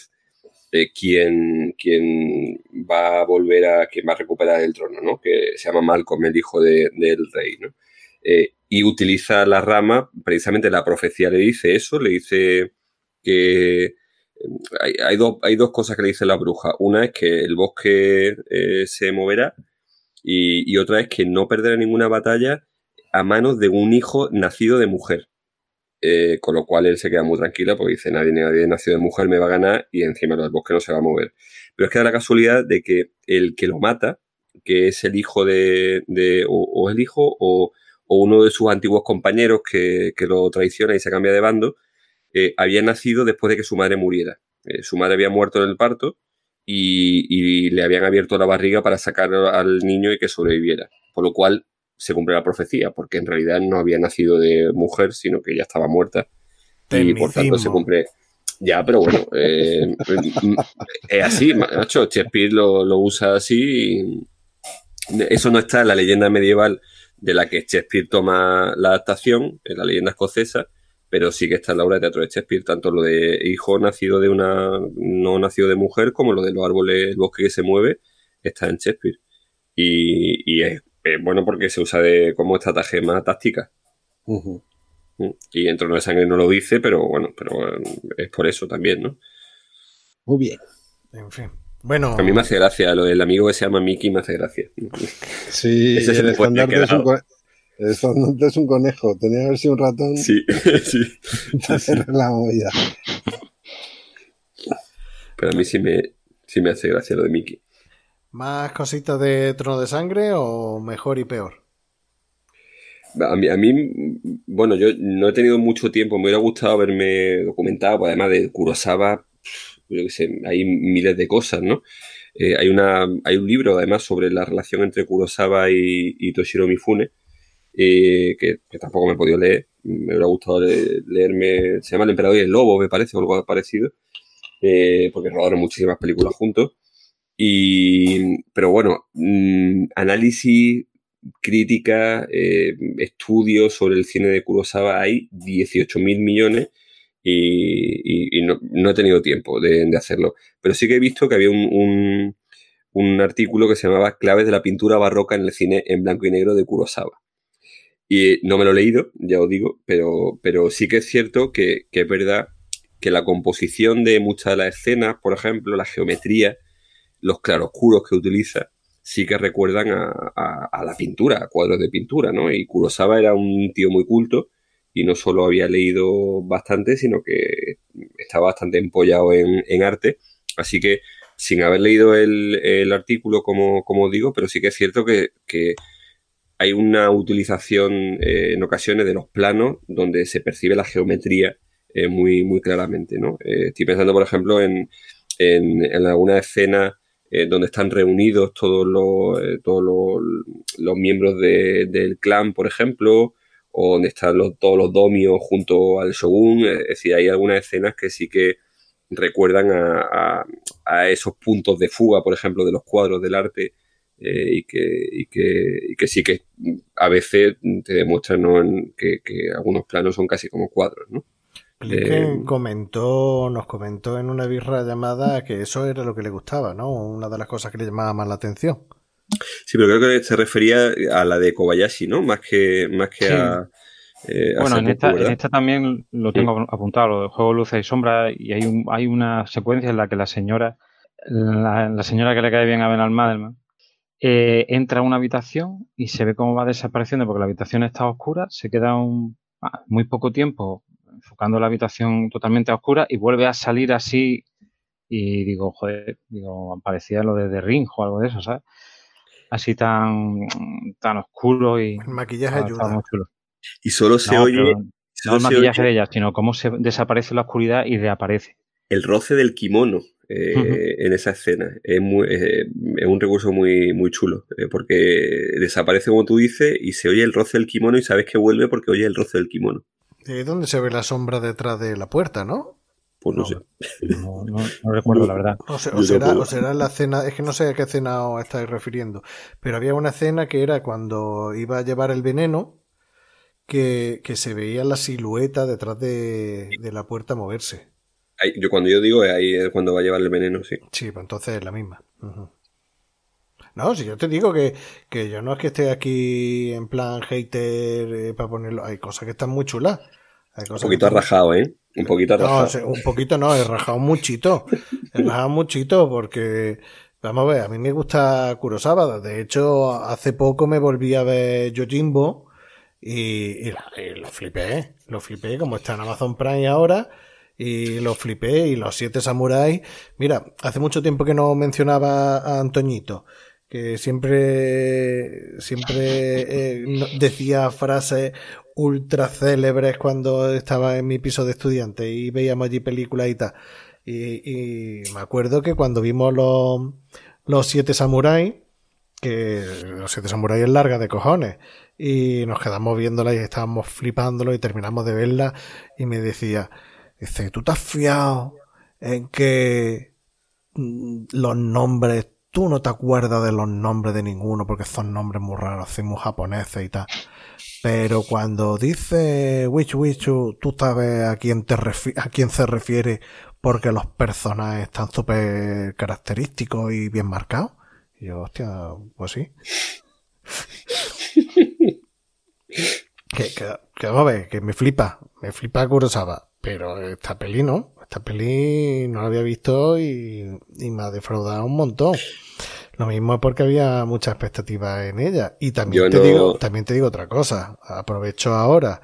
quien va a quien va a recuperar el trono, ¿no? Que se llama Malcolm, el hijo del rey, ¿no? Y utiliza la rama, precisamente la profecía le dice eso, le dice que hay dos cosas que le dice la bruja. Una es que el bosque se moverá y otra es que no perderá ninguna batalla a manos de un hijo nacido de mujer. Con lo cual él se queda muy tranquila porque dice, nadie nacido de mujer me va a ganar y encima el bosque no se va a mover. Pero es que da la casualidad de que el que lo mata, que es el hijo o el hijo o uno de sus antiguos compañeros que lo traiciona y se cambia de bando, había nacido después de que su madre muriera. Su madre había muerto en el parto y le habían abierto la barriga para sacar al niño y que sobreviviera. Por lo cual se cumple la profecía, porque en realidad no había nacido de mujer, sino que ya estaba muerta. Y por tanto se cumple. Ya, pero bueno, es así, macho. Shakespeare lo usa así. Eso no está en la leyenda medieval de la que Shakespeare toma la adaptación, en la leyenda escocesa, pero sí que está en la obra de teatro de Shakespeare, tanto lo de hijo nacido de no nacido de mujer, como lo de los árboles, el bosque que se mueve, está en Shakespeare. Y es bueno porque se usa como estratagema táctica. Uh-huh. Y en Trono de Sangre no lo dice, pero bueno, es por eso también, ¿no? Muy bien. En fin. Bueno. A mí me hace gracia, lo del amigo que se llama Mickey me hace gracia. Sí, ese el estandarte es un conejo. Tenía que haber sido un ratón. Sí, sí. Para hacer la movida. Pero a mí sí me hace gracia lo de Mickey. ¿Más cositas de Trono de Sangre o mejor y peor? A mí, bueno, yo no he tenido mucho tiempo, me hubiera gustado haberme documentado, pues además de Kurosawa, yo qué sé, hay miles de cosas, ¿no? Hay un libro además sobre la relación entre Kurosawa y Toshiro Mifune, que tampoco me he podido leer, me hubiera gustado leerme, se llama El Emperador y el Lobo, me parece, o algo parecido, porque rodaron muchísimas películas juntos. Pero bueno, análisis, crítica, estudios sobre el cine de Kurosawa hay 18.000 millones y no he tenido tiempo de hacerlo. Pero sí que he visto que había un artículo que se llamaba Claves de la pintura barroca en el cine en blanco y negro de Kurosawa. Y no me lo he leído, ya os digo, pero sí que es cierto que es verdad que la composición de muchas de las escenas, por ejemplo, la geometría, los claroscuros que utiliza, sí que recuerdan a la pintura, a cuadros de pintura, ¿no? Y Kurosawa era un tío muy culto y no solo había leído bastante, sino que estaba bastante empollado en arte. Así que, sin haber leído el artículo, como digo, pero sí que es cierto que hay una utilización en ocasiones de los planos donde se percibe la geometría muy, muy claramente, ¿no? Estoy pensando, por ejemplo, en alguna escena donde están reunidos todos los miembros del clan, por ejemplo, o donde están todos los domios junto al shogun. Es decir, hay algunas escenas que sí que recuerdan a esos puntos de fuga, por ejemplo, de los cuadros del arte, y que sí que a veces te demuestran, ¿no?, que algunos planos son casi como cuadros, ¿no? Nos comentó en una birra llamada que eso era lo que le gustaba, ¿no? Una de las cosas que le llamaba más la atención. Sí, pero creo que se refería a la de Kobayashi, ¿no? Más que sí. Bueno, en esta también lo tengo apuntado, lo del juego Luces y Sombras, y hay una secuencia en la que la señora que le cae bien a Ben Almadelman entra a una habitación y se ve cómo va desapareciendo porque la habitación está oscura, se queda muy poco tiempo enfocando la habitación totalmente a oscura y vuelve a salir así y digo, parecía lo de The Ring o algo de eso, ¿sabes? Así tan oscuro y... El maquillaje ayuda. Muy chulo. Y solo se oye... No el maquillaje de ella, sino cómo se desaparece la oscuridad y reaparece. El roce del kimono en esa escena es un recurso muy, muy chulo, porque desaparece, como tú dices, y se oye el roce del kimono y sabes que vuelve porque oye el roce del kimono. ¿Dónde se ve la sombra detrás de la puerta, no? Pues no sé. No recuerdo, la verdad. O será en la escena, es que no sé a qué escena os estáis refiriendo, pero había una escena que era cuando iba a llevar el veneno, que se veía la silueta detrás de la puerta moverse. Cuando yo digo ahí es cuando va a llevar el veneno, sí. Sí, pues entonces es la misma. Uh-huh. No, si yo te digo que yo no es que esté aquí en plan hater para ponerlo. Hay cosas que están muy chulas. Hay cosas un poquito rajado, ¿eh? Un poquito rajado. No, un poquito no, he rajado muchito. He rajado muchito porque, vamos a ver, a mí me gusta Kurosawa. De hecho, hace poco me volví a ver Yojimbo y lo flipé. Lo flipé, como está en Amazon Prime ahora. Y lo flipé, y los 7 samuráis. Mira, hace mucho tiempo que no mencionaba a Antoñito, que siempre decía frases ultra célebres cuando estaba en mi piso de estudiante y veíamos allí películas y tal. Y me acuerdo que cuando vimos los 7 samuráis, que los 7 samuráis es larga de cojones, y nos quedamos viéndola y estábamos flipándolo y terminamos de verla y me decía... Dice, ¿tú te has fiado en que los nombres, tú no te acuerdas de los nombres de ninguno porque son nombres muy raros, así muy japoneses y tal? Pero cuando dice Wichu, tú sabes a quién se refiere porque los personajes están súper característicos y bien marcados. Y yo, hostia, pues sí. que vamos a ver, que me flipa Kurosawa. Pero esta peli no la había visto y me ha defraudado un montón. Lo mismo es porque había mucha expectativa en ella. Y también te digo otra cosa. Aprovecho ahora.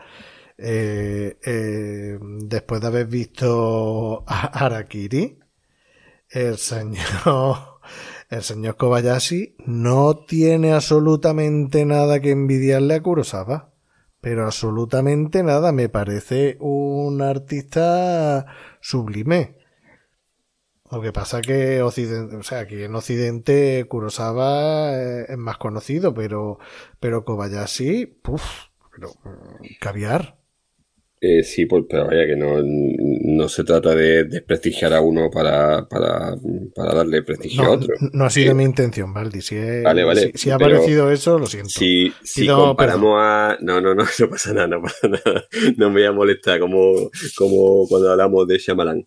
Después de haber visto a Harakiri, el señor Kobayashi no tiene absolutamente nada que envidiarle a Kurosawa. Pero absolutamente nada, me parece un artista sublime. Lo que pasa que aquí en Occidente Kurosawa es más conocido, pero Kobayashi, caviar. Sí, pues, pero vaya que no se trata de desprestigiar a uno para darle prestigio a otro. No ha sido mi intención, Valdi. Vale. Si ha parecido eso, lo siento. Si comparamos No pasa nada. No me voy a molestar como cuando hablamos de Shyamalan.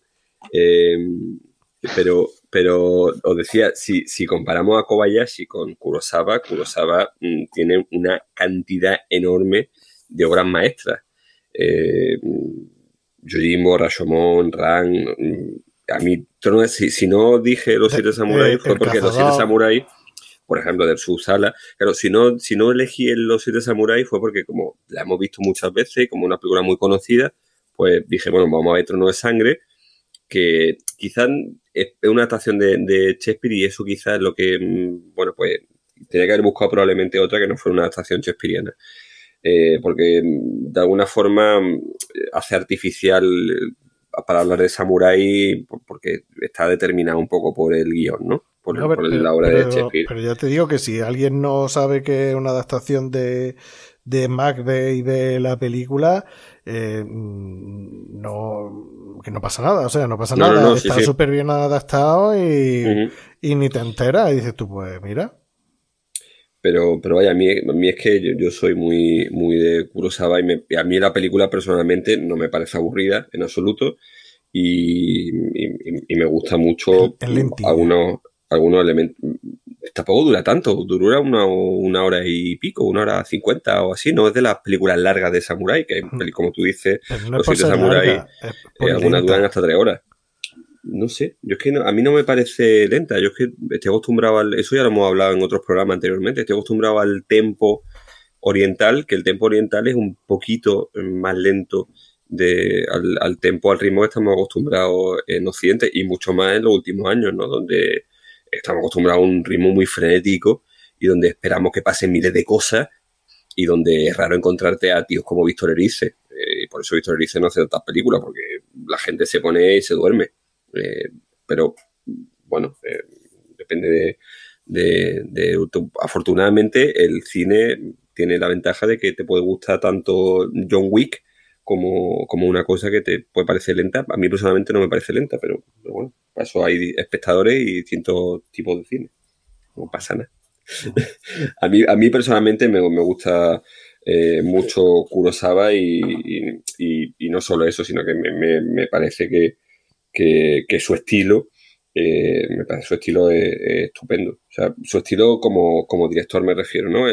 Pero os decía, si comparamos a Kobayashi con Kurosawa tiene una cantidad enorme de obras maestras. Yojimbo, Rashomon, Ran. A mí, si no dije Los Siete Samuráis, fue porque Los Siete Samuráis, por ejemplo, del Subsala, claro, si no elegí Los Siete Samuráis fue porque como la hemos visto muchas veces, como una película muy conocida, pues dije, bueno, vamos a ver Trono de Sangre, que quizás es una adaptación de Shakespeare y eso quizás es lo que, bueno, pues tenía que haber buscado probablemente otra que no fuera una adaptación shakespeariana. Porque de alguna forma hace artificial para hablar de samurái porque está determinado un poco por el guión, ¿no? Por la obra de Shakespeare. Pero ya te digo que si alguien no sabe que es una adaptación de Macbeth y ve la película, que no pasa nada, o sea, no pasa nada, no, está súper bien adaptado y ni te enteras y dices tú, pues mira. Pero vaya, a mí es que yo soy muy, muy de Kurosawa y a mí la película personalmente no me parece aburrida en absoluto y me gusta mucho algunos elementos. Tampoco dura tanto, dura una hora y pico, 1 hora 50 o así, no es de las películas largas de Samurai, que como tú dices, Los Siete Samuráis, algunas duran hasta 3 horas. No sé, yo es que a mí no me parece lenta, yo es que estoy acostumbrado eso ya lo hemos hablado en otros programas anteriormente, estoy acostumbrado al tempo oriental, que el tempo oriental es un poquito más lento al tempo, al ritmo que estamos acostumbrados en Occidente y mucho más en los últimos años, ¿no? Donde estamos acostumbrados a un ritmo muy frenético y donde esperamos que pasen miles de cosas y donde es raro encontrarte a tíos como Víctor Erice. Y por eso Víctor Erice no hace tantas películas, porque la gente se pone y se duerme. Pero bueno, depende afortunadamente el cine tiene la ventaja de que te puede gustar tanto John Wick como una cosa que te puede parecer lenta. A mí personalmente no me parece lenta, pero bueno, para eso hay espectadores y distintos tipos de cine, no pasa nada. a mí personalmente me gusta mucho Kurosawa y no solo eso, sino que me parece que su estilo me parece su estilo es estupendo. O sea, su estilo como director me refiero, ¿no?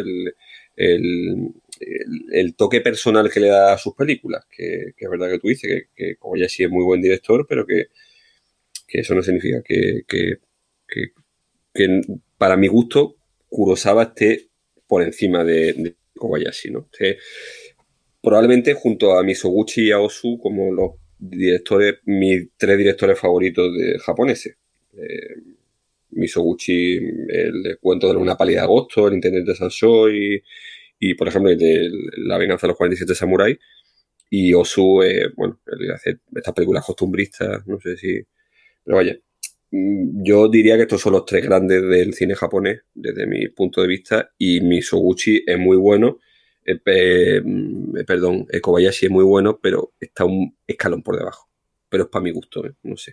El toque personal que le da a sus películas, que es verdad que tú dices que Kobayashi es muy buen director, pero que eso no significa que para mi gusto Kurosawa esté por encima de Kobayashi, ¿no? Probablemente junto a Mizoguchi y a Ozu como los directores, mis 3 directores favoritos japoneses. Mizoguchi, el cuento de una pálida de agosto, el intendente Sansoi y por ejemplo de La venganza de los 47 samuráis, y Ozu, bueno, él hace estas películas costumbristas, no sé si, pero vaya, yo diría que estos son los 3 grandes del cine japonés desde mi punto de vista, y Mizoguchi es muy bueno, Kobayashi es muy bueno, pero está un escalón por debajo, pero es para mi gusto, no sé.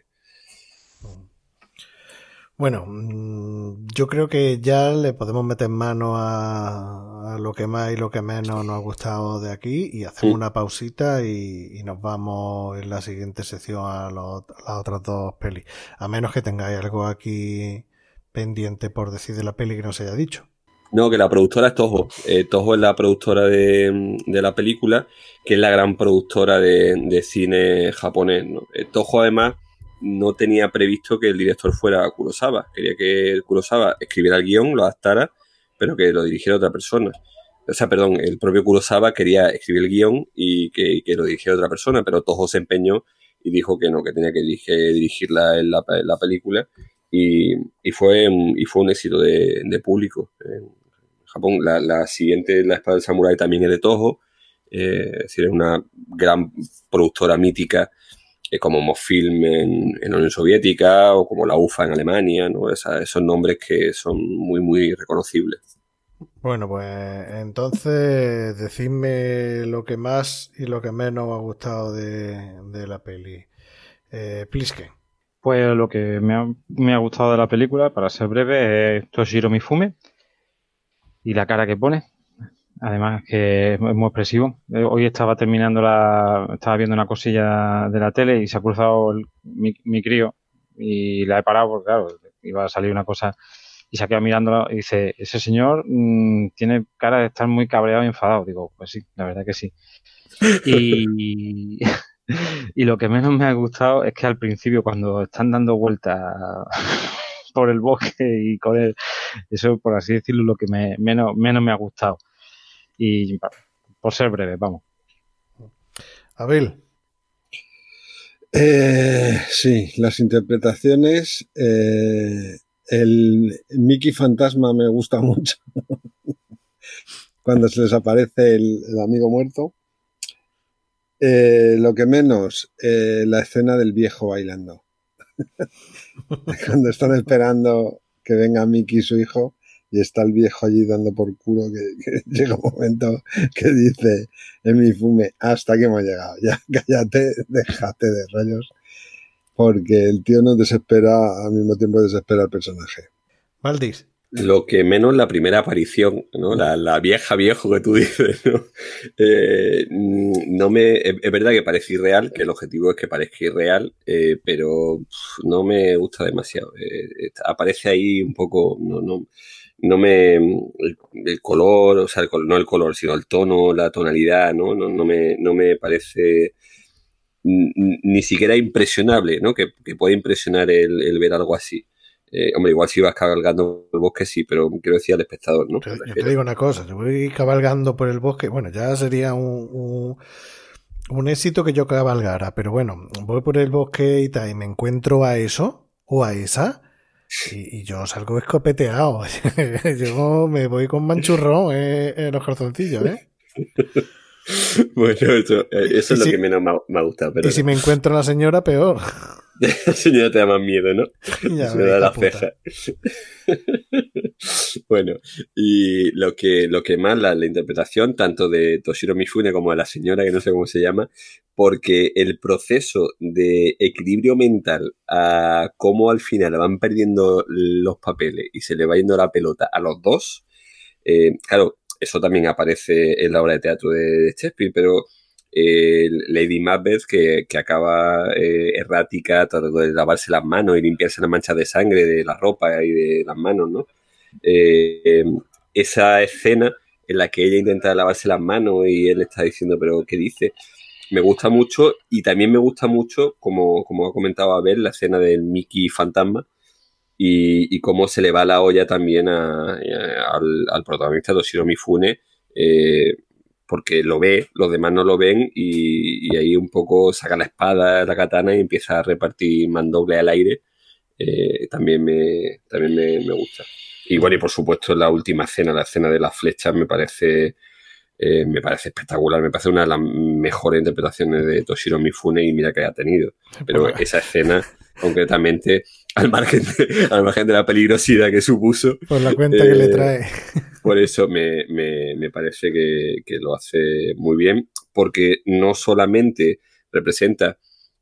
Bueno, yo creo que ya le podemos meter mano a lo que más y lo que menos nos ha gustado de aquí y hacemos una pausita y nos vamos en la siguiente sección a las otras 2 pelis. A menos que tengáis algo aquí pendiente por decir de la peli que no se haya dicho. No, que la productora es Toho. Toho es la productora de la película, que es la gran productora de cine japonés, ¿no? Toho además no tenía previsto que el director fuera Kurosawa. Quería que Kurosawa escribiera el guión, lo adaptara, pero que lo dirigiera otra persona. O sea, perdón, el propio Kurosawa quería escribir el guión y que lo dirigiera otra persona, pero Toho se empeñó y dijo que no, que tenía que dirigir la película y fue un éxito de público. En Japón, la siguiente, La espada del samurái, también es de Toho. Es decir, es una gran productora mítica, como Mosfilm en la Unión Soviética o como la UFA en Alemania, ¿no? Esos nombres que son muy, muy reconocibles. Bueno, pues entonces decidme lo que más y lo que menos me ha gustado de la peli. Pliske. Pues lo que me ha gustado de la película, para ser breve, es Toshiro Mifune y la cara que pone. Además que es muy expresivo. Hoy estaba viendo una cosilla de la tele y se ha cruzado mi crío y la he parado porque claro, iba a salir una cosa Y se queda mirándolo y dice, ese señor tiene cara de estar muy cabreado y enfadado. Digo, pues sí, la verdad que sí. Y, y lo que menos me ha gustado es que al principio, cuando están dando vueltas por el bosque y con él, eso, por así decirlo, lo que menos me ha gustado. Y por ser breve, vamos. Abel. Sí, las interpretaciones. El Mickey Fantasma me gusta mucho. Cuando se les aparece el amigo muerto. Lo que menos, la escena del viejo bailando. Cuando están esperando que venga Mickey, su hijo, y está el viejo allí dando por culo, que llega un momento que dice en mi fume, hasta que hemos llegado, ya cállate, déjate de rollos, porque el tío nos desespera, al mismo tiempo desespera al personaje. Valdis. Lo que menos la primera aparición, ¿no? La viejo que tú dices, ¿no? Es verdad que parece irreal, que el objetivo es que parezca irreal, pero no me gusta demasiado. Aparece ahí un poco, no me, el color, o sea, no el color, sino el tono, la tonalidad, ¿no? No me parece ni siquiera impresionable, ¿no? Que puede impresionar el ver algo así. Hombre, igual si vas cabalgando por el bosque, sí, pero quiero decir al espectador, ¿no? Yo te digo una cosa, yo voy cabalgando por el bosque, bueno, ya sería un éxito que yo cabalgara, pero bueno, voy por el bosque y tal, y me encuentro a eso o a esa, y yo salgo escopeteado. Yo me voy con manchurrón en los calzoncillos, ¿eh? Bueno, eso es lo que menos me ha gustado. Pero y si me encuentro a la señora, peor. La señora te da más miedo, ¿no? Ya me da la ceja. Bueno, y lo que más, la interpretación, tanto de Toshiro Mifune como de la señora, que no sé cómo se llama, porque el proceso de equilibrio mental a cómo al final van perdiendo los papeles y se le va yendo la pelota a los dos, claro, eso también aparece en la obra de teatro de Shakespeare, pero Lady Macbeth que acaba errática, tratando de lavarse las manos y limpiarse las manchas de sangre de la ropa y de las manos, ¿no? Esa escena en la que ella intenta lavarse las manos y él está diciendo, pero ¿qué dice? Me gusta mucho, y también me gusta mucho, como ha comentado Abel, la escena del Mickey Fantasma y cómo se le va la olla también al protagonista Toshiro Mifune, porque lo ve, los demás no lo ven, y ahí un poco saca la espada, la katana y empieza a repartir mandoble al aire. También me gusta. Y bueno, y por supuesto la última escena, la escena de las flechas, me parece espectacular, me parece una de las mejores interpretaciones de Toshiro Mifune, y mira que ha tenido. Pero esa escena, concretamente, al margen de la peligrosidad que supuso, por la cuenta que le trae. Por eso me parece que lo hace muy bien, porque no solamente representa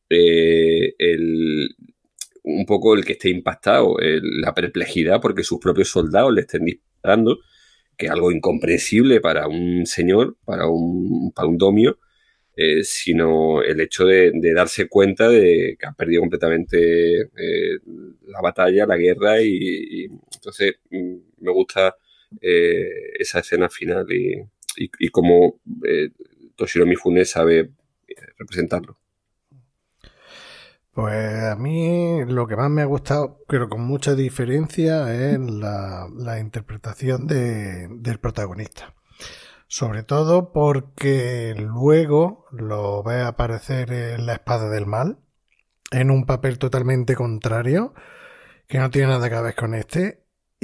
un poco el que esté impactado, la perplejidad porque sus propios soldados le estén disparando, que es algo incomprensible para un señor, para un domio, sino el hecho de darse cuenta de que ha perdido completamente la batalla, la guerra, y entonces me gusta esa escena final y cómo Toshiro Mifune sabe representarlo. Pues a mí lo que más me ha gustado, pero con mucha diferencia, es la interpretación del protagonista. Sobre todo porque luego lo ve aparecer en La Espada del Mal, en un papel totalmente contrario, que no tiene nada que ver con este,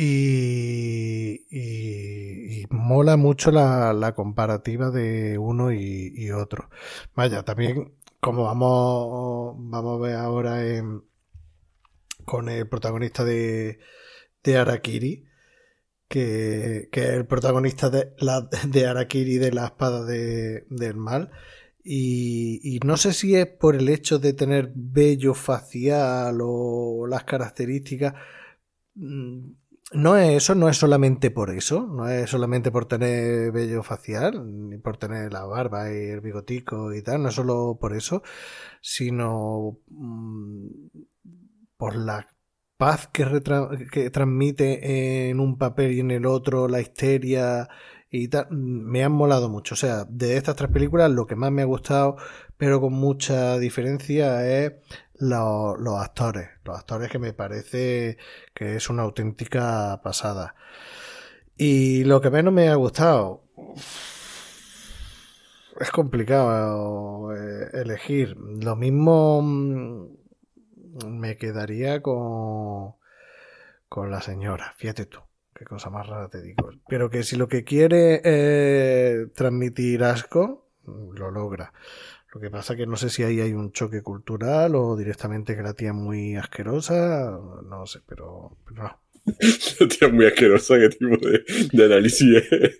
y mola mucho la comparativa de uno y otro. Vaya, también, como vamos a ver ahora con el protagonista de Harakiri, que es el protagonista de Harakiri, de La Espada del Mal, y no sé si es por el hecho de tener vello facial o las características. No es solamente por eso, no es solamente por tener vello facial, ni por tener la barba y el bigotico y tal, no es solo por eso, sino por la paz que transmite en un papel y en el otro, la histeria y tal, me han molado mucho. O sea, de estas 3 películas lo que más me ha gustado, pero con mucha diferencia, es los actores. Los actores, que me parece que es una auténtica pasada. Y lo que menos me ha gustado, es complicado elegir. Lo mismo me quedaría con la señora. Fíjate tú, qué cosa más rara te digo. Pero que si lo que quiere es transmitir asco, lo logra. Lo que pasa que no sé si ahí hay un choque cultural o directamente que la tía es muy asquerosa, no sé, pero no. La tía es muy asquerosa, qué tipo de análisis es.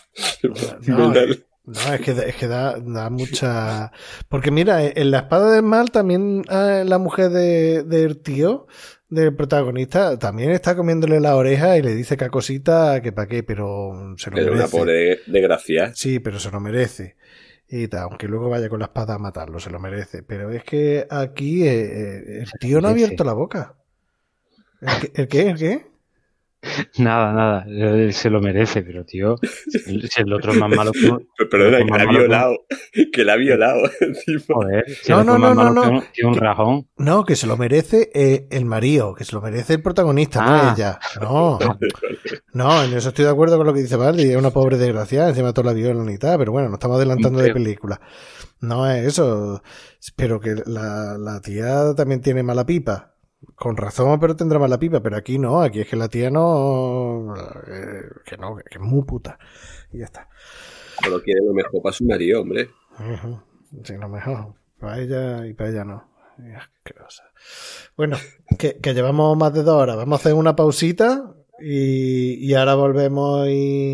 No, es que da mucha... Porque mira, en La Espada del Mal también la mujer del tío, del protagonista, también está comiéndole la oreja y le dice que cosita, que pa' qué, pero se lo merece. Una pobre desgracia. Sí, pero se lo merece. Y tal, aunque luego vaya con la espada a matarlo, se lo merece. Pero es que aquí el tío no ha abierto la boca. ¿El qué? Nada, él se lo merece, pero tío, si el otro es más malo que un... Perdona, que la ha violado encima. Joder, si el otro es más malo que un rajón. No, que se lo merece el marido, que se lo merece el protagonista, no ella. No, en eso estoy de acuerdo con lo que dice Valdi, es una pobre desgraciada, encima toda la violan y tal, pero bueno, nos estamos adelantando de película. No es eso, pero que la tía también tiene mala pipa. Con razón, pero tendrá mala pipa, pero aquí no, aquí es que la tía no, que es muy puta. Y ya está. Solo quiere lo mejor para su marido, hombre. Sí, lo mejor. Para ella y para ella no. Asquerosa. Bueno, que llevamos más de 2 horas. Vamos a hacer una pausita y ahora volvemos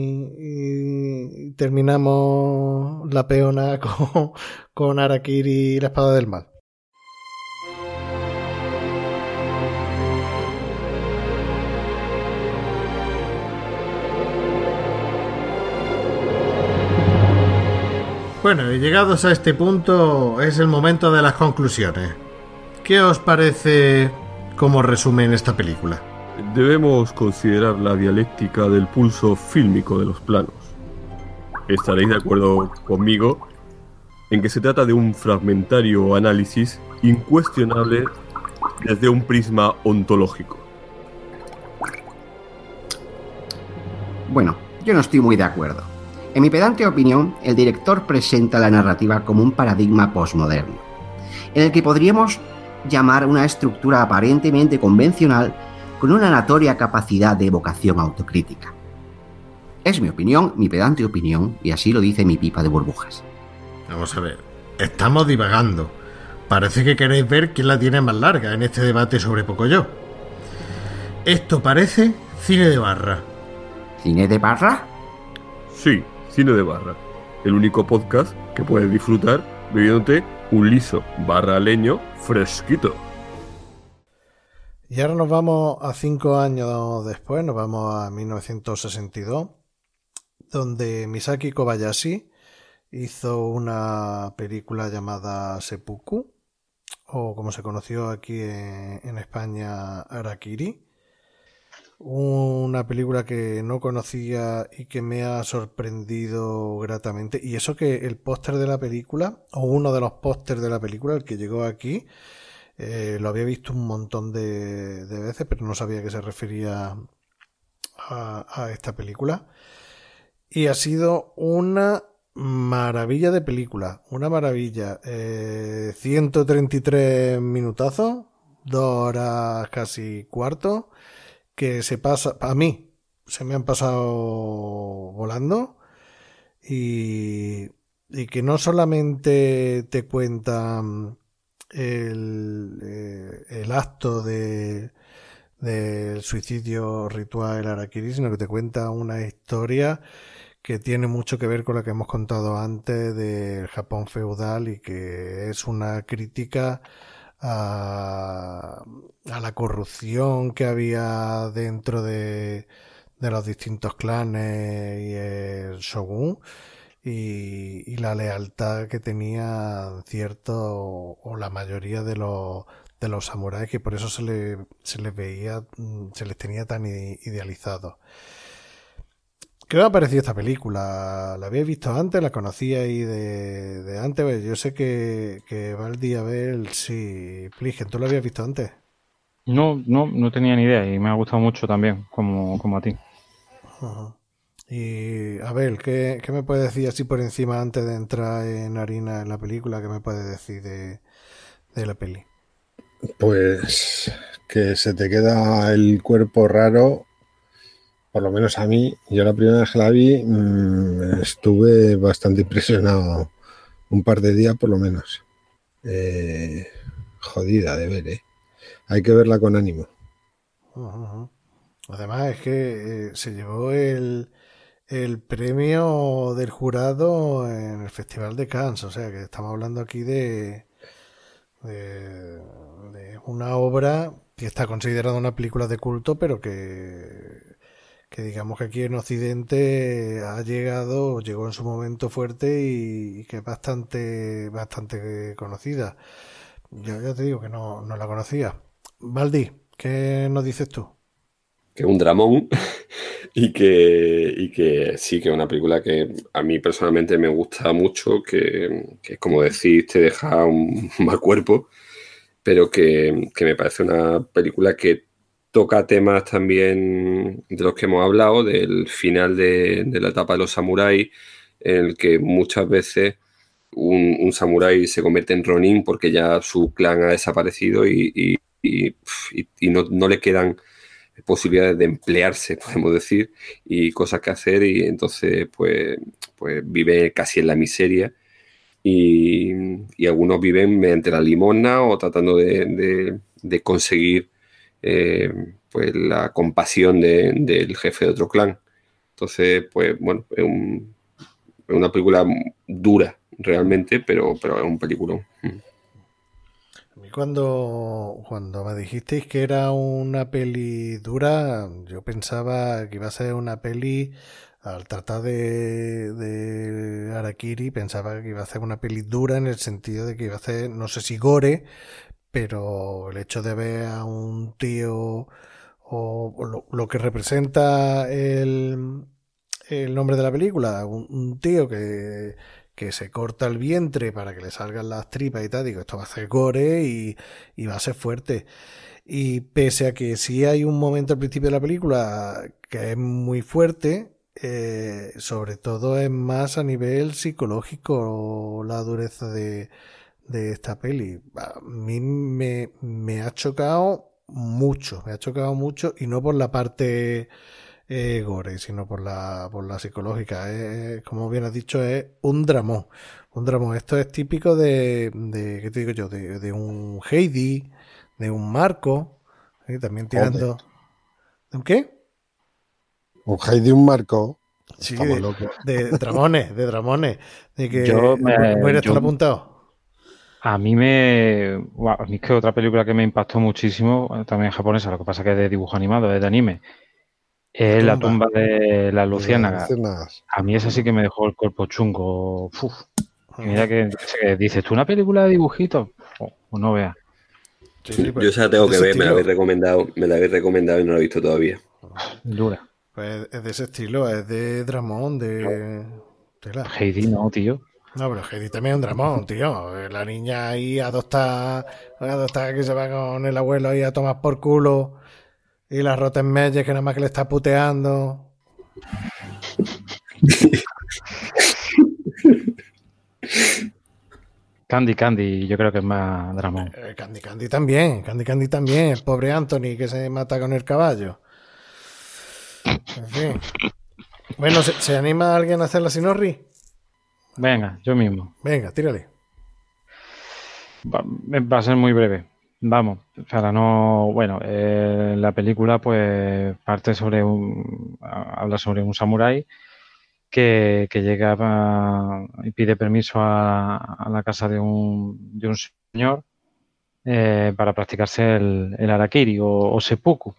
y terminamos la peona con Harakiri y la espada del mal. Bueno, y llegados a este punto es el momento de las conclusiones. ¿Qué os parece como resumen esta película? Debemos considerar la dialéctica del pulso fílmico de los planos. Estaréis de acuerdo conmigo en que se trata de un fragmentario análisis incuestionable desde un prisma ontológico. Bueno, yo no estoy muy de acuerdo. En mi pedante opinión, el director presenta la narrativa como un paradigma postmoderno, en el que podríamos llamar una estructura aparentemente convencional con una notoria capacidad de evocación autocrítica. Es mi opinión, mi pedante opinión, y así lo dice mi pipa de burbujas. Vamos a ver, estamos divagando. Parece que queréis ver quién la tiene más larga en este debate sobre Pocoyo. Esto parece cine de barra. ¿Cine de barra? Sí, cine de barra. El único podcast que puedes disfrutar bebiéndote un liso barraleño fresquito. Y ahora nos vamos a 5 años después, nos vamos a 1962, donde Misaki Kobayashi hizo una película llamada Seppuku, o como se conoció aquí en España, Harakiri. Una película que no conocía y que me ha sorprendido gratamente. Y eso que el póster de la película, o uno de los pósters de la película, el que llegó aquí, lo había visto un montón de veces, pero no sabía que se refería a esta película. Y ha sido una maravilla de película, una maravilla. 133 minutazos, 2 horas casi cuarto, que se pasa, a mí se me han pasado volando, y que no solamente te cuentan el acto del suicidio ritual Harakiri, sino que te cuenta una historia que tiene mucho que ver con la que hemos contado antes del Japón feudal, y que es una crítica a la corrupción que había dentro de los distintos clanes y el shogun, y la lealtad que tenían ciertos o la mayoría de los de los samuráis, que por eso se les veía, se les tenía tan idealizados. ¿Qué os ha parecido esta película? ¿La habéis visto antes? ¿La conocíais de antes? Pues yo sé que Valdi, a ver, sí, Pligen, ¿tú la habías visto antes? No tenía ni idea y me ha gustado mucho también, como a ti. Uh-huh. Y a ver, ¿qué me puedes decir así por encima antes de entrar en harina en la película? ¿Qué me puedes decir de la peli? Pues que se te queda el cuerpo raro, por lo menos a mí. Yo la primera vez que la vi estuve bastante impresionado, un par de días por lo menos. Jodida de ver, ¿eh? Hay que verla con ánimo. Uh-huh. Además es que se llevó el premio del jurado en el Festival de Cannes, o sea que estamos hablando aquí de una obra que está considerada una película de culto, pero que digamos que aquí en Occidente llegó en su momento fuerte y que es bastante conocida. Yo ya te digo que no la conocía. Valdi, ¿qué nos dices tú? Que es un dramón y que sí, que es una película que a mí personalmente me gusta mucho, que como decís, te deja un mal cuerpo, pero que me parece una película que toca temas también de los que hemos hablado, del final de la etapa de los samuráis, en el que muchas veces un samurái se convierte en ronin porque ya su clan ha desaparecido y no le quedan posibilidades de emplearse, podemos decir, y cosas que hacer, y entonces pues vive casi en la miseria y algunos viven mediante la limosna o tratando de conseguir pues la compasión del jefe de otro clan. Entonces, pues bueno, es una película dura realmente, pero es un peliculón. A mí cuando me dijisteis que era una peli dura, yo pensaba que iba a ser una peli, al tratar de Harakiri, pensaba que iba a ser una peli dura en el sentido de que iba a ser, no sé si gore, pero el hecho de ver a un tío o lo que representa el nombre de la película, un tío que se corta el vientre para que le salgan las tripas y tal, digo, esto va a ser gore y va a ser fuerte. Y pese a que sí hay un momento al principio de la película que es muy fuerte, sobre todo es más a nivel psicológico la dureza de esta peli. A mí me ha chocado mucho, y no por la parte gore, sino por la psicológica. Como bien has dicho, es un dramón. Un dramón. Esto es típico ¿qué te digo yo? De un Heidi, de un Marco, también tirando. ¿De un qué? Un Heidi, un Marco. Sí, de dramones, de que Yo apuntado. A mí es que otra película que me impactó muchísimo, también japonesa, lo que pasa que es de dibujo animado, es de anime, es La tumba de las luciérnagas. A mí esa sí que me dejó el cuerpo chungo. Uf. Mira que dices, ¿tú una película de dibujitos? O no veas. Sí, pues, yo esa la tengo que ver, me la habéis recomendado y no la he visto todavía. Dura. Pues es de ese estilo, es de dramón, de tela. Heidi no, tío. No, pero Heidi también es un dramón, tío. La niña ahí adopta que se va con el abuelo ahí a tomar por culo. Y la Rottenmeier que nada más que le está puteando. Candy, yo creo que es más dramón. Candy también. El pobre Anthony que se mata con el caballo. En fin. Bueno, ¿se anima alguien a hacerla sin Orri? Venga, yo mismo. Venga, tírale. Va a ser muy breve. Vamos, para no... Bueno, la película pues parte habla sobre un samurái que llega y pide permiso a la casa de un señor para practicarse el harakiri o seppuku.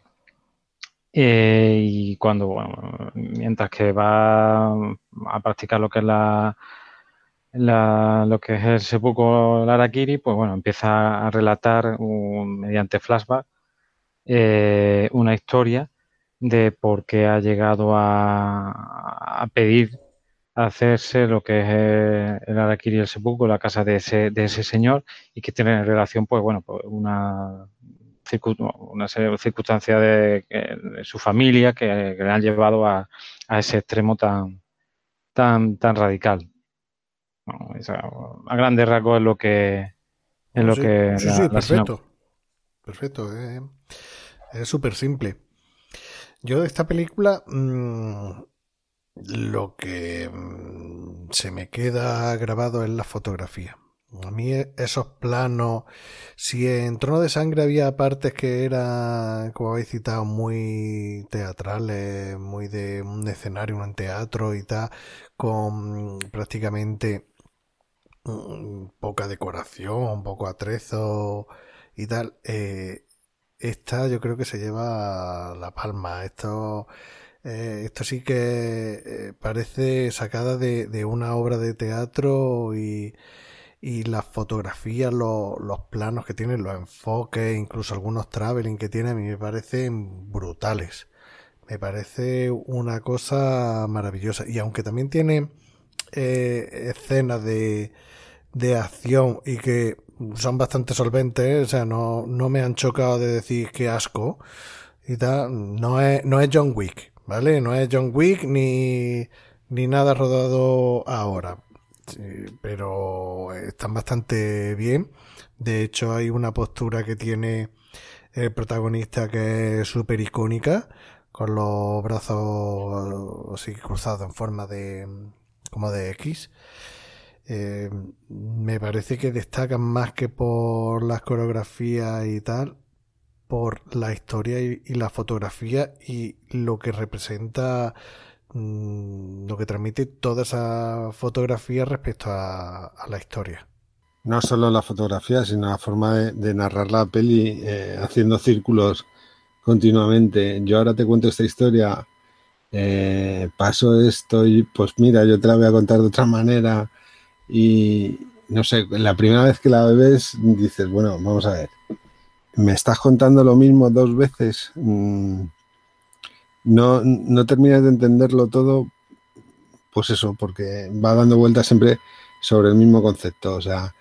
Y mientras que va a practicar lo que es lo que es el seppuku Harakiri, pues bueno, empieza a relatar mediante flashback una historia de por qué ha llegado a pedir hacerse lo que es el Harakiri y el seppuku, la casa de ese señor, y que tiene relación, pues bueno, pues una serie de circunstancias de su familia que le han llevado a ese extremo tan radical. Bueno, a grandes rasgos es No, lo sí, que sí, sí, la sinopsis. perfecto. Perfecto, es súper simple. Yo de esta película, lo que se me queda grabado es la fotografía. A mí esos planos, si en Trono de Sangre había partes que eran, como habéis citado, muy teatrales, muy de un escenario, un teatro y tal, con prácticamente poca decoración, poco atrezo y tal, esta yo creo que se lleva la palma. Esto sí que parece sacada de una obra de teatro y las fotografías, los planos que tienen, los enfoques, incluso algunos traveling que tiene, a mí me parecen brutales. Me parece una cosa maravillosa. Y aunque también tiene escenas de acción y que son bastante solventes, o sea, no me han chocado de decir qué asco y tal, no es John Wick, ¿vale? No es John Wick ni nada rodado ahora. Sí, pero están bastante bien. De hecho, hay una postura que tiene el protagonista que es súper icónica, con los brazos así cruzados en forma de como de X. Me parece que destacan más que por las coreografías y tal, por la historia y la fotografía y lo que representa, lo que transmite toda esa fotografía respecto a la historia. No solo la fotografía, sino la forma de narrar la peli haciendo círculos continuamente. Yo ahora te cuento esta historia, paso esto y pues mira, yo te la voy a contar de otra manera y no sé, la primera vez que la ves dices, bueno, vamos a ver, me estás contando lo mismo dos veces, no terminas de entenderlo todo, pues eso, porque va dando vueltas siempre sobre el mismo concepto, o sea,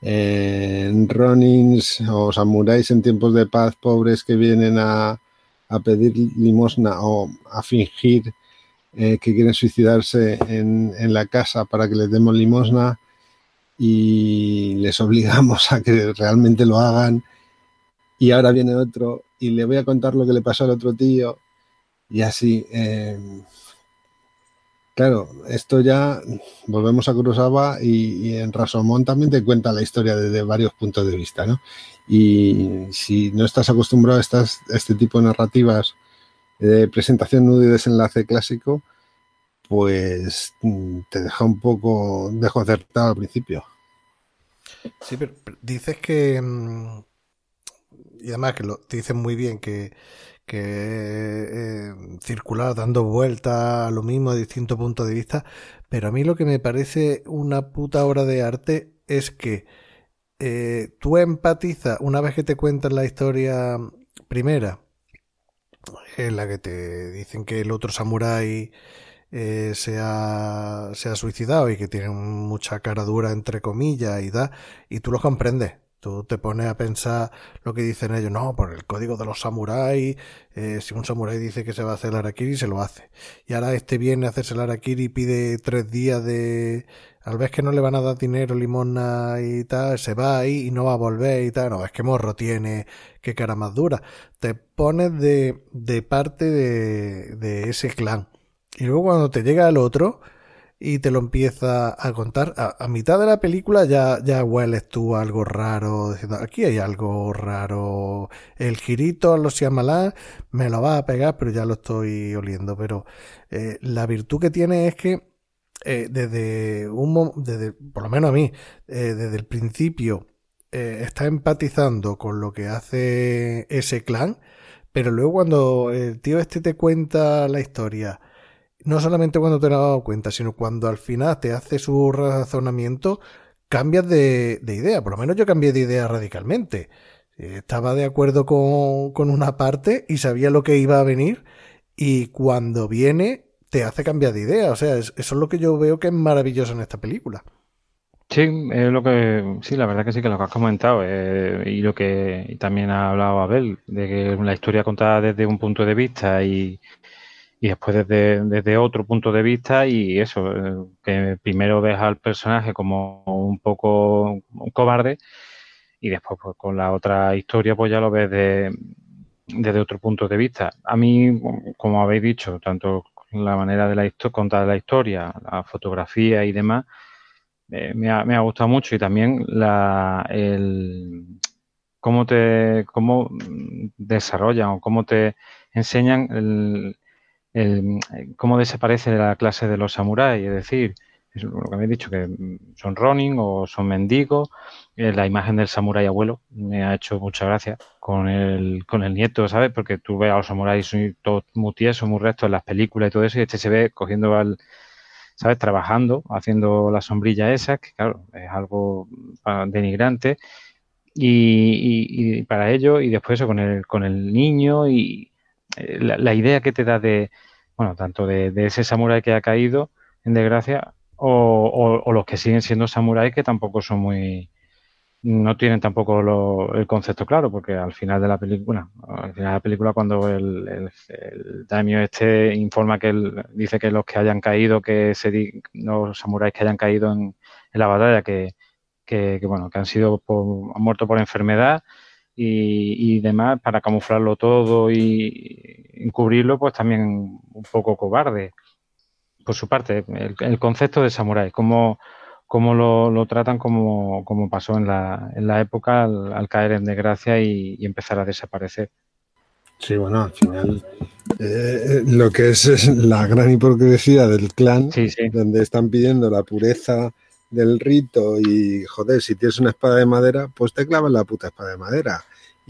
ronins o samuráis en tiempos de paz pobres que vienen a pedir limosna o a fingir que quieren suicidarse en la casa para que les demos limosna y les obligamos a que realmente lo hagan y ahora viene otro y le voy a contar lo que le pasó al otro tío y así. Claro, esto ya volvemos a Kurosawa y en Rashomon también te cuenta la historia desde varios puntos de vista, ¿no? Y si no estás acostumbrado a este tipo de narrativas de presentación, nudo y desenlace clásico, pues te deja un poco desconcertado al principio. Sí, pero dices que y además que te dicen muy bien que circular dando vueltas a lo mismo de distintos puntos de vista, pero a mí lo que me parece una puta obra de arte es que tú empatizas una vez que te cuentan la historia primera, en la que te dicen que el otro samurái se ha suicidado y que tiene mucha cara dura entre comillas y da, y tú lo comprendes. Tú te pones a pensar lo que dicen ellos, no, por el código de los samuráis, si un samurái dice que se va a hacer el harakiri, se lo hace. Y ahora este viene a hacerse el harakiri y pide 3 días de... Al vez que no le van a dar dinero, limosna y tal, se va ahí y no va a volver y tal. No, es que morro tiene, qué cara más dura. Te pones de parte de ese clan. Y luego cuando te llega el otro y te lo empieza a contar, a mitad de la película ya hueles tú algo raro, diciendo, aquí hay algo raro, el girito a los Shyamalan me lo va a pegar, pero ya lo estoy oliendo. Pero la virtud que tiene es que desde por lo menos a mí, desde el principio está empatizando con lo que hace ese clan, pero luego cuando el tío este te cuenta la historia no solamente cuando te lo has dado cuenta, sino cuando al final te hace su razonamiento, cambias de idea. Por lo menos yo cambié de idea radicalmente. Estaba de acuerdo con una parte y sabía lo que iba a venir, y cuando viene te hace cambiar de idea. O sea, eso es lo que yo veo que es maravilloso en esta película. Sí, sí, la verdad que sí, que lo que has comentado, y también ha hablado Abel, de que la historia contada desde un punto de vista y después desde otro punto de vista, y eso, que primero ves al personaje como un poco un cobarde, y después pues, con la otra historia pues ya lo ves desde otro punto de vista. A mí, como habéis dicho, tanto la manera de contar la historia, la fotografía y demás, me ha gustado mucho, y también cómo desarrollan o cómo te enseñan cómo desaparece la clase de los samuráis, es decir, es lo que habéis dicho, que son ronin o son mendigos. La imagen del samurái abuelo me ha hecho mucha gracia con el nieto, ¿sabes? Porque tú ves a los samuráis todos muy tiesos, muy rectos en las películas y todo eso, y este se ve cogiendo ¿sabes? Trabajando, haciendo la sombrilla esa, que claro, es algo denigrante, y para ello, y después eso con el niño, y la idea que te da bueno, tanto de ese samurái que ha caído en desgracia, o los que siguen siendo samuráis, que tampoco son no tienen tampoco el concepto claro, porque al final de la película, cuando el daimyo este informa que dice que los que hayan caído, los samuráis que hayan caído en la batalla, que bueno, que han muerto por enfermedad y demás, para camuflarlo todo y encubrirlo, pues también un poco cobarde por su parte. El concepto de samurái, cómo lo tratan, como pasó en la época al caer en desgracia y empezar a desaparecer. Sí, bueno, al final lo que es la gran hipocresía del clan, sí. Donde están pidiendo la pureza del rito, y joder, si tienes una espada de madera, pues te clavas la puta espada de madera,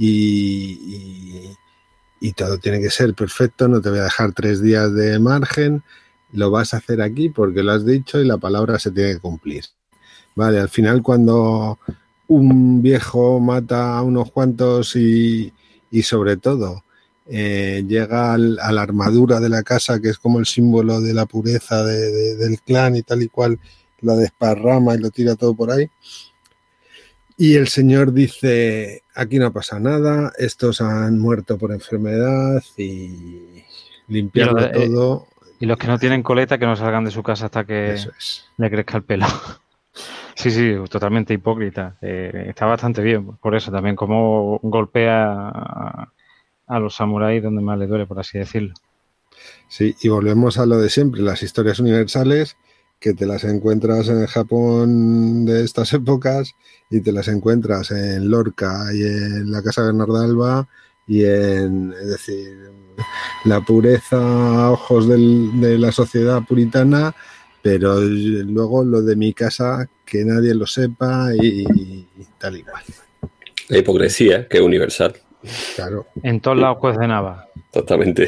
y todo tiene que ser perfecto, no te voy a dejar 3 días de margen, lo vas a hacer aquí porque lo has dicho y la palabra se tiene que cumplir. Vale, al final cuando un viejo mata a unos cuantos y sobre todo llega a la armadura de la casa, que es como el símbolo de la pureza del clan y tal y cual, lo desparrama y lo tira todo por ahí, y el señor dice: aquí no pasa nada, estos han muerto por enfermedad, y limpiarlo todo. Y los que no tienen coleta, que no salgan de su casa hasta que le crezca el pelo. Sí, totalmente hipócrita. Está bastante bien, por eso también, como golpea a los samuráis donde más les duele, por así decirlo. Sí, y volvemos a lo de siempre, las historias universales, que te las encuentras en el Japón de estas épocas, y te las encuentras en Lorca y en la Casa Bernarda Alba, y es decir, la pureza a ojos de la sociedad puritana, pero luego lo de mi casa, que nadie lo sepa, y tal y cual. La hipocresía, que es universal. Claro. En todos lados cuece nava. Totalmente.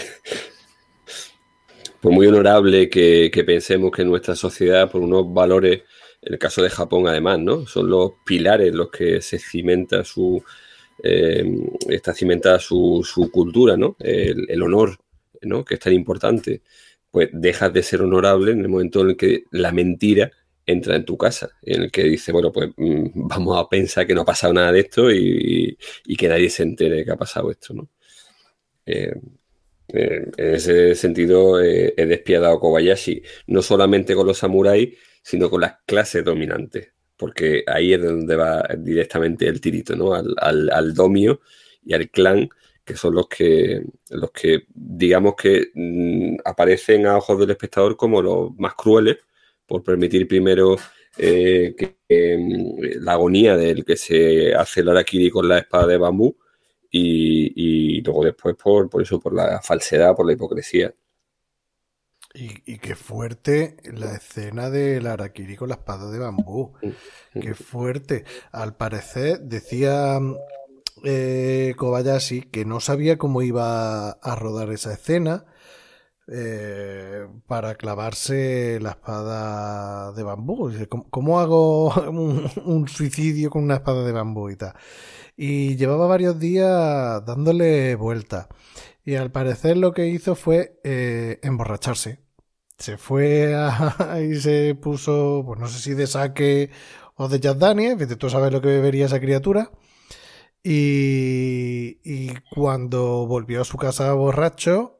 Pues muy honorable que pensemos que nuestra sociedad, por unos valores, en el caso de Japón además, ¿no? Son los pilares los que se cimenta está cimentada su cultura, ¿no? El honor, ¿no? Que es tan importante. Pues dejas de ser honorable en el momento en el que la mentira entra en tu casa, en el que dice, bueno, pues vamos a pensar que no ha pasado nada de esto y que nadie se entere de que ha pasado esto, ¿no? En ese sentido, he despiadado a Kobayashi, no solamente con los samuráis, sino con las clases dominantes, porque ahí es donde va directamente el tirito, ¿no? Al domio y al clan, que son los que digamos que aparecen a ojos del espectador como los más crueles, por permitir primero la agonía del que se hace el harakiri con la espada de bambú, y luego después por eso, por la falsedad, por la hipocresía. Y qué fuerte la escena del harakiri con la espada de bambú. Qué fuerte. Al parecer decía Kobayashi que no sabía cómo iba a rodar esa escena, para clavarse la espada de bambú. Dice, ¿cómo hago un suicidio con una espada de bambú y tal? Y llevaba varios días dándole vuelta. Y al parecer lo que hizo fue emborracharse. Se fue y se puso, pues no sé si de sake o de Jack Daniels, tú sabes lo que bebería esa criatura. Y cuando volvió a su casa borracho,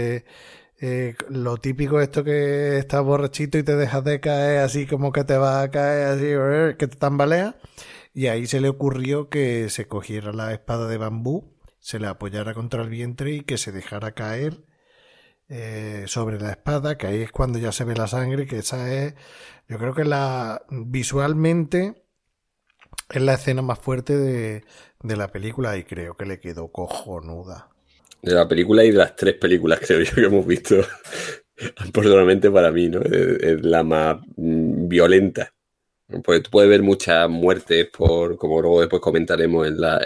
lo típico esto que estás borrachito y te dejas de caer así como que te vas a caer así, que te tambalea, y ahí se le ocurrió que se cogiera la espada de bambú, se le apoyara contra el vientre y que se dejara caer sobre la espada, que ahí es cuando ya se ve la sangre, que esa es, yo creo que visualmente es la escena más fuerte de la película y creo que le quedó cojonuda. De la película y de las 3 películas, creo yo, que hemos visto, personalmente para mí, ¿no? Es la más violenta. Porque tú puedes ver muchas muertes, como luego después comentaremos en la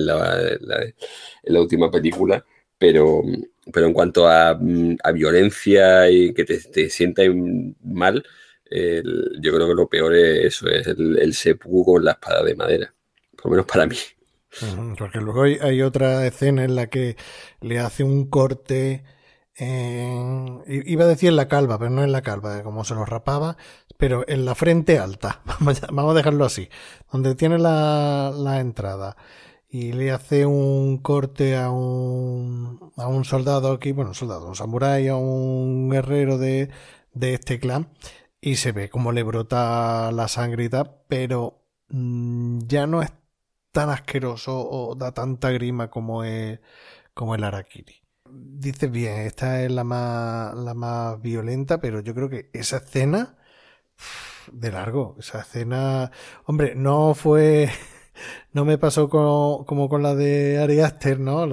última película, pero en cuanto a violencia y que te sientas mal, yo creo que lo peor es eso, es el seppuku con la espada de madera, por lo menos para mí. Porque luego hay otra escena en la que le hace un corte, iba a decir en la calva, pero no en la calva, como se lo rapaba, pero en la frente alta, vamos a dejarlo así, donde tiene la entrada, y le hace un corte a un soldado aquí, bueno, un samurái, a un guerrero de este clan, y se ve como le brota la sangre y tal, pero ya no es tan asqueroso o da tanta grima como el harakiri. Dices bien, esta es la más violenta, pero yo creo que esa escena de largo, esa escena, hombre, no me pasó como con la de Ari Aster, ¿no?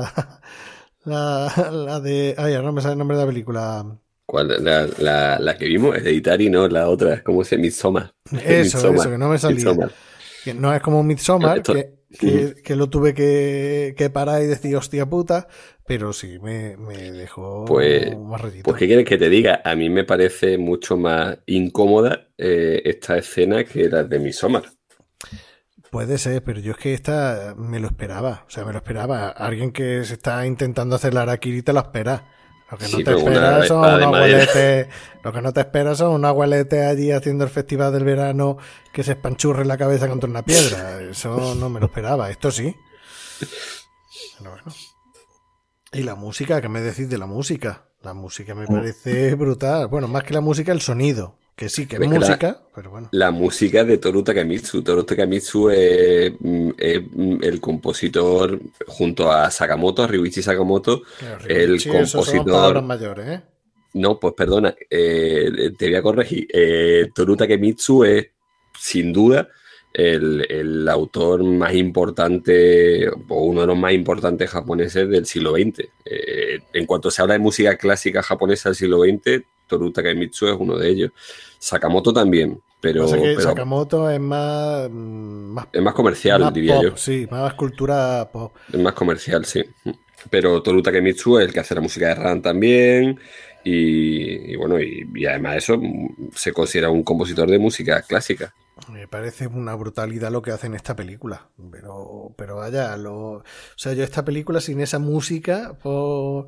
La de, ahora no me sale el nombre de la película. ¿Cuál? La que vimos, Hereditary, no, la otra, ¿cómo se llama? Midsommar. Eso, que no me salía. Midsommar. Que no es como Midsommar, que lo tuve que parar y decir hostia puta, pero sí me dejó más rayito. Pues ¿qué quieres que te diga? A mí me parece mucho más incómoda esta escena que la de Midsommar. Puede ser, pero yo es que esta me lo esperaba. O sea, me lo esperaba. Alguien que se está intentando hacer la harakiri te lo espera. Lo que no te esperas son unos abueletes. Lo que no te esperas son unos abueletes allí haciendo el festival del verano que se espanchurre la cabeza contra una piedra. Eso no me lo esperaba. Esto sí. Bueno. Y la música, ¿qué me decís de la música? La música me parece brutal. Bueno, más que la música, el sonido. Que sí, que es música, pero bueno. La música de Toru Takemitsu. Toru Takemitsu es el compositor, junto a Sakamoto, a Ryuichi Sakamoto, claro, el compositor... Eso son palabras mayores, ¿eh? No, pues perdona, te voy a corregir. Toru Takemitsu es, sin duda, el autor más importante, o uno de los más importantes japoneses del siglo XX. En cuanto se habla de música clásica japonesa del siglo XX, Toru Takemitsu es uno de ellos. Sakamoto también, pero Sakamoto es más comercial, más diría pop, yo. Sí, más cultura pop. Es más comercial, sí. Pero Toru Takemitsu es el que hace la música de Ran también. Y bueno, y además eso se considera un compositor de música clásica. Me parece una brutalidad lo que hace en esta película. Pero vaya, o sea, yo esta película sin esa música, pues,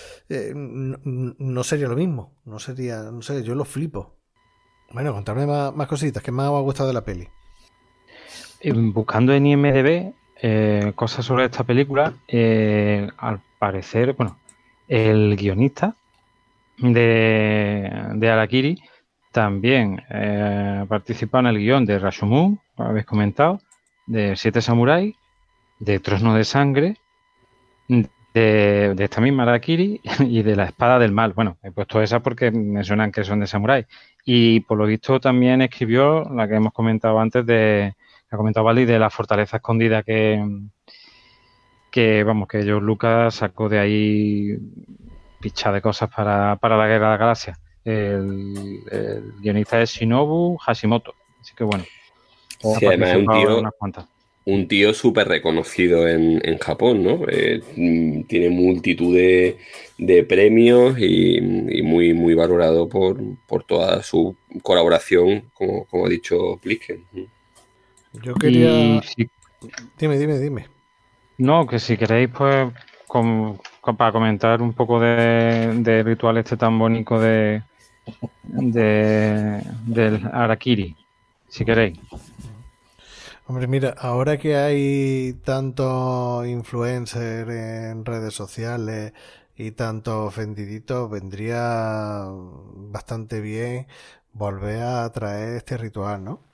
no sería lo mismo. No sé, yo lo flipo. Bueno, contadme más cositas. ¿Qué más os ha gustado de la peli? Buscando en IMDb cosas sobre esta película, al parecer, bueno, el guionista de Harakiri también participa en el guión de Rashomon, lo habéis comentado, de 7 Samuráis, de Trono de Sangre, de esta misma Harakiri y de La Espada del Mal. Bueno, he puesto esa porque me suenan que son de samurái. Y por lo visto también escribió la que hemos comentado antes, que ha comentado Vali, de La Fortaleza Escondida, que George Lucas sacó de ahí picha de cosas para la Guerra de la Galaxia. El guionista es Shinobu Hashimoto, así que bueno. Sí, además es un tío un tío súper reconocido en Japón, ¿no? Tiene multitud de premios y muy, muy valorado por toda su colaboración, como ha dicho Plisken. Yo quería... Y si- Dime. no, que si queréis, pues, para comentar un poco de ritual este tan bonito del Harakiri, si queréis. Hombre, mira, ahora que hay tantos influencers en redes sociales y tantos ofendiditos, vendría bastante bien volver a traer este ritual, ¿no?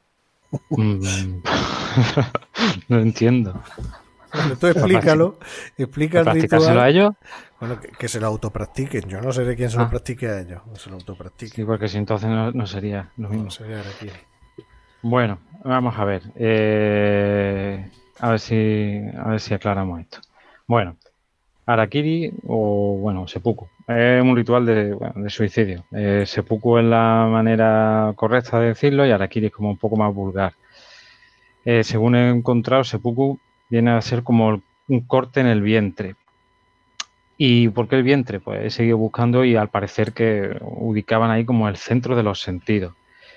No entiendo. Bueno, tú explícalo, explica el ¿Practicárselo ritual. a ellos? Bueno, que se lo autopractiquen. Yo no sé de quién se lo Ah. practique a ellos. Que se lo Sí, autopractiquen. porque si entonces no sería lo mismo. No sé, aquí. Bueno, vamos a ver. A ver si aclaramos esto. Bueno, Harakiri o, bueno, seppuku. Es un ritual de suicidio. Seppuku es la manera correcta de decirlo y Harakiri es como un poco más vulgar. Según he encontrado, seppuku viene a ser como un corte en el vientre. ¿Y por qué el vientre? Pues he seguido buscando y al parecer que ubicaban ahí como el centro de los sentidos.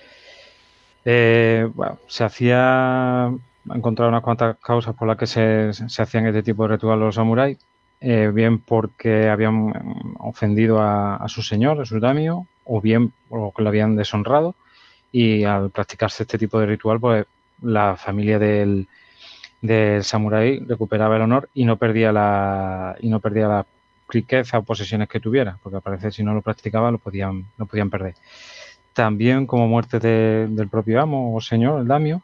Bueno, he encontrado unas cuantas causas por las que se hacían este tipo de rituales los samuráis, bien porque habían ofendido a su señor, a su daimyo, o bien porque lo habían deshonrado, y al practicarse este tipo de ritual, pues la familia del samurái recuperaba el honor y no perdía la riqueza o posesiones que tuviera, porque al parecer si no lo practicaba lo podían perder. También como muerte del propio amo o señor, el daimyo,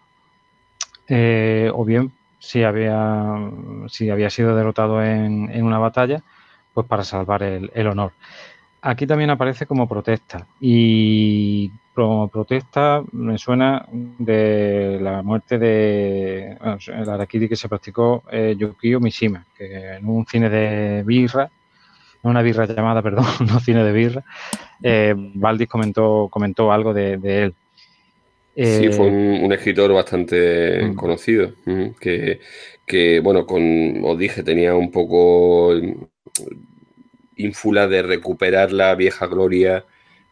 o bien si había sido derrotado en una batalla, pues para salvar el honor. Aquí también aparece como protesta, y como protesta me suena de la muerte el harakiri que se practicó Yukio Mishima, que en un cine de birra, una birra llamada, perdón, no cine de birra, Valdis comentó algo de él. Sí, fue un escritor bastante conocido, que bueno, os dije, tenía un poco ínfula de recuperar la vieja gloria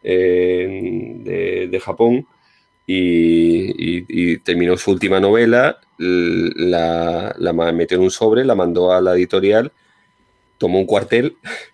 de Japón y terminó su última novela, la metió en un sobre, la mandó a la editorial, tomó un cuartel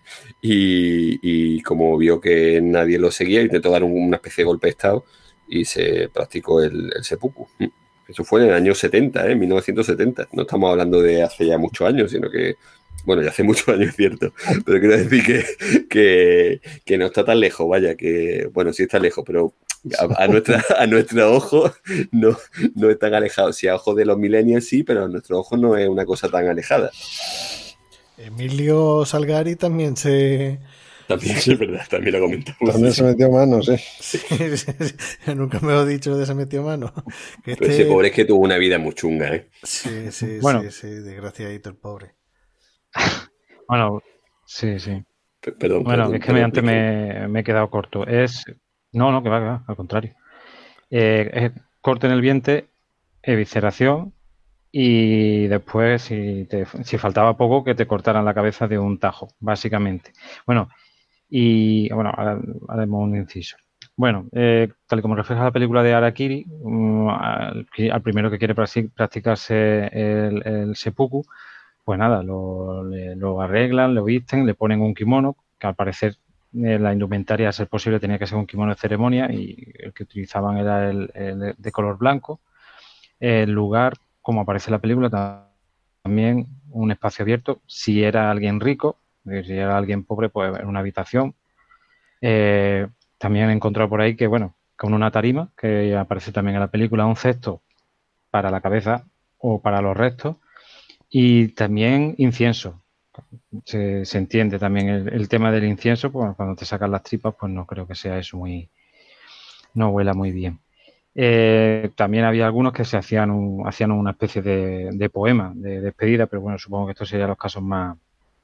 y como vio que nadie lo seguía, intentó dar una especie de golpe de estado y se practicó el seppuku. Eso fue en el año 70, 1970. No estamos hablando de hace ya muchos años, sino que, bueno, ya hace muchos años es cierto, pero quiero decir que no está tan lejos, vaya, que, bueno, sí está lejos, pero a nuestro ojo no es tan alejado. Si a ojos de los millennials sí, pero a nuestro ojo no es una cosa tan alejada. Emilio Salgari también También es verdad, también lo comentamos. También se metió manos, ¿eh? Sí. Nunca me lo he dicho de se metió mano. Pero ese pobre es que tuvo una vida muy chunga, ¿eh? Sí, bueno. sí, desgraciadito el pobre. Bueno, sí. Perdón. Bueno, es que antes me he quedado corto. No, que va, al contrario. Es corte en el vientre, evisceración, y después, si faltaba poco, que te cortaran la cabeza de un tajo, básicamente. Bueno, ahora haremos un inciso. Bueno, tal y como refleja la película de Harakiri, al primero que quiere practicarse el seppuku, pues nada, lo arreglan, lo visten, le ponen un kimono, que al parecer la indumentaria, a ser posible, tenía que ser un kimono de ceremonia, y el que utilizaban era el de color blanco. El lugar, como aparece en la película, también un espacio abierto. Si era alguien rico, si era alguien pobre, pues en una habitación. También he encontrado por ahí que, bueno, con una tarima, que aparece también en la película, un cesto para la cabeza o para los restos, y también incienso. Se entiende también el tema del incienso, pues cuando te sacan las tripas, pues no creo que sea eso no huela muy bien. También había algunos que hacían una especie de poema de despedida, pero bueno, supongo que estos serían los casos más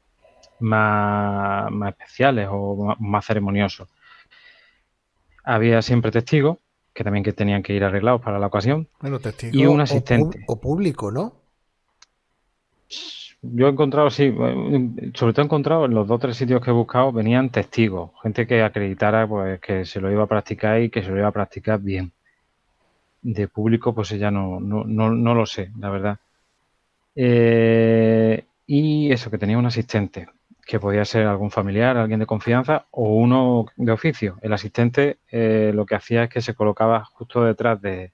especiales o más ceremoniosos. Había siempre testigos, que tenían que ir arreglados para la ocasión. Bueno, testigo y un asistente. o público, ¿no? Yo he encontrado, sí, sobre todo he encontrado en los 2 o 3 sitios que he buscado, venían testigos, gente que acreditara pues que se lo iba a practicar y que se lo iba a practicar bien. De público, pues ya no lo sé, la verdad. Y eso, que tenía un asistente, que podía ser algún familiar, alguien de confianza o uno de oficio. El asistente lo que hacía es que se colocaba justo detrás de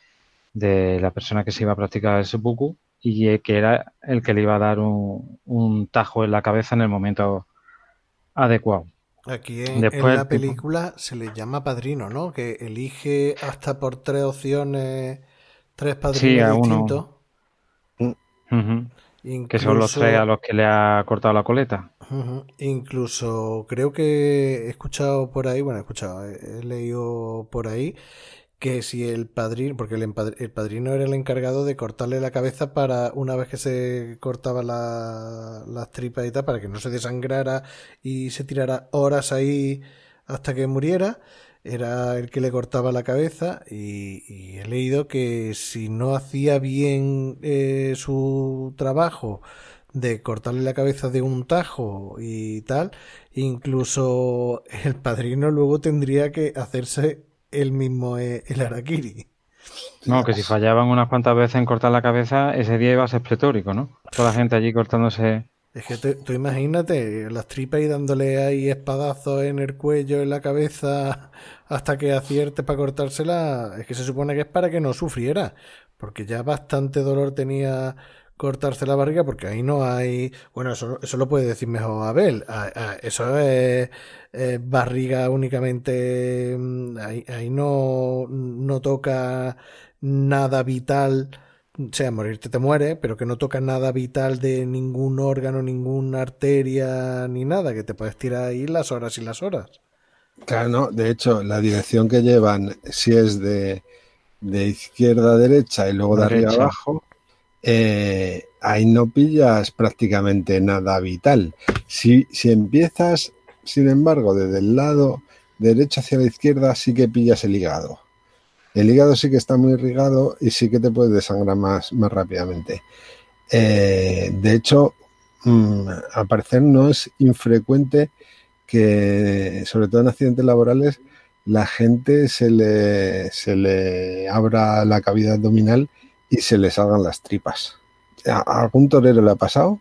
la persona que se iba a practicar el seppuku y que era el que le iba a dar un tajo en la cabeza en el momento adecuado. Aquí en Después la el tipo- película se le llama padrino, ¿no? Que elige hasta por 3 opciones, 3 Sí, padrinos a distintos. uno. Ujú. Que son los 3 a Incluso, los que le ha cortado la coleta. incluso creo que he escuchado por ahí, bueno, he leído por ahí que si el padrino, porque el padrino era el encargado de cortarle la cabeza para una vez que se cortaba las tripas y tal, para que no se desangrara y se tirara horas ahí hasta que muriera, era el que le cortaba la cabeza y he leído que si no hacía bien su trabajo de cortarle la cabeza de un tajo y tal, incluso el padrino luego tendría que hacerse él mismo el harakiri. No, que si fallaban unas cuantas veces en cortar la cabeza, ese día iba a ser pletórico, ¿no? Toda la gente allí cortándose. Es que tú imagínate las tripas y dándole ahí espadazos en el cuello, en la cabeza, hasta que acierte para cortársela. Es que se supone que es para que no sufriera, porque ya bastante dolor tenía cortarse la barriga, porque ahí no hay. Bueno, eso lo puede decir mejor Abel. Eso es barriga únicamente. Ahí no toca nada vital. O sea, morirte te muere, pero que no toca nada vital de ningún órgano, ninguna arteria, ni nada, que te puedes tirar ahí las horas y las horas. Claro, no, de hecho, la dirección que llevan, si es de izquierda a derecha y luego de arriba a abajo, ahí no pillas prácticamente nada vital. Si empiezas, sin embargo, desde el lado derecho hacia la izquierda, sí que pillas el hígado. El hígado sí que está muy irrigado y sí que te puedes desangrar más rápidamente. De hecho, al parecer no es infrecuente que, sobre todo en accidentes laborales, la gente se le abra la cavidad abdominal y se le salgan las tripas. ¿A algún torero le ha pasado?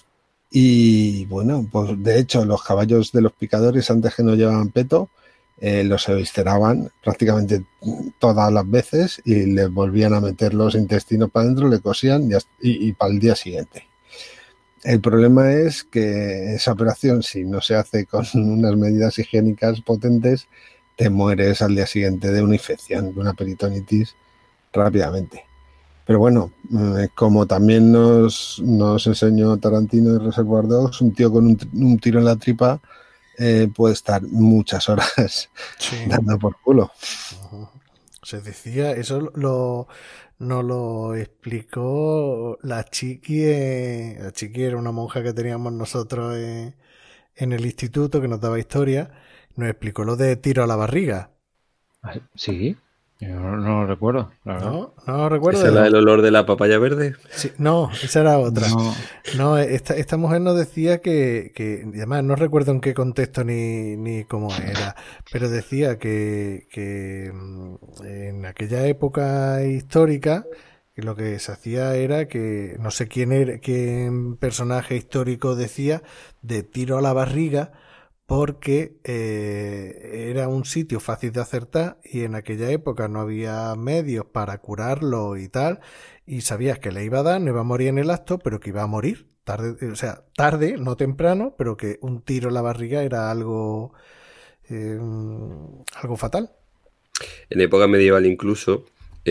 Y bueno, pues de hecho los caballos de los picadores, antes que no llevaban peto, los evisceraban prácticamente todas las veces y les volvían a meter los intestinos para adentro, le cosían y para el día siguiente. El problema es que esa operación, si no se hace con unas medidas higiénicas potentes, te mueres al día siguiente de una infección, de una peritonitis rápidamente. Pero bueno, como también nos enseñó Tarantino en Reservoir Dogs, un tío con un tiro en la tripa puede estar muchas horas dando por culo. Se decía, eso nos lo explicó la Chiqui. La Chiqui era una monja que teníamos nosotros en el instituto que nos daba historia. Nos explicó lo de tiro a la barriga. Sí, yo no lo recuerdo. No lo recuerdo. ¿Esa es la del olor de la papaya verde? Sí, no, esa era otra. No, esta mujer nos decía que además no recuerdo en qué contexto ni cómo era, pero decía que en aquella época histórica que lo que se hacía era que no sé qué personaje histórico decía de tiro a la barriga, porque era un sitio fácil de acertar y en aquella época no había medios para curarlo y tal, y sabías que le iba a dar, no iba a morir en el acto, pero que iba a morir tarde, o sea, tarde, no temprano, pero que un tiro en la barriga era algo fatal. En época medieval incluso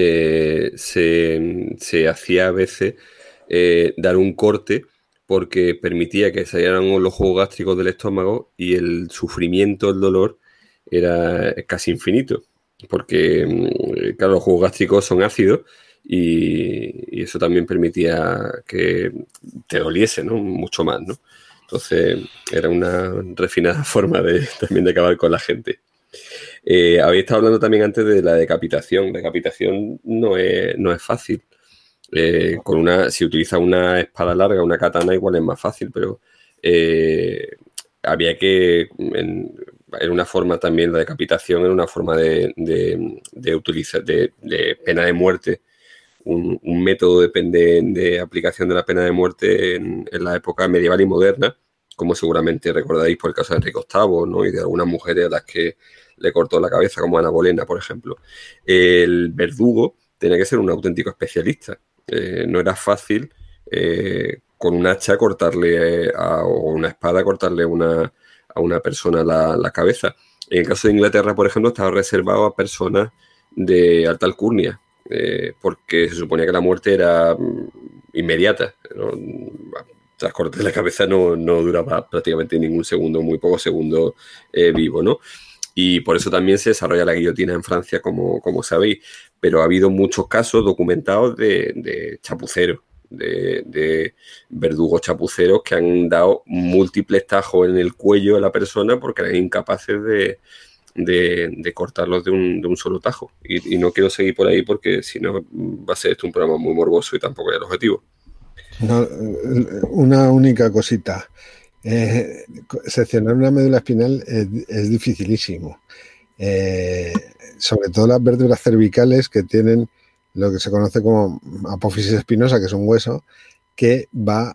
se hacía a veces dar un corte porque permitía que salieran los jugos gástricos del estómago y el sufrimiento, el dolor, era casi infinito. Porque, claro, los jugos gástricos son ácidos y eso también permitía que te doliese, ¿no? Mucho más, ¿no? Entonces, era una refinada forma también de acabar con la gente. Habéis estado hablando también antes de la decapitación. La decapitación no es fácil. Si utiliza una espada larga, una katana, igual es más fácil, pero había que... Era una forma también, la decapitación era una forma de utilizar de pena de muerte. Un método de aplicación de la pena de muerte en la época medieval y moderna, como seguramente recordaréis por el caso de Enrique VIII, ¿no? Y de algunas mujeres a las que le cortó la cabeza, como Ana Bolena, por ejemplo. El verdugo tenía que ser un auténtico especialista. No era fácil con un hacha cortarle o una espada cortarle a una persona la cabeza. En el caso de Inglaterra, por ejemplo, estaba reservado a personas de alta alcurnia, porque se suponía que la muerte era inmediata, ¿no? Tras cortes de la cabeza no duraba prácticamente ningún segundo, muy pocos segundos vivo, ¿no? Y por eso también se desarrolla la guillotina en Francia, como sabéis. Pero ha habido muchos casos documentados de chapuceros, de verdugos chapuceros que han dado múltiples tajos en el cuello de la persona porque eran incapaces de cortarlos de un solo tajo. Y no quiero seguir por ahí porque si no va a ser esto un programa muy morboso y tampoco es el objetivo. No, una única cosita. Seccionar una médula espinal es dificilísimo. Sobre todo las vértebras cervicales, que tienen lo que se conoce como apófisis espinosa, que es un hueso que va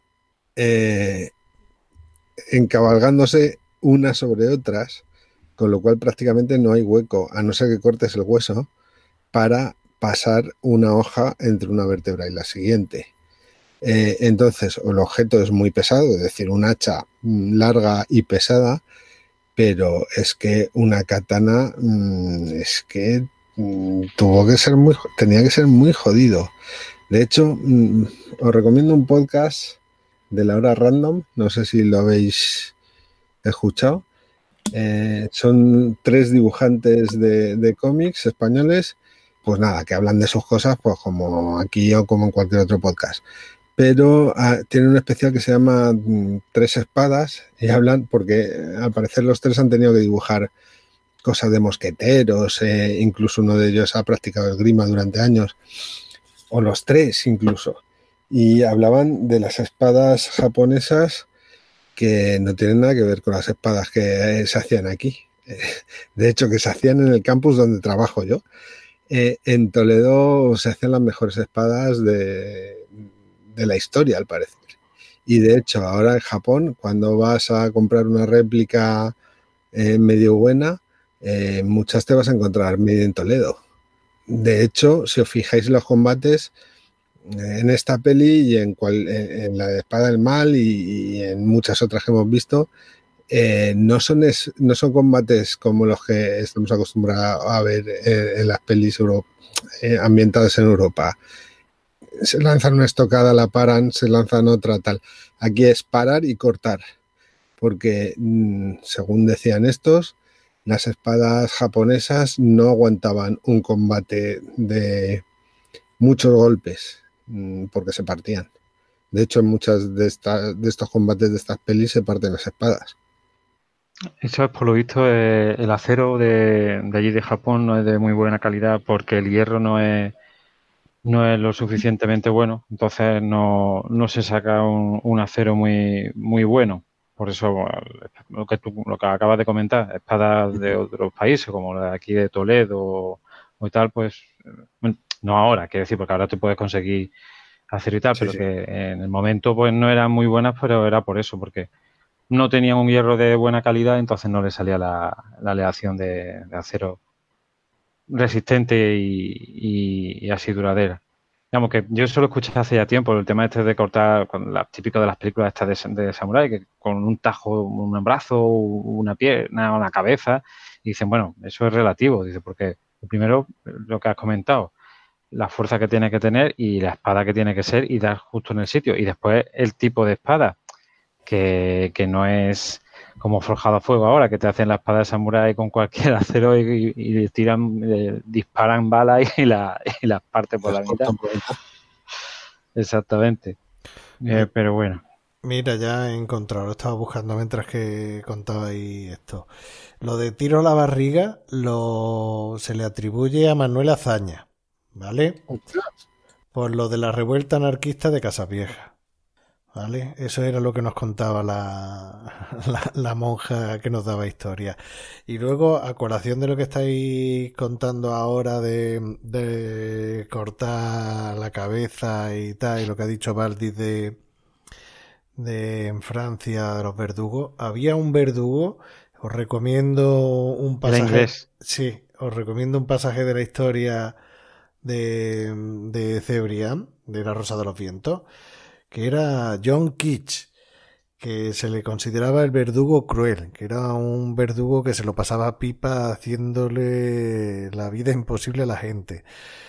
encabalgándose unas sobre otras, con lo cual prácticamente no hay hueco, a no ser que cortes el hueso, para pasar una hoja entre una vértebra y la siguiente. Entonces, el objeto es muy pesado, es decir, un hacha larga y pesada, pero es que una katana tenía que ser muy jodido. De hecho, os recomiendo un podcast de La Hora Random, no sé si lo habéis escuchado. Son 3 dibujantes de cómics españoles, pues nada, que hablan de sus cosas, pues como aquí o como en cualquier otro podcast. Pero tiene un especial que se llama 3 espadas y hablan, porque al parecer los 3 han tenido que dibujar cosas de mosqueteros, incluso uno de ellos ha practicado esgrima durante años, o los 3 incluso, y hablaban de las espadas japonesas que no tienen nada que ver con las espadas que se hacían aquí. De hecho, que se hacían en el campus donde trabajo yo. En Toledo se hacían las mejores espadas de la historia, al parecer. Y de hecho, ahora en Japón, cuando vas a comprar una réplica medio buena, muchas te vas a encontrar made in Toledo. De hecho, si os fijáis en los combates, en esta peli y en la de Espada del Mal y en muchas otras que hemos visto, no son combates como los que estamos acostumbrados a ver en las pelis ambientadas en Europa. Se lanzan una estocada, la paran, se lanzan otra, tal. Aquí es parar y cortar, porque según decían estos, las espadas japonesas no aguantaban un combate de muchos golpes, porque se partían. De hecho, en muchas de estos combates de estas pelis se parten las espadas. Eso es, por lo visto, el acero de allí de Japón no es de muy buena calidad porque el hierro no es lo suficientemente bueno, entonces no se saca un acero muy, muy bueno. Por eso lo que acabas de comentar, espadas de otros países, como la de aquí de Toledo o tal, pues no ahora, quiero decir, porque ahora tú puedes conseguir acero y tal, pero que en el momento pues no eran muy buenas, pero era por eso, porque no tenían un hierro de buena calidad, entonces no le salía la aleación de acero resistente y así duradera. Digamos que yo eso lo escuché hace ya tiempo, el tema este de cortar, típico de las películas estas de samurái, que con un tajo, un brazo, una pierna, una cabeza, y dicen, bueno, eso es relativo, dice, porque primero lo que has comentado, la fuerza que tiene que tener y la espada que tiene que ser y dar justo en el sitio, y después el tipo de espada, que no es como forjado a fuego ahora, que te hacen la espada de samurái con cualquier acero y disparan balas y las parten por la mitad. Exactamente. Pero bueno. Mira, ya he encontrado, lo estaba buscando mientras que contabais esto. Lo de tiro a la barriga se le atribuye a Manuel Azaña, ¿vale? Por lo de la revuelta anarquista de Casavieja. ¿Vale? Eso era lo que nos contaba la monja que nos daba historia. Y luego, a colación de lo que estáis contando ahora de cortar la cabeza y tal, y lo que ha dicho Valdis de en Francia, de los verdugos, había un verdugo, os recomiendo un pasaje. ¿Era inglés? Sí, os recomiendo un pasaje de la historia de Cebrián, de La Rosa de los Vientos, que era John Keats, que se le consideraba el verdugo cruel, que era un verdugo que se lo pasaba pipa haciéndole la vida imposible a la gente.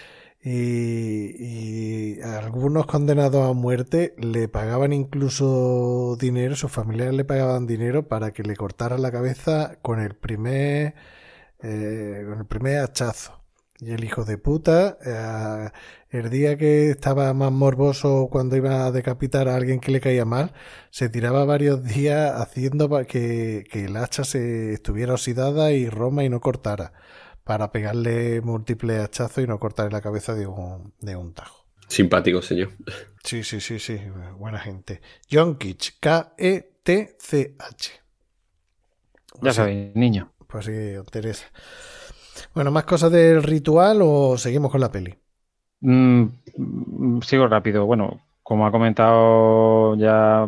Y algunos condenados a muerte le pagaban incluso dinero, sus familiares le pagaban dinero para que le cortaran la cabeza con el primer hachazo. Y el hijo de puta, el día que estaba más morboso, cuando iba a decapitar a alguien que le caía mal, se tiraba varios días haciendo para que el hacha se estuviera oxidada y roma y no cortara, para pegarle múltiples hachazos y no cortarle la cabeza de un tajo. Simpático, señor. Sí, buena gente. John Keats, K-E-T-C-H. Ya sabéis, niño. Pues sí, Teresa. Bueno, ¿más cosas del ritual o seguimos con la peli? Sigo rápido. Bueno, como ha comentado ya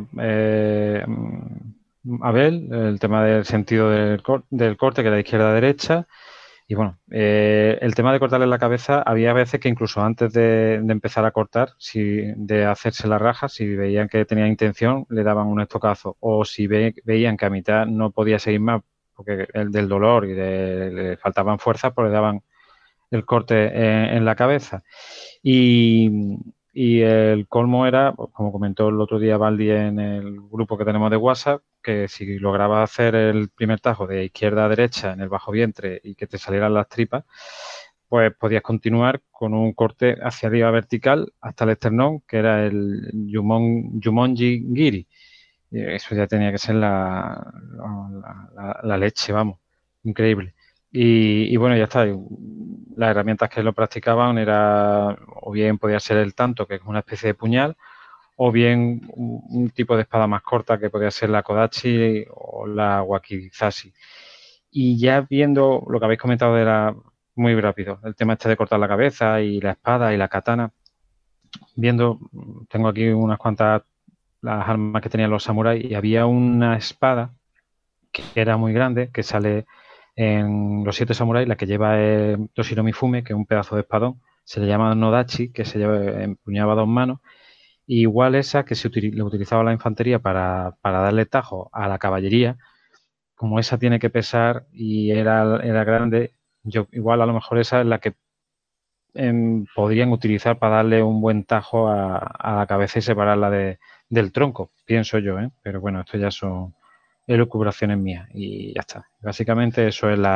Abel, el tema del sentido del corte, que era de izquierda a derecha. Y bueno, el tema de cortarle la cabeza, había veces que incluso antes de empezar a cortar, de hacerse la raja, si veían que tenía intención, le daban un estocazo. O si veían que a mitad no podía seguir más, porque el del dolor y le faltaban fuerzas, pues le daban el corte en la cabeza. Y el colmo era, como comentó el otro día Valdi en el grupo que tenemos de WhatsApp, que si lograbas hacer el primer tajo de izquierda a derecha en el bajo vientre y que te salieran las tripas, pues podías continuar con un corte hacia arriba vertical hasta el esternón, que era el Jumonji Giri. Eso ya tenía que ser la leche, vamos, increíble. Y bueno, ya está. Las herramientas que lo practicaban era, o bien podía ser el tanto, que es una especie de puñal, o bien un tipo de espada más corta, que podía ser la Kodachi o la Wakizashi. Y ya viendo lo que habéis comentado muy rápido, el tema este de cortar la cabeza y la espada y la katana, tengo aquí unas cuantas las armas que tenían los samuráis, y había una espada que era muy grande, que sale en los 7 samuráis, la que lleva Toshiro Mifune, que es un pedazo de espadón, se le llama Nodachi, que se empuñaba a 2 manos, y igual esa que le utilizaba la infantería para darle tajo a la caballería, como esa tiene que pesar y era grande, igual a lo mejor esa es la que podrían utilizar para darle un buen tajo a la cabeza y separarla del tronco, pienso yo, pero bueno, esto ya son elucubraciones mías y ya está. Básicamente eso es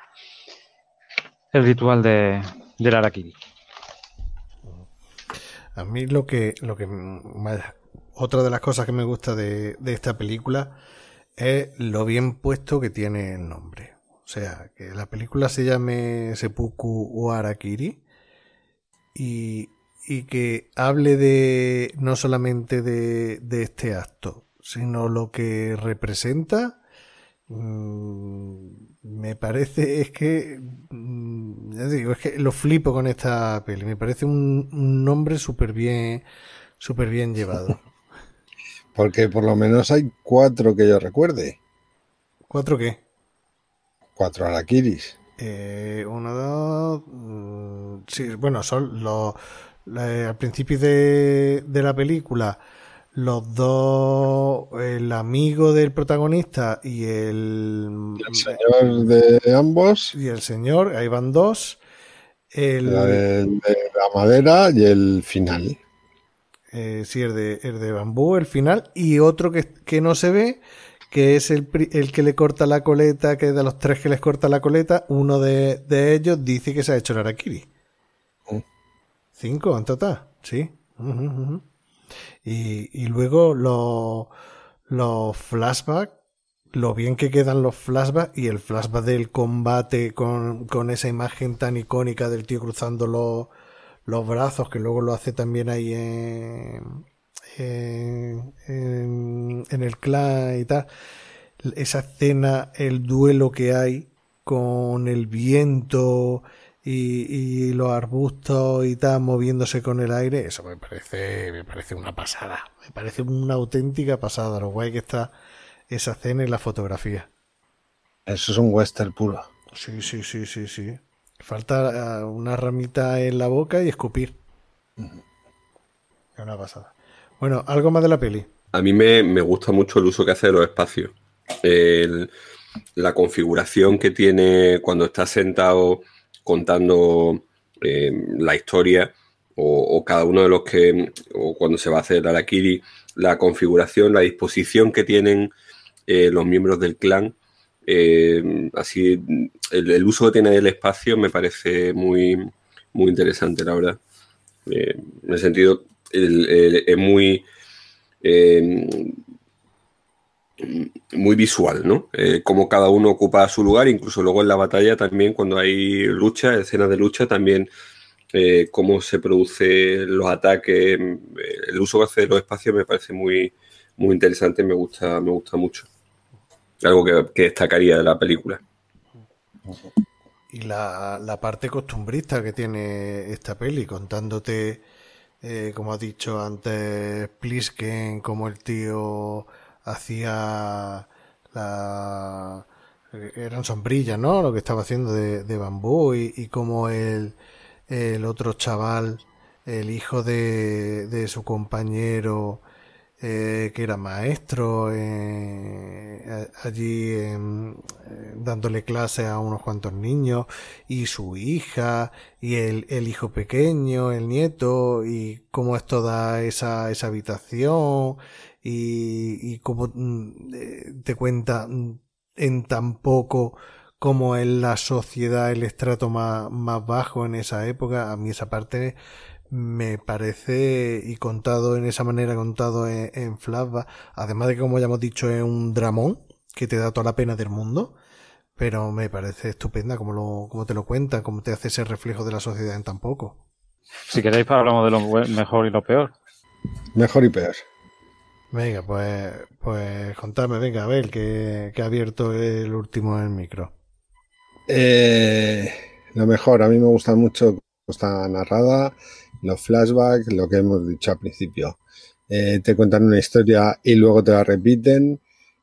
el ritual del Harakiri. A mí otra de las cosas que me gusta de esta película es lo bien puesto que tiene el nombre. O sea, que la película se llame Seppuku o Harakiri y que hable no solamente de este acto, sino lo que representa. Me parece, ya digo, es que lo flipo con esta peli. Me parece un nombre súper bien llevado. Porque por lo menos hay 4 que yo recuerde. ¿4 qué? 4 harakiris. 1, 2... sí, bueno, son al principio de la película, los dos, el amigo del protagonista y el señor de ambos. Y el señor, ahí van 2. El de la madera y el final. Sí, el de bambú, el final. Y otro que no se ve, que es el que le corta la coleta, que de los 3 que les corta la coleta, uno de ellos dice que se ha hecho el harakiri. 5 en total, sí. Y luego los flashbacks, lo bien que quedan los flashbacks y el flashback del combate con esa imagen tan icónica del tío cruzando los brazos, que luego lo hace también ahí en el clan y tal. Esa escena, el duelo que hay con el viento y los arbustos y tal moviéndose con el aire, eso me parece una pasada, me parece una auténtica pasada, lo guay que está esa escena y la fotografía. Eso es un western puro. Sí. Falta una ramita en la boca y escupir. Es una pasada. Bueno, algo más de la peli. A mí me gusta mucho el uso que hace de los espacios. La configuración que tiene cuando está sentado contando la historia o cada uno de los que, o cuando se va a hacer el harakiri, la configuración, la disposición que tienen los miembros del clan, así el uso que tiene del espacio me parece muy, muy interesante, la verdad. En el sentido, es muy muy visual, ¿no? Cómo cada uno ocupa su lugar, incluso luego en la batalla también, cuando hay lucha, escenas de lucha, también cómo se producen los ataques, el uso que hace de los espacios me parece muy, muy interesante, me gusta mucho. Algo que destacaría de la película. Y la parte costumbrista que tiene esta peli, contándote, como has dicho antes, Plisken, como el tío hacía eran sombrillas, ¿no? Lo que estaba haciendo de bambú y como el otro chaval, el hijo de su compañero, que era maestro, allí dándole clases a unos cuantos niños, y su hija, y el hijo pequeño, el nieto, y cómo es toda esa habitación, y cómo te cuenta en tan poco cómo es la sociedad, el estrato más bajo en esa época. A mí esa parte me parece, y contado en esa manera, contado en flashback, además de que, como ya hemos dicho, es un dramón que te da toda la pena del mundo, pero me parece estupenda como te lo cuenta, como te hace ese reflejo de la sociedad en tan poco. Si queréis, hablamos de lo mejor y lo peor. Mejor y peor. Venga, pues contadme, venga, a ver, que ha abierto el último en el micro. Lo mejor, a mí me gusta mucho cómo está narrada, los flashbacks, lo que hemos dicho al principio. Te cuentan una historia y luego te la repiten.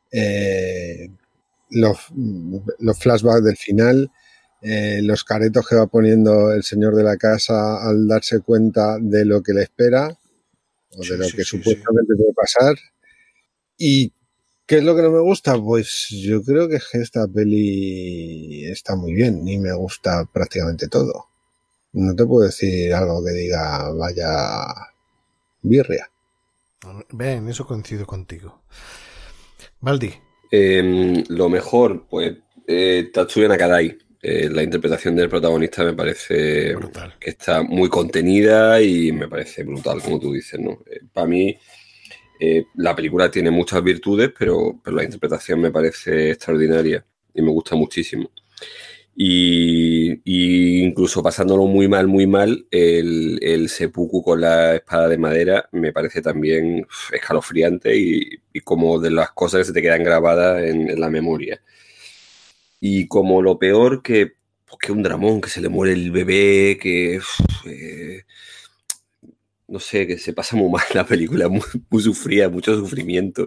Los flashbacks del final, los caretos que va poniendo el señor de la casa al darse cuenta de lo que le espera o de lo que supuestamente puede pasar. ¿Y qué es lo que no me gusta? Pues yo creo que esta peli está muy bien y me gusta prácticamente todo. No te puedo decir algo que diga vaya birria. Ven, eso coincido contigo. Baldi. Lo mejor, pues Tatsuya Nakadai. La interpretación del protagonista me parece brutal, que está muy contenida y me parece brutal, como tú dices, ¿no? Para mí la película tiene muchas virtudes, pero la interpretación me parece extraordinaria y me gusta muchísimo. Y incluso pasándolo muy mal, el seppuku con la espada de madera me parece también escalofriante y como de las cosas que se te quedan grabadas en la memoria. Y como lo peor, que un dramón, que se le muere el bebé, que no sé, que se pasa muy mal la película, muy sufrida, mucho sufrimiento.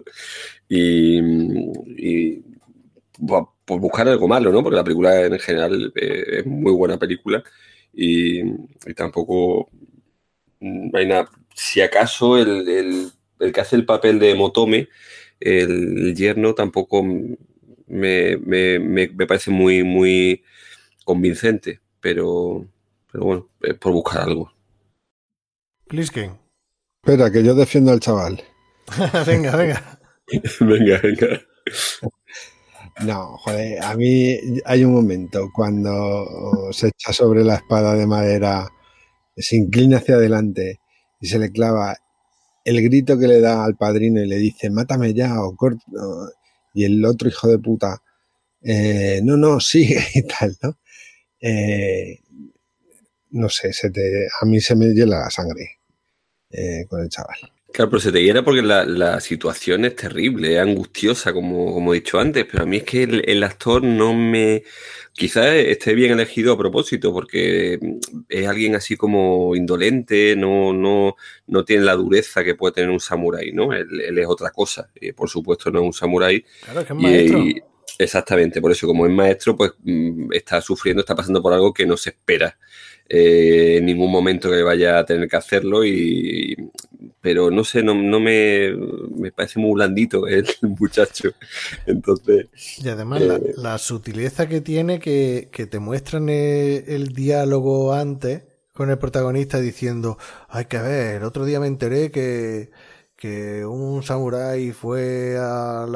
Y por buscar algo malo, ¿no? Porque la película en general es muy buena película y tampoco hay nada. Si acaso el que hace el papel de Motome, el yerno, tampoco me parece muy, muy convincente, pero bueno, es por buscar algo. Plisken. Espera, que yo defiendo al chaval. venga. venga. No, joder, a mí hay un momento cuando se echa sobre la espada de madera, se inclina hacia adelante y se le clava el grito que le da al padrino y le dice, mátame ya o corto. Y el otro hijo de puta, no, sigue y tal, ¿no? no sé, a mí se me hiela la sangre con el chaval. Claro, pero se te hiera porque la situación es terrible, es angustiosa, como he dicho antes, pero a mí es que el actor no me... Quizás esté bien elegido a propósito, porque es alguien así como indolente, no tiene la dureza que puede tener un samurái, ¿no? Él es otra cosa, y por supuesto no es un samurái. Claro, que es maestro. Exactamente, por eso como es maestro, pues está sufriendo, está pasando por algo que no se espera en ningún momento que vaya a tener que hacerlo, pero no sé, no me parece muy blandito el muchacho. Entonces, y además la sutileza que tiene que te muestran el diálogo antes con el protagonista diciendo, hay que ver, el otro día me enteré que un samurái fue al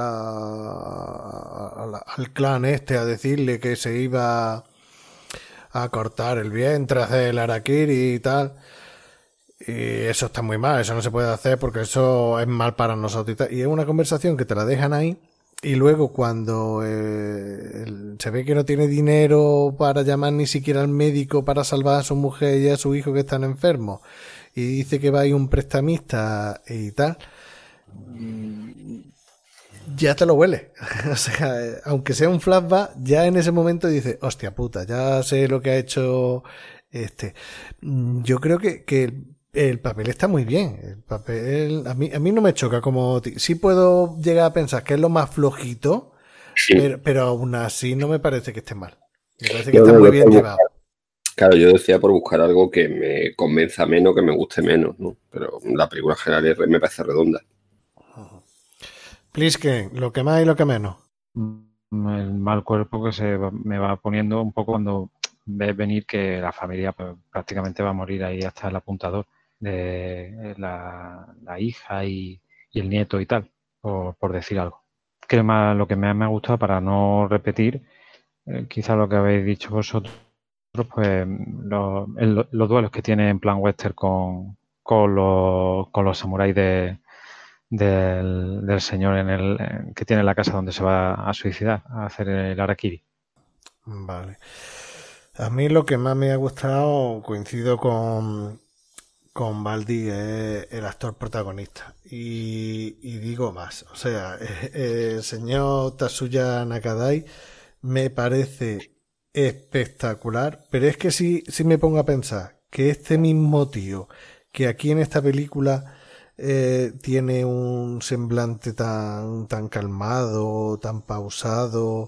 clan este a decirle que se iba a cortar el vientre, a hacer el harakiri y tal. Y eso está muy mal, eso no se puede hacer porque eso es mal para nosotros y tal. Y es una conversación que te la dejan ahí y luego cuando se ve que no tiene dinero para llamar ni siquiera al médico para salvar a su mujer y a su hijo que están enfermos y dice que va a ir un prestamista y tal, ya te lo huele. O sea, aunque sea un flashback, ya en ese momento dices, hostia puta, ya sé lo que ha hecho este. Yo creo que el papel está muy bien. El papel a mí no me choca como... Sí puedo llegar a pensar que es lo más flojito, sí. pero aún así no me parece que esté mal. Me parece que está muy bien llevado. Claro, yo decía por buscar algo que me convenza menos, que me guste menos, ¿no? Pero la película en general me parece redonda. Plisken, lo que más y lo que menos. El mal cuerpo que me va poniendo un poco cuando ves venir que la familia pues, prácticamente va a morir ahí hasta el apuntador de la hija y el nieto y tal, por decir algo. Que lo que me ha gustado, para no repetir, quizá lo que habéis dicho vosotros, pues los duelos que tiene en plan western con los samuráis del señor que tiene la casa donde se va a suicidar, a hacer el harakiri. Vale. A mí lo que más me ha gustado, coincido con Baldi, es el actor protagonista. Y digo más, o sea, el señor Tatsuya Nakadai me parece espectacular, pero es que si me pongo a pensar que este mismo tío, que aquí en esta película tiene un semblante tan calmado, tan pausado,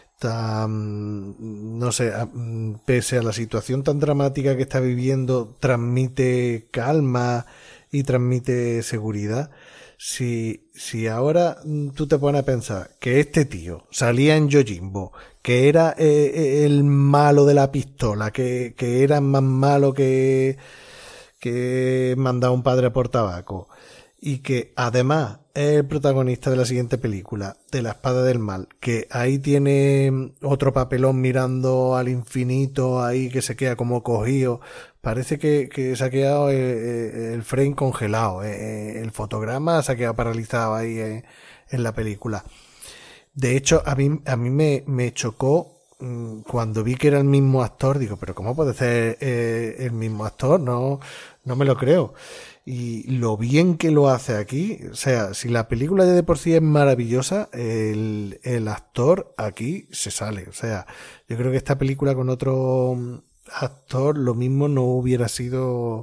no sé, pese a la situación tan dramática que está viviendo, transmite calma y transmite seguridad. Si ahora tú te pones a pensar que este tío salía en Yojimbo, que era el malo de la pistola, que era más malo que mandar a un padre por tabaco, y que además es el protagonista de la siguiente película, de La Espada del Mal, que ahí tiene otro papelón mirando al infinito, ahí que se queda como cogido, parece que se ha quedado el frame congelado, el fotograma se ha quedado paralizado ahí en la película. De hecho, a mí me chocó cuando vi que era el mismo actor, digo, pero ¿cómo puede ser el mismo actor? No me lo creo. Y lo bien que lo hace aquí, o sea, si la película ya de por sí es maravillosa, el actor aquí se sale. O sea, yo creo que esta película con otro actor lo mismo no hubiera sido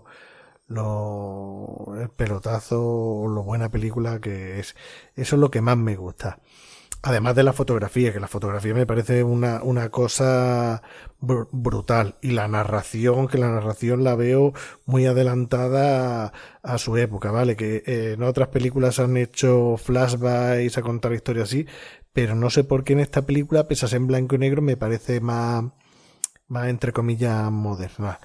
el pelotazo o lo buena película que es. Eso es lo que más me gusta. Además de la fotografía, que la fotografía me parece una cosa brutal. Y la narración, que la narración la veo muy adelantada a su época, ¿vale? Que en otras películas han hecho flashbacks a contar historias así, pero no sé por qué en esta película, pese a ser en blanco y negro, me parece más entre comillas moderna.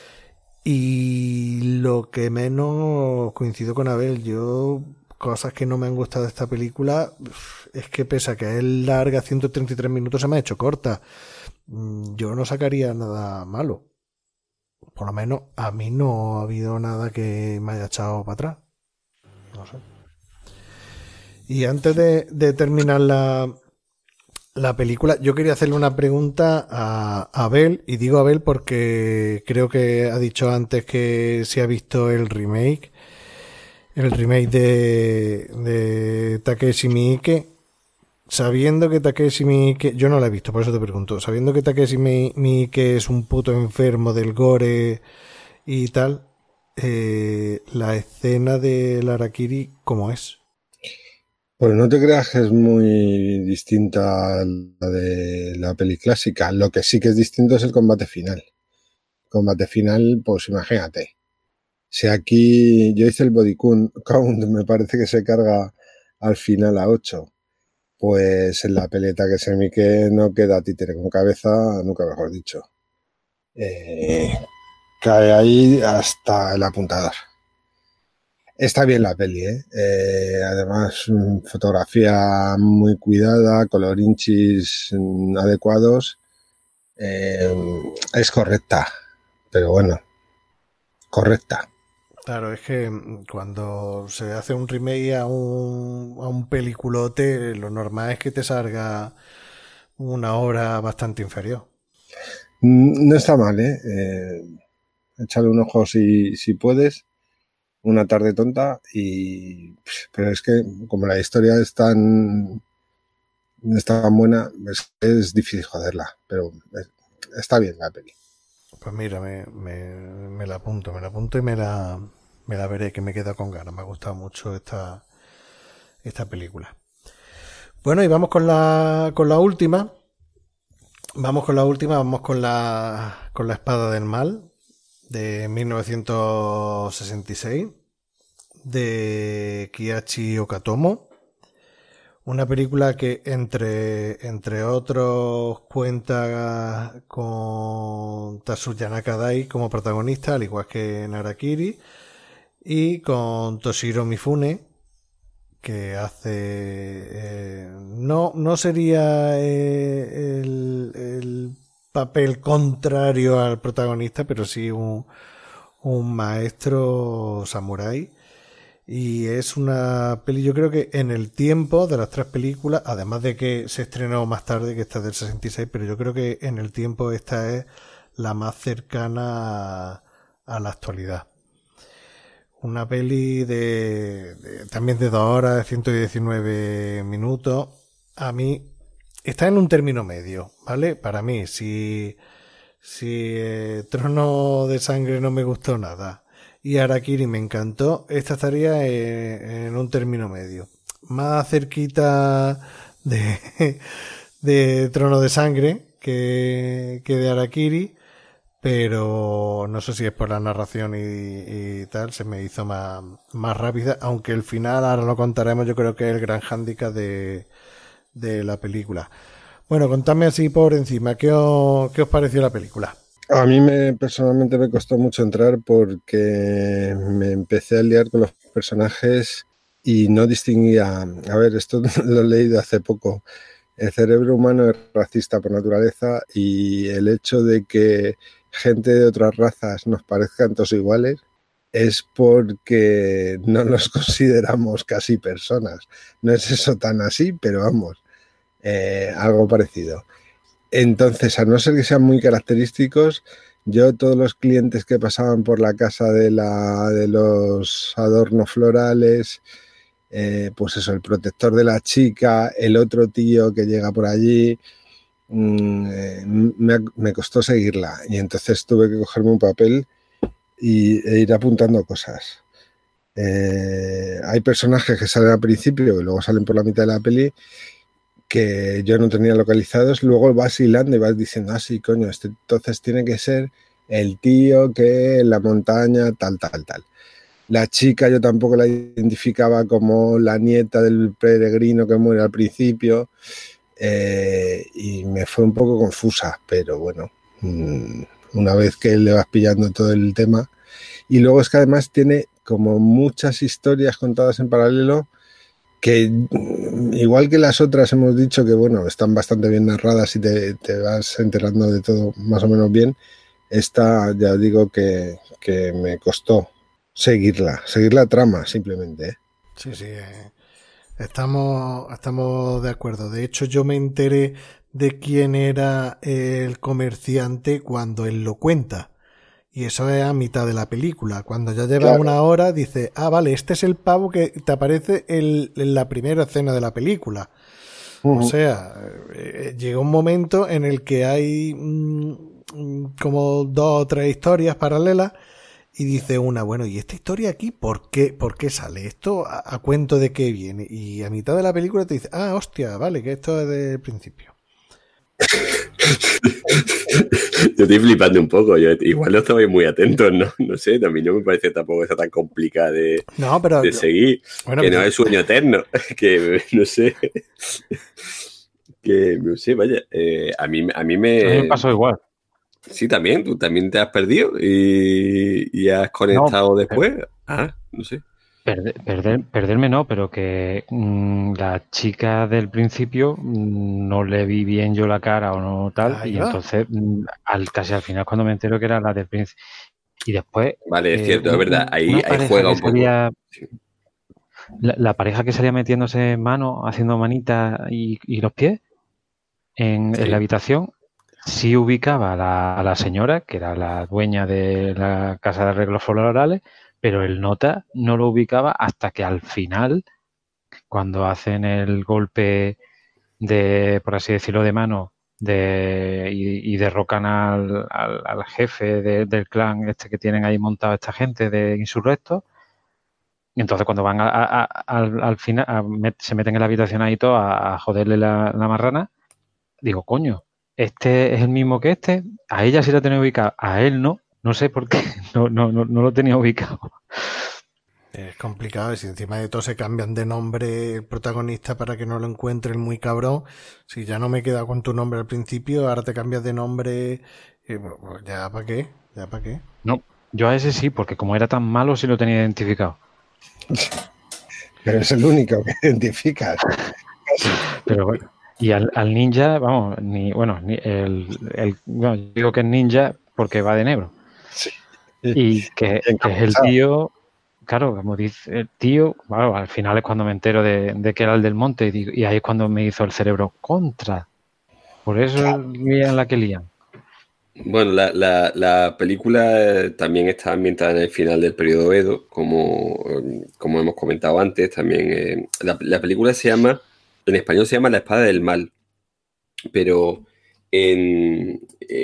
Y lo que menos, coincido con Abel, cosas que no me han gustado de esta película es que pese a que es larga, 133 minutos, se me ha hecho corta. Yo no sacaría nada malo. Por lo menos a mí no ha habido nada que me haya echado para atrás. No sé. Y antes de terminar La película, yo quería hacerle una pregunta a Abel, y digo Abel porque creo que ha dicho antes que se ha visto el remake de Takeshi Miike, sabiendo que Takeshi Miike, yo no la he visto, por eso te pregunto, sabiendo que Takeshi Miike es un puto enfermo del gore y tal, la escena del Harakiri, ¿cómo es? Pues no te creas que es muy distinta a la de la peli clásica. Lo que sí que es distinto es el combate final. Combate final, pues imagínate. Si aquí yo hice el body count, me parece que se carga al final a 8. Pues en la peleta que se me que no queda títere con cabeza, nunca mejor dicho. Cae ahí hasta el apuntador. Está bien la peli, además, fotografía muy cuidada, colorinchis adecuados. Es correcta, pero bueno, correcta. Claro, es que cuando se hace un remake a un peliculote, lo normal es que te salga una obra bastante inferior. No está mal, échale un ojo si puedes. Una tarde tonta, pero es que como la historia es tan buena, es difícil joderla, pero está bien la peli. Pues mira, me la apunto y me la veré, que me queda con ganas. Me ha gustado mucho esta película. Bueno, y vamos con la última. Vamos con la Espada del Mal, de 1966, de Kiichi Okatomo. Una película que entre otros cuenta con Tatsuya Nakadai como protagonista, al igual que en Harakiri, y con Toshiro Mifune, que hace no sería el papel contrario al protagonista, pero sí un maestro samurái. Y es una peli, yo creo que en el tiempo de las tres películas, además de que se estrenó más tarde, que esta es del 66, pero yo creo que en el tiempo esta es la más cercana a la actualidad. Una peli también de 2 horas, de 119 minutos. A mí está en un término medio, ¿vale? Para mí, si Trono de Sangre no me gustó nada y Harakiri me encantó, esta estaría en un término medio. Más cerquita de Trono de Sangre que de Harakiri, pero no sé si es por la narración y tal, se me hizo más rápida, aunque el final, ahora lo contaremos, yo creo que es el gran hándicap de la película. Bueno, contadme así por encima, ¿qué os pareció la película? A mí personalmente me costó mucho entrar porque me empecé a liar con los personajes y no distinguía. A ver, esto lo he leído hace poco. El cerebro humano es racista por naturaleza y el hecho de que gente de otras razas nos parezcan todos iguales es porque no los consideramos casi personas. No es eso tan así, pero vamos, algo parecido. Entonces, a no ser que sean muy característicos, yo todos los clientes que pasaban por la casa de los adornos florales, pues eso, el protector de la chica, el otro tío que llega por allí, me costó seguirla y entonces tuve que cogerme un papel e ir apuntando cosas. Hay personajes que salen al principio y luego salen por la mitad de la peli que yo no tenía localizados, luego vas hilando y vas diciendo, sí, coño, entonces tiene que ser el tío que en la montaña tal. La chica yo tampoco la identificaba como la nieta del peregrino que muere al principio, y me fue un poco confusa, pero bueno, una vez que le vas pillando todo el tema. Y luego es que además tiene como muchas historias contadas en paralelo que, igual que las otras, hemos dicho que bueno, están bastante bien narradas y te vas enterando de todo más o menos bien. Esta ya digo que me costó seguir la trama simplemente. Sí, Estamos de acuerdo. De hecho, yo me enteré de quién era el comerciante cuando él lo cuenta. Y eso es a mitad de la película. Cuando ya lleva una hora, dice, vale, este es el pavo que te aparece en la primera escena de la película. O sea, llega un momento en el que hay como 2 o 3 historias paralelas y dice una, bueno, ¿y esta historia aquí por qué sale? ¿Esto a cuento de qué viene? Y a mitad de la película te dice, hostia, vale, que esto es del principio. Yo estoy flipando un poco. Igual no estabais muy atentos, ¿no? No sé, también no me parece tampoco esa tan complicada de seguir. Bueno, que no es sueño eterno. Que no sé. Que no sé, vaya. A mí me pasó igual. Sí, también. Tú también te has perdido y has conectado después. No sé. Perderme no, pero que la chica del principio no le vi bien yo la cara o no tal, y entonces casi al final cuando me entero que era la del principio. Y después... Vale, es cierto, es verdad, ahí juega un poco. La pareja que salía metiéndose manos, haciendo manitas y los pies en la habitación, sí ubicaba a la señora, que era la dueña de la casa de arreglos florales, pero el nota no lo ubicaba hasta que al final, cuando hacen el golpe de, por así decirlo, de mano y derrocan al jefe del clan este que tienen ahí montado esta gente de insurrectos, y entonces cuando van al final, se meten en la habitación ahí todo a joderle la marrana, digo, coño, este es el mismo que este, a ella sí la tenía ubicada, a él no. No sé por qué, no lo tenía ubicado. Es complicado, y si encima de todo se cambian de nombre el protagonista para que no lo encuentren muy cabrón, si ya no me queda con tu nombre al principio, ahora te cambias de nombre, pues ya para qué, No, yo a ese sí, porque como era tan malo sí lo tenía identificado. Pero es el único que identificas. Pero bueno, y al ninja, vamos, bueno, digo que es ninja porque va de negro. Sí. Y que es el tío, claro, como dice el tío, bueno, al final es cuando me entero de que era el del monte y ahí es cuando me hizo el cerebro contra. Por eso lían la que lían. Bueno, la película también está ambientada en el final del periodo Edo, como hemos comentado antes. También la película en español se llama La Espada del Mal, pero en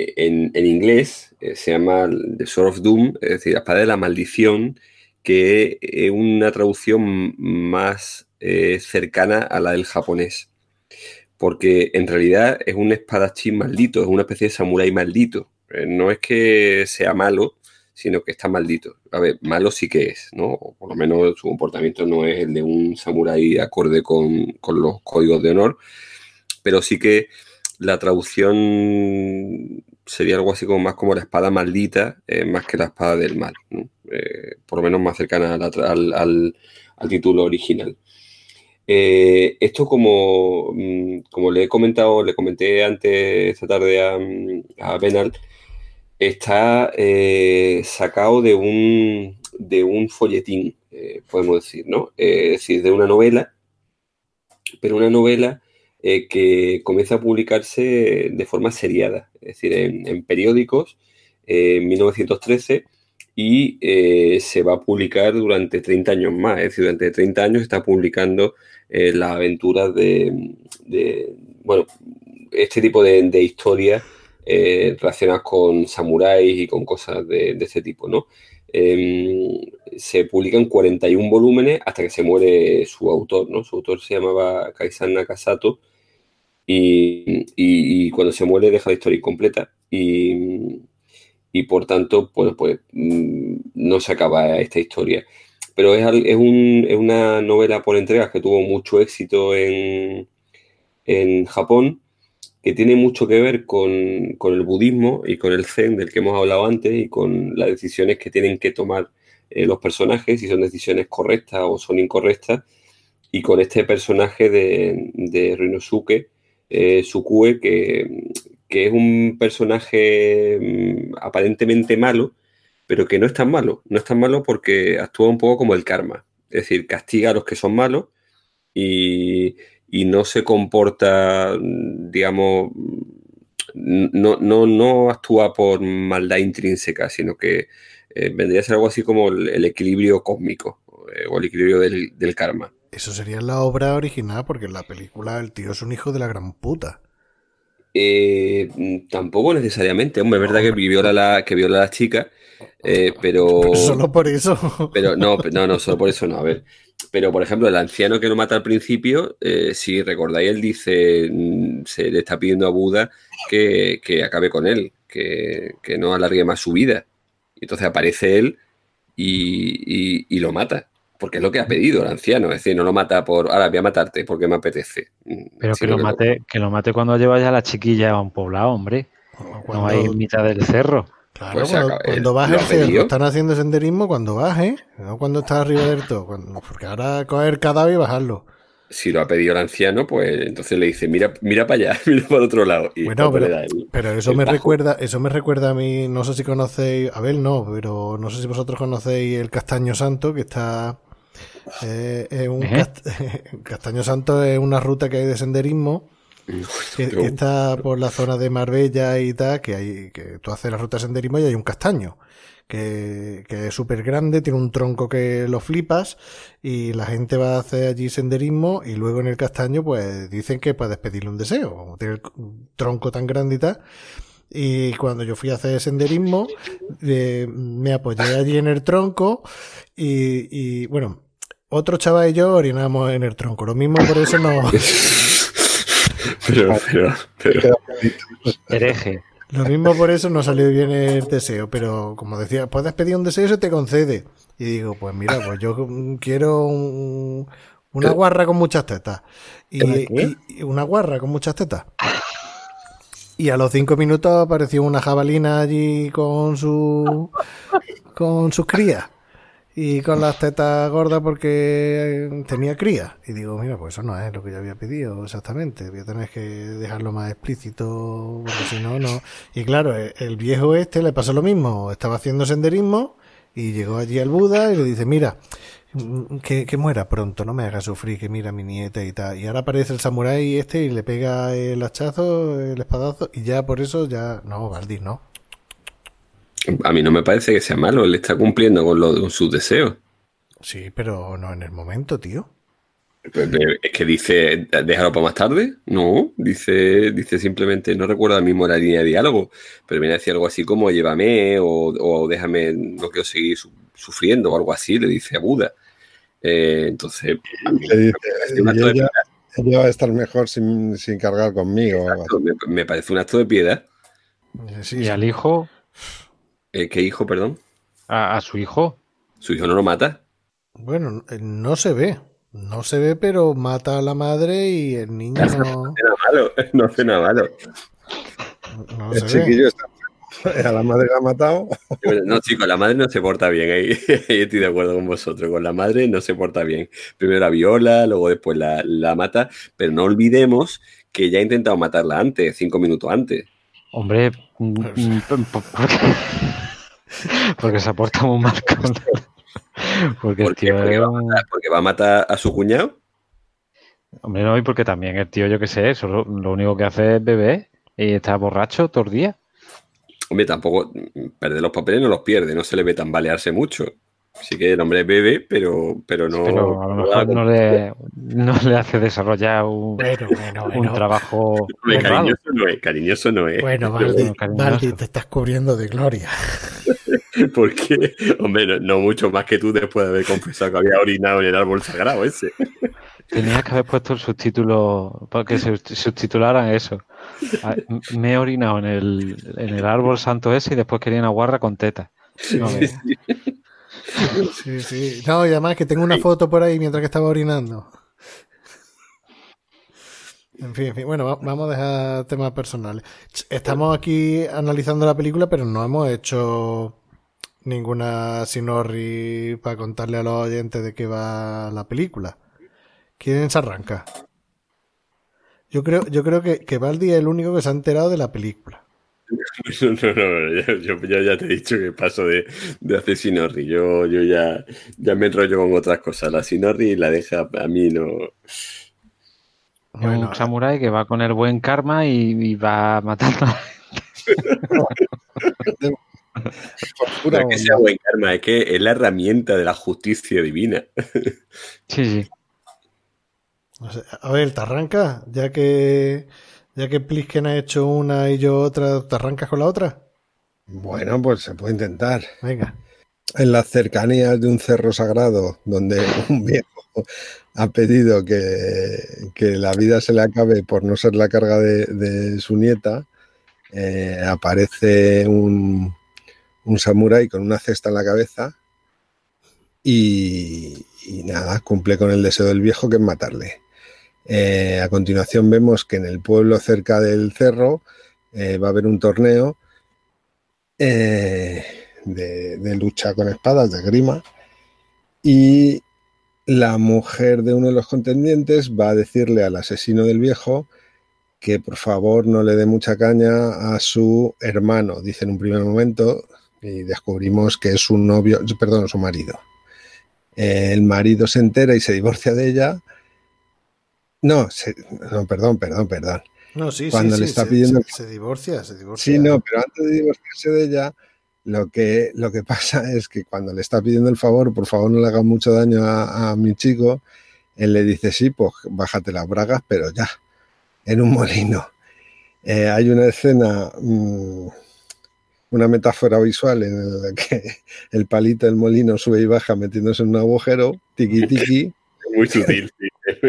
inglés se llama The Sword of Doom, es decir, La Espada de la Maldición, que es una traducción más cercana a la del japonés. Porque en realidad es un espadachín maldito, es una especie de samurái maldito. No es que sea malo, sino que está maldito. A ver, malo sí que es, ¿no? O por lo menos su comportamiento no es el de un samurái acorde con los códigos de honor, pero sí que la traducción sería algo así como más como la espada maldita, más que la espada del mal, ¿no? Por lo menos más cercana al título original. Esto como le comenté antes esta tarde a Benal, está sacado de un folletín, podemos decir, ¿no? Es decir, de una novela, pero una novela que comienza a publicarse de forma seriada, es decir, en periódicos en 1913, y se va a publicar durante 30 años más, es decir, durante 30 años está publicando las aventuras de este tipo de historias relacionadas con samuráis y con cosas de ese tipo, ¿no? Se publican 41 volúmenes hasta que se muere su autor, ¿no? Su autor se llamaba Kaisan Nakasato y cuando se muere deja la historia incompleta y por tanto, pues no se acaba esta historia. Pero es una novela por entregas que tuvo mucho éxito en Japón, que tiene mucho que ver con el budismo y con el zen del que hemos hablado antes y con las decisiones que tienen que tomar los personajes, si son decisiones correctas o son incorrectas, y con este personaje de Ryunosuke Sukue, que es un personaje aparentemente malo, pero que no es tan malo. No es tan malo porque actúa un poco como el karma. Es decir, castiga a los que son malos y no se comporta, digamos, no actúa por maldad intrínseca, sino que vendría a ser algo así como el equilibrio cósmico o el equilibrio del karma. Eso sería la obra original, porque en la película el tío es un hijo de la gran puta. Tampoco necesariamente, hombre, es verdad que viola a la chica, pero solo por eso. Pero no, solo por eso no, a ver. Pero, por ejemplo, el anciano que lo mata al principio, si recordáis, él dice, se le está pidiendo a Buda que acabe con él, que no alargue más su vida. Y entonces aparece él y lo mata, porque es lo que ha pedido el anciano. Es decir, no lo mata por, ahora voy a matarte porque me apetece. Pero que lo mate cuando lleva ya a la chiquilla a un poblado, hombre. No hay en mitad del cerro. Claro, Pues cuando baje el cerro, están haciendo senderismo cuando baje, no cuando estás arriba del todo. Porque ahora coger el cadáver y bajarlo. Si lo ha pedido el anciano, pues entonces le dice, mira para allá, mira para otro lado. Y bueno, pero eso me recuerda a mí, no sé si conocéis, Abel no, pero no sé si vosotros conocéis el Castaño Santo, que está Castaño Santo es una ruta que hay de senderismo que está por la zona de Marbella y tal, que tú haces la ruta de senderismo y hay un castaño que es súper grande, tiene un tronco que lo flipas y la gente va a hacer allí senderismo y luego en el castaño pues dicen que puedes pedirle un deseo, como tiene el tronco tan grande y tal. Y cuando yo fui a hacer senderismo me apoyé allí en el tronco y bueno, otro chaval y yo orinamos en el tronco, lo mismo por eso no... Pero. Hereje. Lo mismo por eso no salió bien el deseo, pero como decía, puedes pedir un deseo y se te concede. Y digo, pues mira, pues yo quiero una guarra con muchas tetas. Y una guarra con muchas tetas. Y a los 5 minutos apareció una jabalina allí con sus crías. Y con las tetas gordas porque tenía cría. Y digo, mira, pues eso no es lo que yo había pedido exactamente. Voy a tener que dejarlo más explícito, porque si no, no. Y claro, el viejo le pasó lo mismo. Estaba haciendo senderismo y llegó allí al Buda y le dice, mira, que muera pronto, no me haga sufrir, que mira a mi nieta y tal. Y ahora aparece el samurái y le pega el hachazo, el espadazo, y ya por eso ya... No, Valdis, no. A mí no me parece que sea malo, él está cumpliendo con sus deseos. Sí, pero no en el momento, tío. Es que dice, déjalo para más tarde. No, dice simplemente, no recuerdo ahora mismo la línea de diálogo, pero viene a decir algo así como llévame o déjame, no quiero seguir sufriendo o algo así, le dice a Buda. Entonces, a mí le dice, ella va a estar mejor sin cargar conmigo. Exacto, me parece un acto de piedad. Sí, ¿Y al hijo? ¿Qué hijo, perdón? ¿A su hijo? ¿Su hijo no lo mata? Bueno, no se ve. No se ve, pero mata a la madre y el niño no... No hace nada malo. No el se chiquillo ve. A la madre la ha matado. No, chicos, la madre no se porta bien. Ahí estoy de acuerdo con vosotros. Con la madre no se porta bien. Primero la viola, luego después la mata. Pero no olvidemos que ya ha intentado matarla antes, 5 minutos antes. Hombre, porque se aporta muy mal con... Porque el tío porque va a matar a su cuñado. Hombre, no, y porque también el tío, yo qué sé, eso lo único que hace es beber y está borracho todo el día. Hombre, tampoco perder los papeles no los pierde, no se le ve tambalearse mucho. Sí que el hombre bebe, pero no... Pero a lo mejor no le hace desarrollar un trabajo... Cariñoso no es. Bueno, Valdi, te estás cubriendo de gloria. ¿Por qué? Hombre, no mucho más que tú después de haber confesado que había orinado en el árbol sagrado ese. Tenías que haber puesto el subtítulo para que se subtitularan eso. Me he orinado en el árbol santo ese y después quería una guarra con tetas. No, sí. No, y además que tengo una foto por ahí mientras que estaba orinando. En fin. Bueno, vamos a dejar temas personales. Estamos aquí analizando la película, pero no hemos hecho ninguna sinorri para contarle a los oyentes de qué va la película. ¿Quién se arranca? Yo creo que Valdi es el único que se ha enterado de la película. Yo ya te he dicho que paso de hacer Shinorri. Yo ya me enrollo con otras cosas. La Shinorri la deja a mí no. Es un samurái que va con el buen karma y va matando. No es que sea buen karma, es que es la herramienta de la justicia divina. Sí. O sea, a ver, ¿te arrancas? Ya que Plisken ha hecho una y yo otra, ¿te arrancas con la otra? Bueno, pues se puede intentar. Venga. En las cercanías de un cerro sagrado, donde un viejo ha pedido que la vida se le acabe por no ser la carga de su nieta, aparece un samurái con una cesta en la cabeza y nada, cumple con el deseo del viejo, que es matarle. A continuación vemos que en el pueblo cerca del cerro va a haber un torneo de lucha con espadas, de esgrima, y la mujer de uno de los contendientes va a decirle al asesino del viejo que por favor no le dé mucha caña a su hermano, dice en un primer momento, y descubrimos que es su novio, perdón, su marido. El marido se entera y se divorcia de ella. Perdón. No, sí, Cuando le está pidiendo... se divorcia. Sí, no, pero antes de divorciarse de ella, lo que pasa es que cuando le está pidiendo el favor, por favor no le haga mucho daño a mi chico, él le dice, sí, pues bájate las bragas, pero ya, en un molino. Hay una escena, una metáfora visual en la que el palito del molino sube y baja metiéndose en un agujero, tiqui. Muy sutil, sí.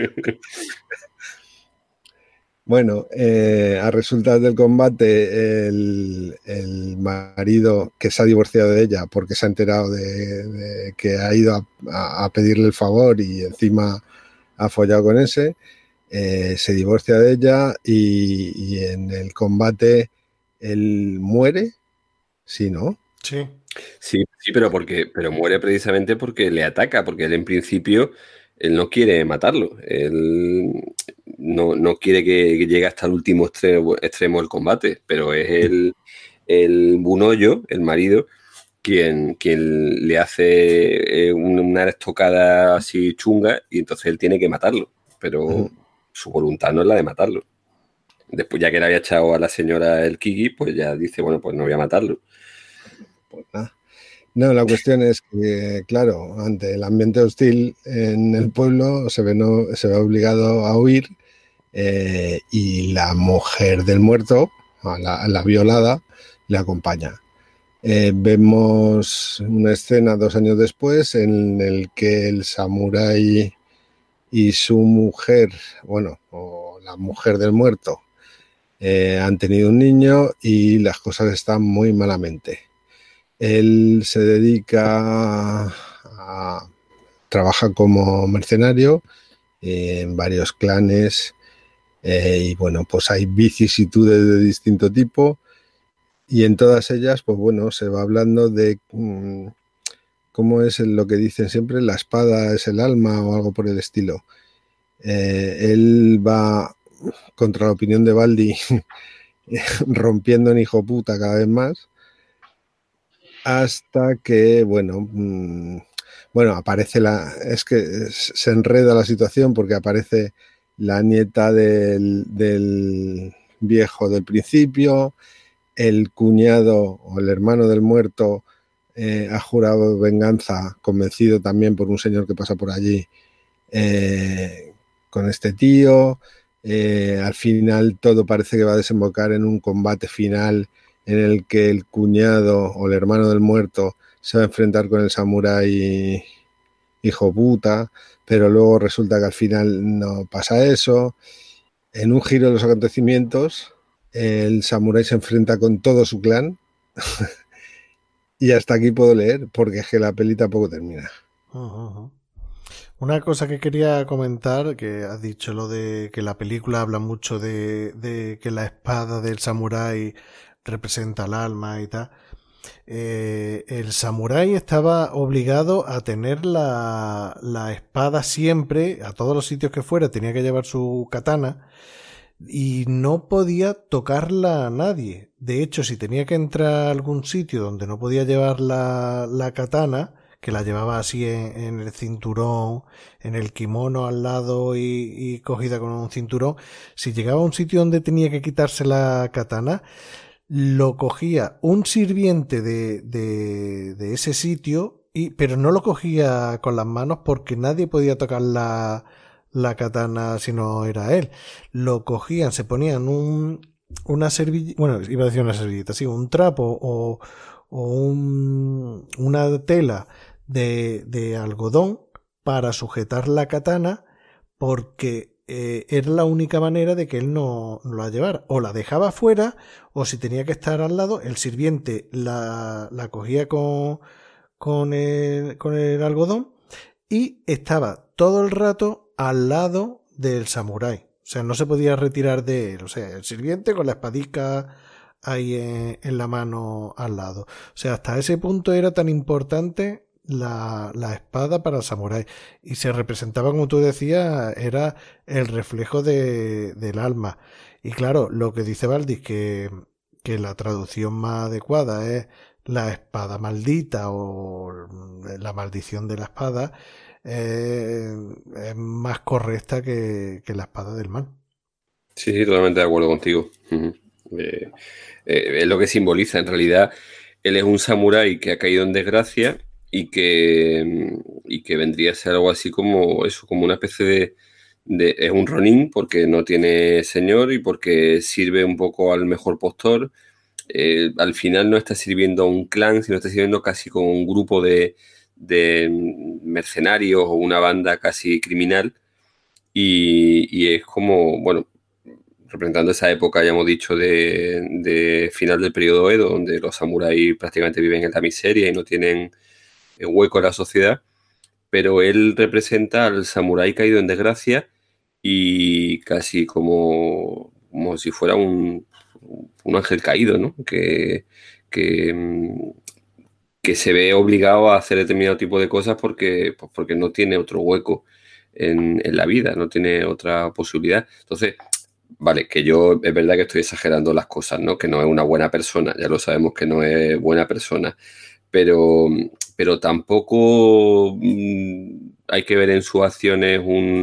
Bueno, a resultas del combate, el marido que se ha divorciado de ella porque se ha enterado de que ha ido a pedirle el favor y encima ha follado con ese, se divorcia de ella y en el combate él muere, ¿sí, no? Sí. Sí, pero muere precisamente porque le ataca, porque él en principio él no quiere matarlo, él no quiere que llegue hasta el último extremo del combate, pero es el Bunoyo, el marido, quien le hace una estocada así chunga y entonces él tiene que matarlo, pero su voluntad no es la de matarlo. Después, ya que le había echado a la señora el Kiki, pues ya dice, bueno, pues no voy a matarlo. Pues nada. No, la cuestión es que, claro, ante el ambiente hostil en el pueblo se ve obligado a huir y la mujer del muerto, la violada, le acompaña. Vemos una escena 2 años después en el que el samurái y su mujer, bueno, o la mujer del muerto, han tenido un niño y las cosas están muy malamente. Él se dedica a trabaja como mercenario en varios clanes y bueno, pues hay vicisitudes de distinto tipo y en todas ellas, pues bueno, se va hablando de cómo es lo que dicen siempre, la espada es el alma o algo por el estilo. Él va contra la opinión de Baldi rompiendo en hijo puta cada vez más hasta que, bueno, aparece es que se enreda la situación porque aparece la nieta del viejo del principio, el cuñado o el hermano del muerto ha jurado venganza, convencido también por un señor que pasa por allí con este tío. Al final todo parece que va a desembocar en un combate final en el que el cuñado o el hermano del muerto se va a enfrentar con el samurái hijo puta, pero luego resulta que al final no pasa eso. En un giro de los acontecimientos, el samurái se enfrenta con todo su clan y hasta aquí puedo leer porque es que la peli tampoco termina. Una cosa que quería comentar, que has dicho lo de que la película habla mucho de que la espada del samurái representa el alma y tal. El samurái estaba obligado a tener la espada siempre, a todos los sitios que fuera, tenía que llevar su katana, y no podía tocarla a nadie. De hecho, si tenía que entrar a algún sitio donde no podía llevar la katana, que la llevaba así en el cinturón, en el kimono al lado y cogida con un cinturón, si llegaba a un sitio donde tenía que quitarse la katana, lo cogía un sirviente de ese sitio, pero no lo cogía con las manos porque nadie podía tocar la katana si no era él. Lo cogían, se ponían una servilleta, bueno, iba a decir una servilleta, sí, un trapo o una tela de algodón para sujetar la katana, porque era la única manera de que él no la llevara. O la dejaba fuera, o si tenía que estar al lado, el sirviente la cogía con el algodón y estaba todo el rato al lado del samurái. O sea, no se podía retirar de él. O sea, el sirviente con la espadica ahí en la mano al lado. O sea, hasta ese punto era tan importante la espada para el samurái. Y se representaba, como tú decías, era el reflejo del alma. Y claro, lo que dice Valdis, que la traducción más adecuada es la espada maldita o la maldición de la espada, es más correcta que la espada del mal. Sí, sí, totalmente de acuerdo contigo. Es lo que simboliza. En realidad, él es un samurái que ha caído en desgracia y que vendría a ser algo así como eso, como una especie es un ronin porque no tiene señor y porque sirve un poco al mejor postor. Al final no está sirviendo a un clan, sino está sirviendo casi como un grupo de mercenarios o una banda casi criminal, y es como, bueno, representando esa época, ya hemos dicho, de final del periodo Edo, donde los samuráis prácticamente viven en la miseria y no tienen hueco en la sociedad, pero él representa al samurái caído en desgracia y casi como si fuera un ángel caído, ¿no? Que se ve obligado a hacer determinado tipo de cosas porque no tiene otro hueco en la vida, no tiene otra posibilidad. Entonces, vale, que yo es verdad que estoy exagerando las cosas, ¿no? Que no es una buena persona, ya lo sabemos que no es buena persona, pero tampoco hay que ver en sus acciones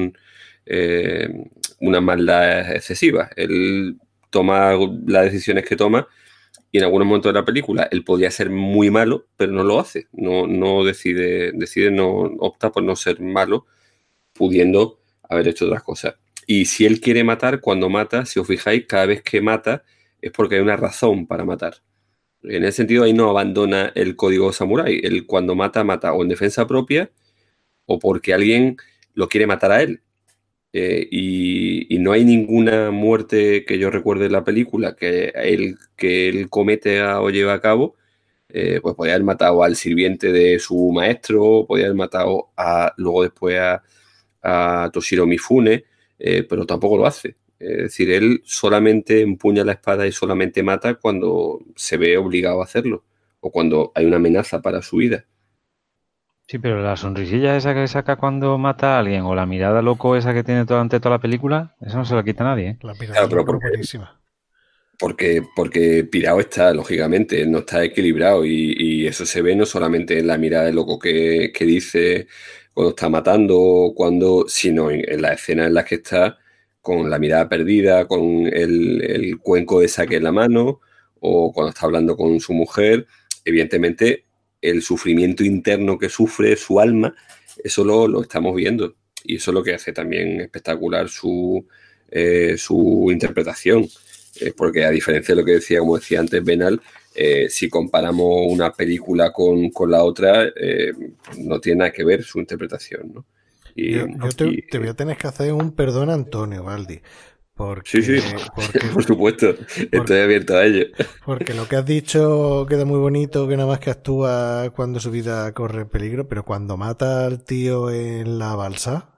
una maldad excesiva. Él toma las decisiones que toma y en algunos momentos de la película él podría ser muy malo, pero no lo hace. No decide, opta por no ser malo, pudiendo haber hecho otras cosas. Y si él quiere matar, cuando mata, si os fijáis, cada vez que mata es porque hay una razón para matar. En ese sentido, ahí no abandona el código samurái. Él cuando mata o en defensa propia o porque alguien lo quiere matar a él. Y no hay ninguna muerte que yo recuerde en la película que él comete o lleva a cabo. Pues podía haber matado al sirviente de su maestro, podía haber matado luego después a Toshiro Mifune, pero tampoco lo hace. Es decir, él solamente empuña la espada y solamente mata cuando se ve obligado a hacerlo o cuando hay una amenaza para su vida. Sí, pero la sonrisilla esa que saca cuando mata a alguien o la mirada loco esa que tiene durante toda la película, eso no se la quita nadie, ¿eh? La mirada loco es buenísima. Porque pirado está, lógicamente, no está equilibrado y eso se ve no solamente en la mirada de loco que dice cuando está matando, sino en la escena en la que está con la mirada perdida, con el cuenco de saque en la mano o cuando está hablando con su mujer. Evidentemente, el sufrimiento interno que sufre su alma, eso lo estamos viendo y eso es lo que hace también espectacular su interpretación. Porque a diferencia de lo que decía, como decía antes Benal, si comparamos una película con la otra, no tiene nada que ver su interpretación, ¿no? Yo te voy a tener que hacer un perdón a Antonio, Valdi. Sí, por supuesto, estoy abierto a ello. Porque lo que has dicho queda muy bonito, que nada más que actúa cuando su vida corre peligro, pero cuando mata al tío en la balsa...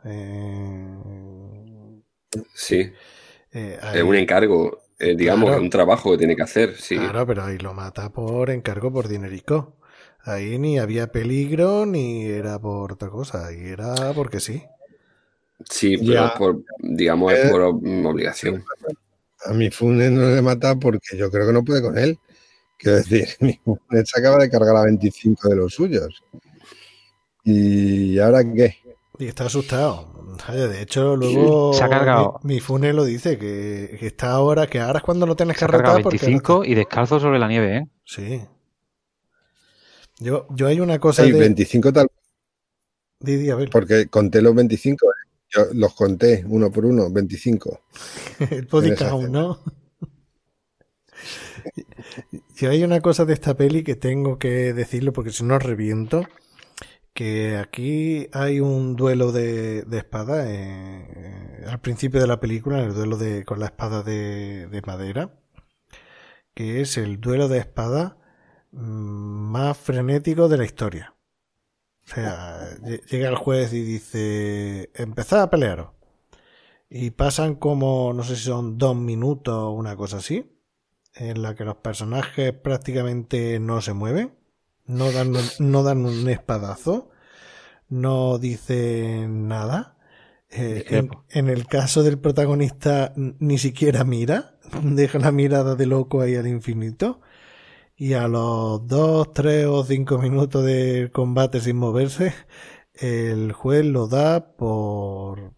sí, es un encargo. Digamos, claro, es un trabajo que tiene que hacer, sí. Claro, pero ahí lo mata por encargo, por dinerico. Ahí ni había peligro, ni era por otra cosa, ahí era porque sí. Sí, pero digamos es por obligación. A Mifune no le mata porque yo creo que no puede con él. Quiero decir, Mifune se acaba de cargar a 25 de los suyos. ¿Y ahora qué? Y está asustado. Oye, de hecho, luego se ha cargado. Mifune lo dice, que está ahora, que ahora es cuando lo tienes que Se ha cargado retar. 25 porque... y descalzo sobre la nieve, ¿eh? Sí. Yo hay una cosa de... 25 tal... Didi, a ver. Porque conté los 25, yo los conté uno por uno, 25. El body count, ¿no? Yo hay una cosa de esta peli que tengo que decirlo porque si no reviento, que aquí hay un duelo de espada al principio de la película, el duelo con la espada de madera, que es el duelo de espada más frenético de la historia. O sea, llega el juez y dice, empezad a pelearos. Y pasan como, no sé si son 2 minutos o una cosa así, en la que los personajes prácticamente no se mueven, no dan un espadazo, no dicen nada. En el caso del protagonista ni siquiera mira, deja la mirada de loco ahí al infinito. Y a los 2, 3 o 5 minutos de combate sin moverse, el juez lo da por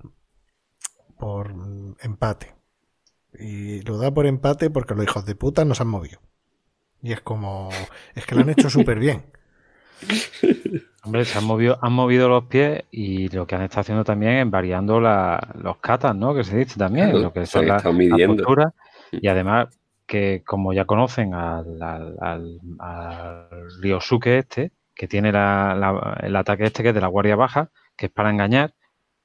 empate. Y lo da por empate porque los hijos de puta no se han movido. Y es como... Es que lo han hecho súper bien. Hombre, han movido los pies y lo que han estado haciendo también es variando los katas, ¿no? Que se dice también, claro, lo que son las posturas. Y además... que como ya conocen al Ryosuke este, que tiene el ataque este que es de la guardia baja, que es para engañar,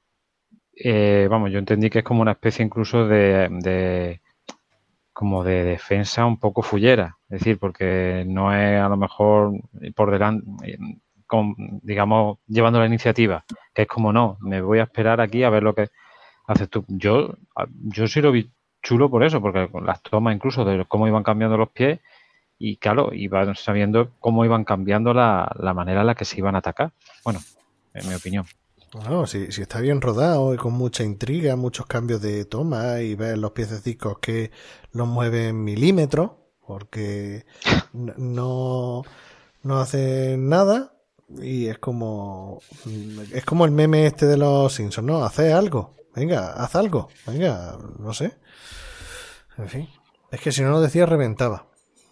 yo entendí que es como una especie incluso de defensa un poco fullera, es decir, porque no es a lo mejor por delante, digamos, llevando la iniciativa, que es como no, me voy a esperar aquí a ver lo que haces tú. Yo sí lo vi chulo por eso, porque con las tomas incluso de cómo iban cambiando los pies y claro, iban sabiendo cómo iban cambiando la manera en la que se iban a atacar. Bueno, en mi opinión. Bueno, si está bien rodado y con mucha intriga, muchos cambios de toma y ves los piececicos que los mueven milímetros, porque no hacen nada y es como el meme este de los Simpsons, ¿no? Haced algo. Venga, haz algo. Venga, no sé. En fin. Es que si no lo decía, reventaba.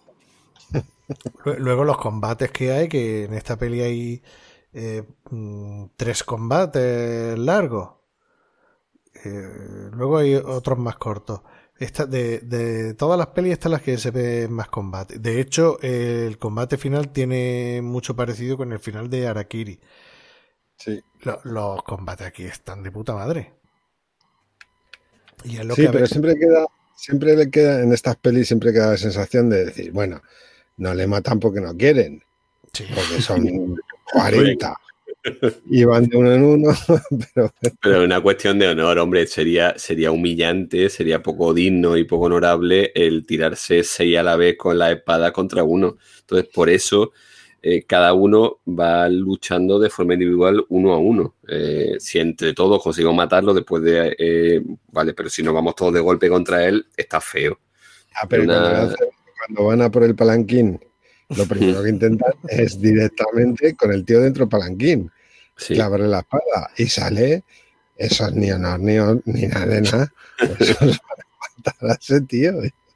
Luego los combates que hay, que en esta peli hay 3 combates largos. Luego hay otros más cortos. De todas las pelis, esta es la que se ve más combate. De hecho, el combate final tiene mucho parecido con el final de Harakiri. Sí. Los combates aquí están de puta madre. Y es lo sí, que pero siempre le queda en estas pelis, siempre queda la sensación de decir, bueno, no le matan porque no quieren, sí. Porque son 40 y van de uno en uno. Pero una cuestión de honor, hombre, sería humillante, sería poco digno y poco honorable el tirarse 6 a la vez con la espada contra uno. Entonces, por eso cada uno va luchando de forma individual uno a uno. Si entre todos consigo matarlo después de... vale, pero si no vamos todos de golpe contra él, está feo. Pero cuando van a por el palanquín, lo primero que intentan es directamente con el tío dentro del palanquín. Sí. Clavarle la espada y sale... Eso es ni honor, ni nada de nada. Eso es para matar a ese tío.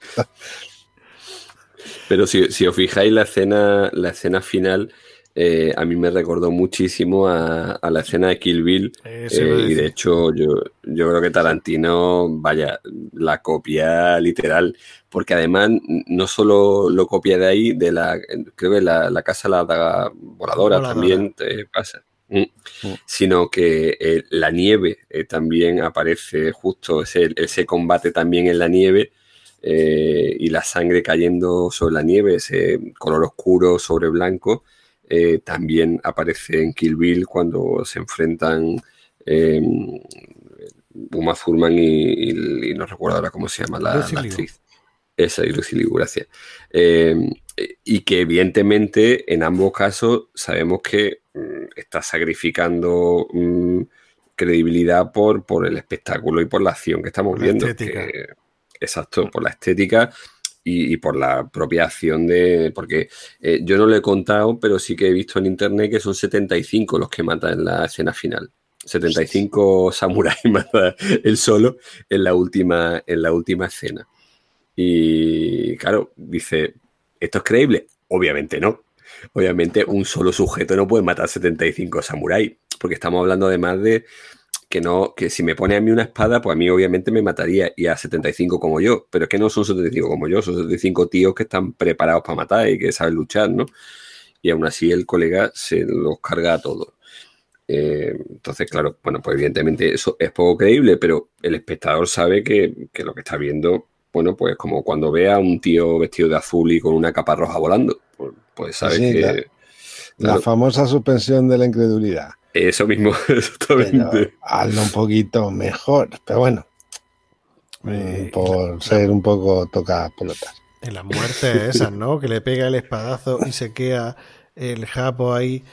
Pero si os fijáis, la escena final a mí me recordó muchísimo a la escena de Kill Bill. Y de hecho yo creo que Tarantino, vaya, la copia literal, porque además no solo lo copia de ahí, creo que la casa la daga voladora también te pasa. Sino que la nieve también aparece justo, ese combate también en la nieve. Y la sangre cayendo sobre la nieve, ese color oscuro sobre blanco, también aparece en Kill Bill cuando se enfrentan Uma Thurman y no recuerdo ahora cómo se llama la actriz. Esa, Lucy Liu, gracias. Y que evidentemente en ambos casos sabemos que está sacrificando credibilidad por el espectáculo y por la acción que estamos viendo. exacto, por la estética y por la propia acción de... Porque yo no lo he contado, pero sí que he visto en internet que son 75 los que mata en la escena final. 75 samuráis mata él solo en la última escena. Y claro, dice, ¿esto es creíble? Obviamente no. Obviamente un solo sujeto no puede matar 75 samuráis, porque estamos hablando además de que si me pone a mí una espada, pues a mí obviamente me mataría, y a 75 como yo, pero es que no son 75 como yo, son 75 tíos que están preparados para matar y que saben luchar, ¿no? Y aún así el colega se los carga a todos. Entonces, claro, bueno, pues evidentemente eso es poco creíble, pero el espectador sabe que lo que está viendo, bueno, pues como cuando ve a un tío vestido de azul y con una capa roja volando, pues sabe Sí, que... La famosa suspensión de la incredulidad. Eso mismo, exactamente. Pero hazlo un poquito mejor, pero bueno, por ser un poco toca pelotas. En las muertes esas, ¿no? Que le pega el espadazo y se queda el japo ahí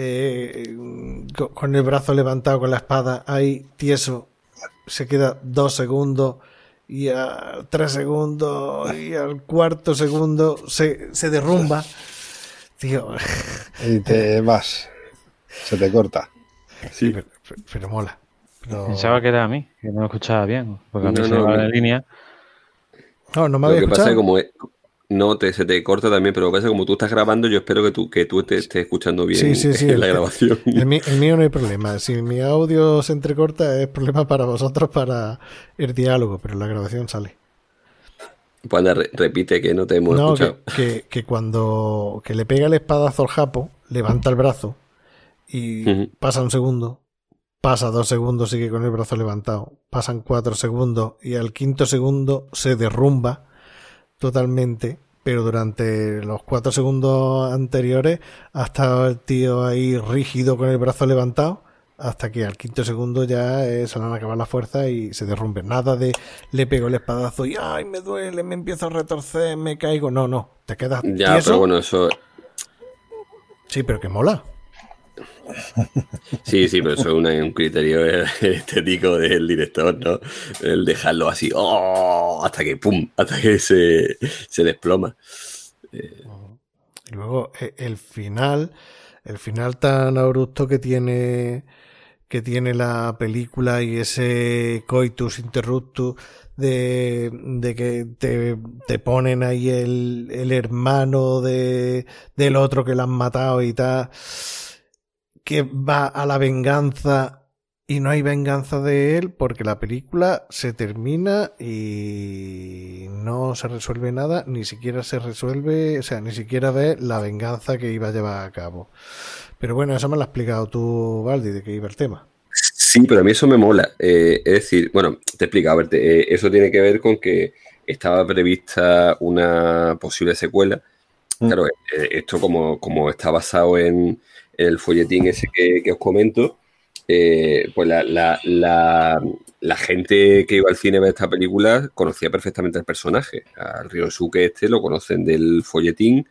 con el brazo levantado con la espada ahí tieso, se queda 2 segundos y a 3 segundos y al 4.º segundo se derrumba, tío. Y te vas, se te corta. Sí, pero mola. Pero... Pensaba que era a mí, que no lo escuchaba bien, porque a mí No, se me va la línea. No me lo había que pasa escuchado. es que como se te corta también, pero lo que pasa es que como tú estás grabando, yo espero que tú te estés escuchando bien Sí, en la grabación. El mío no hay problema. Si mi audio se entrecorta es problema para vosotros, para el diálogo, pero la grabación sale. Pues anda, repite que no te hemos escuchado. Que cuando le pega el espadazo al japo, levanta el brazo y pasa 1 segundo, pasa 2 segundos, sigue con el brazo levantado, pasan 4 segundos y al 5.º segundo se derrumba totalmente, pero durante los 4 segundos anteriores ha estado el tío ahí rígido con el brazo levantado, hasta que al 5.º segundo ya se le han acabado las fuerzas y se derrumbe. Nada de le pego el espadazo y ¡ay, me duele! Me empiezo a retorcer, me caigo. No, te quedas Ya, tieso. pero bueno, eso... Sí, pero que mola. Sí, pero eso es un criterio estético del director, ¿no? El dejarlo así, ¡oh! Hasta que se desploma. Y luego el final tan abrupto que tiene la película y ese coitus interruptus de que te ponen ahí el hermano del otro que lo han matado y tal, que va a la venganza y no hay venganza de él porque la película se termina y no se resuelve nada, ni siquiera se resuelve, o sea, ni siquiera ve la venganza que iba a llevar a cabo. Pero bueno, eso me lo has explicado tú, Valdi, de qué iba el tema. Sí, pero a mí eso me mola. Es decir, bueno, te explico, a ver, eso tiene que ver con que estaba prevista una posible secuela. Claro, esto como está basado en el folletín ese que os comento, pues la gente que iba al cine a ver esta película conocía perfectamente al personaje. Al Ryosuke lo conocen del folletín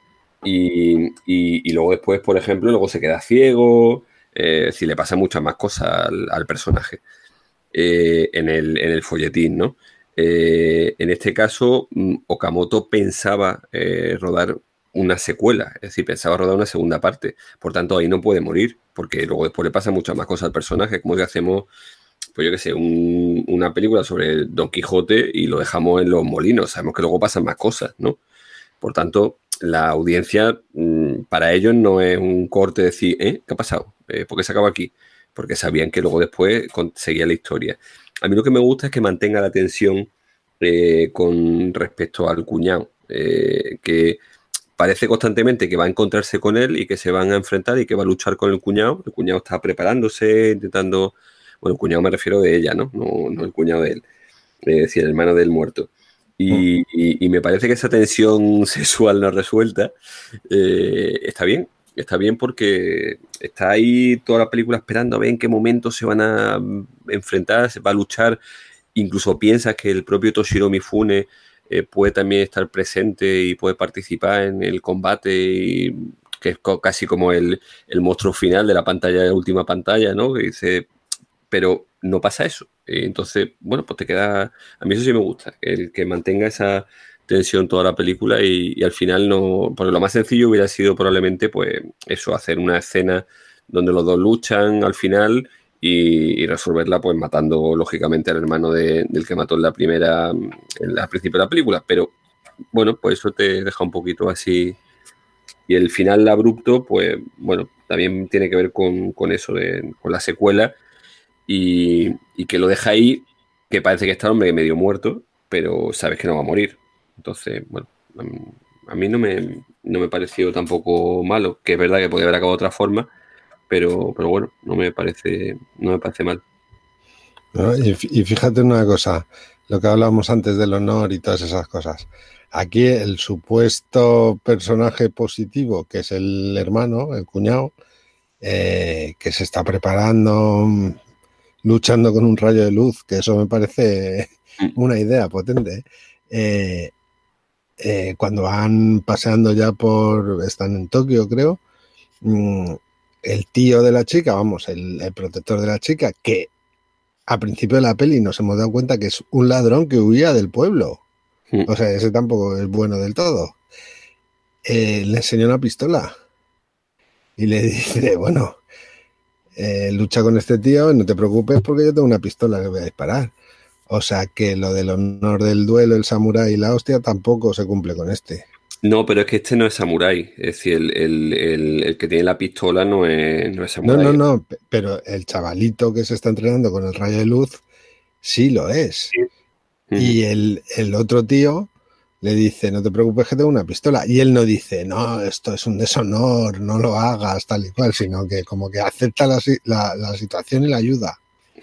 y luego después, por ejemplo, luego se queda ciego. Si le pasa muchas más cosas al personaje en el folletín, ¿no? En este caso, Okamoto pensaba rodar una secuela, es decir, pensaba rodar una segunda parte. Por tanto, ahí no puede morir, porque luego después le pasa muchas más cosas al personaje, como que hacemos, pues yo qué sé, una película sobre Don Quijote y lo dejamos en los molinos. Sabemos que luego pasan más cosas, ¿no? Por tanto, la audiencia, para ellos no es un corte de decir, ¿qué ha pasado? ¿Por qué se acaba aquí? Porque sabían que luego después seguía la historia. A mí lo que me gusta es que mantenga la tensión con respecto al cuñado, que parece constantemente que va a encontrarse con él y que se van a enfrentar y que va a luchar con el cuñado. El cuñado está preparándose, intentando... Bueno, el cuñado me refiero de ella, ¿no? No el cuñado de él. Es decir, el hermano del muerto. Y me parece que esa tensión sexual no resuelta está bien porque está ahí toda la película esperando a ver en qué momento se van a enfrentar, se va a luchar. Incluso piensas que el propio Toshiro Mifune puede también estar presente y puede participar en el combate, y que es casi como el monstruo final de la última pantalla, ¿no? Que dice, pero no pasa eso. Entonces, bueno, pues te queda... A mí eso sí me gusta, el que mantenga esa tensión toda la película y al final no... Porque lo más sencillo hubiera sido probablemente, pues, eso, hacer una escena donde los dos luchan al final y resolverla, pues, matando, lógicamente, al hermano del que mató en al principio de la película. Pero, bueno, pues eso te deja un poquito así... Y el final abrupto, pues, bueno, también tiene que ver con eso, con la secuela y que lo deja ahí, que parece que está el hombre medio muerto, pero sabes que no va a morir. Entonces, bueno, a mí no me pareció tampoco malo, que es verdad que podía haber acabado de otra forma, pero bueno, no me parece mal. ¿No? Y fíjate una cosa, lo que hablábamos antes del honor y todas esas cosas. Aquí el supuesto personaje positivo, que es el hermano, el cuñado, que se está preparando, luchando con un rayo de luz, que eso me parece una idea potente. Cuando van paseando ya están en Tokio, creo, el tío de la chica, vamos, el protector de la chica, que a principio de la peli nos hemos dado cuenta que es un ladrón que huía del pueblo. O sea, ese tampoco es bueno del todo. Le enseñó una pistola y le dice, bueno, lucha con este tío, no te preocupes porque yo tengo una pistola, le voy a disparar. O sea que lo del honor del duelo, el samurái y la hostia tampoco se cumple con este. No, pero es que este no es samurái. Es decir, el que tiene la pistola no es samurái. No, pero el chavalito que se está entrenando con el rayo de luz sí lo es. Sí. Y el otro tío le dice, no te preocupes que tengo una pistola. Y él no dice, no, esto es un deshonor, no lo hagas, tal y cual, sino que como que acepta la situación y la ayuda.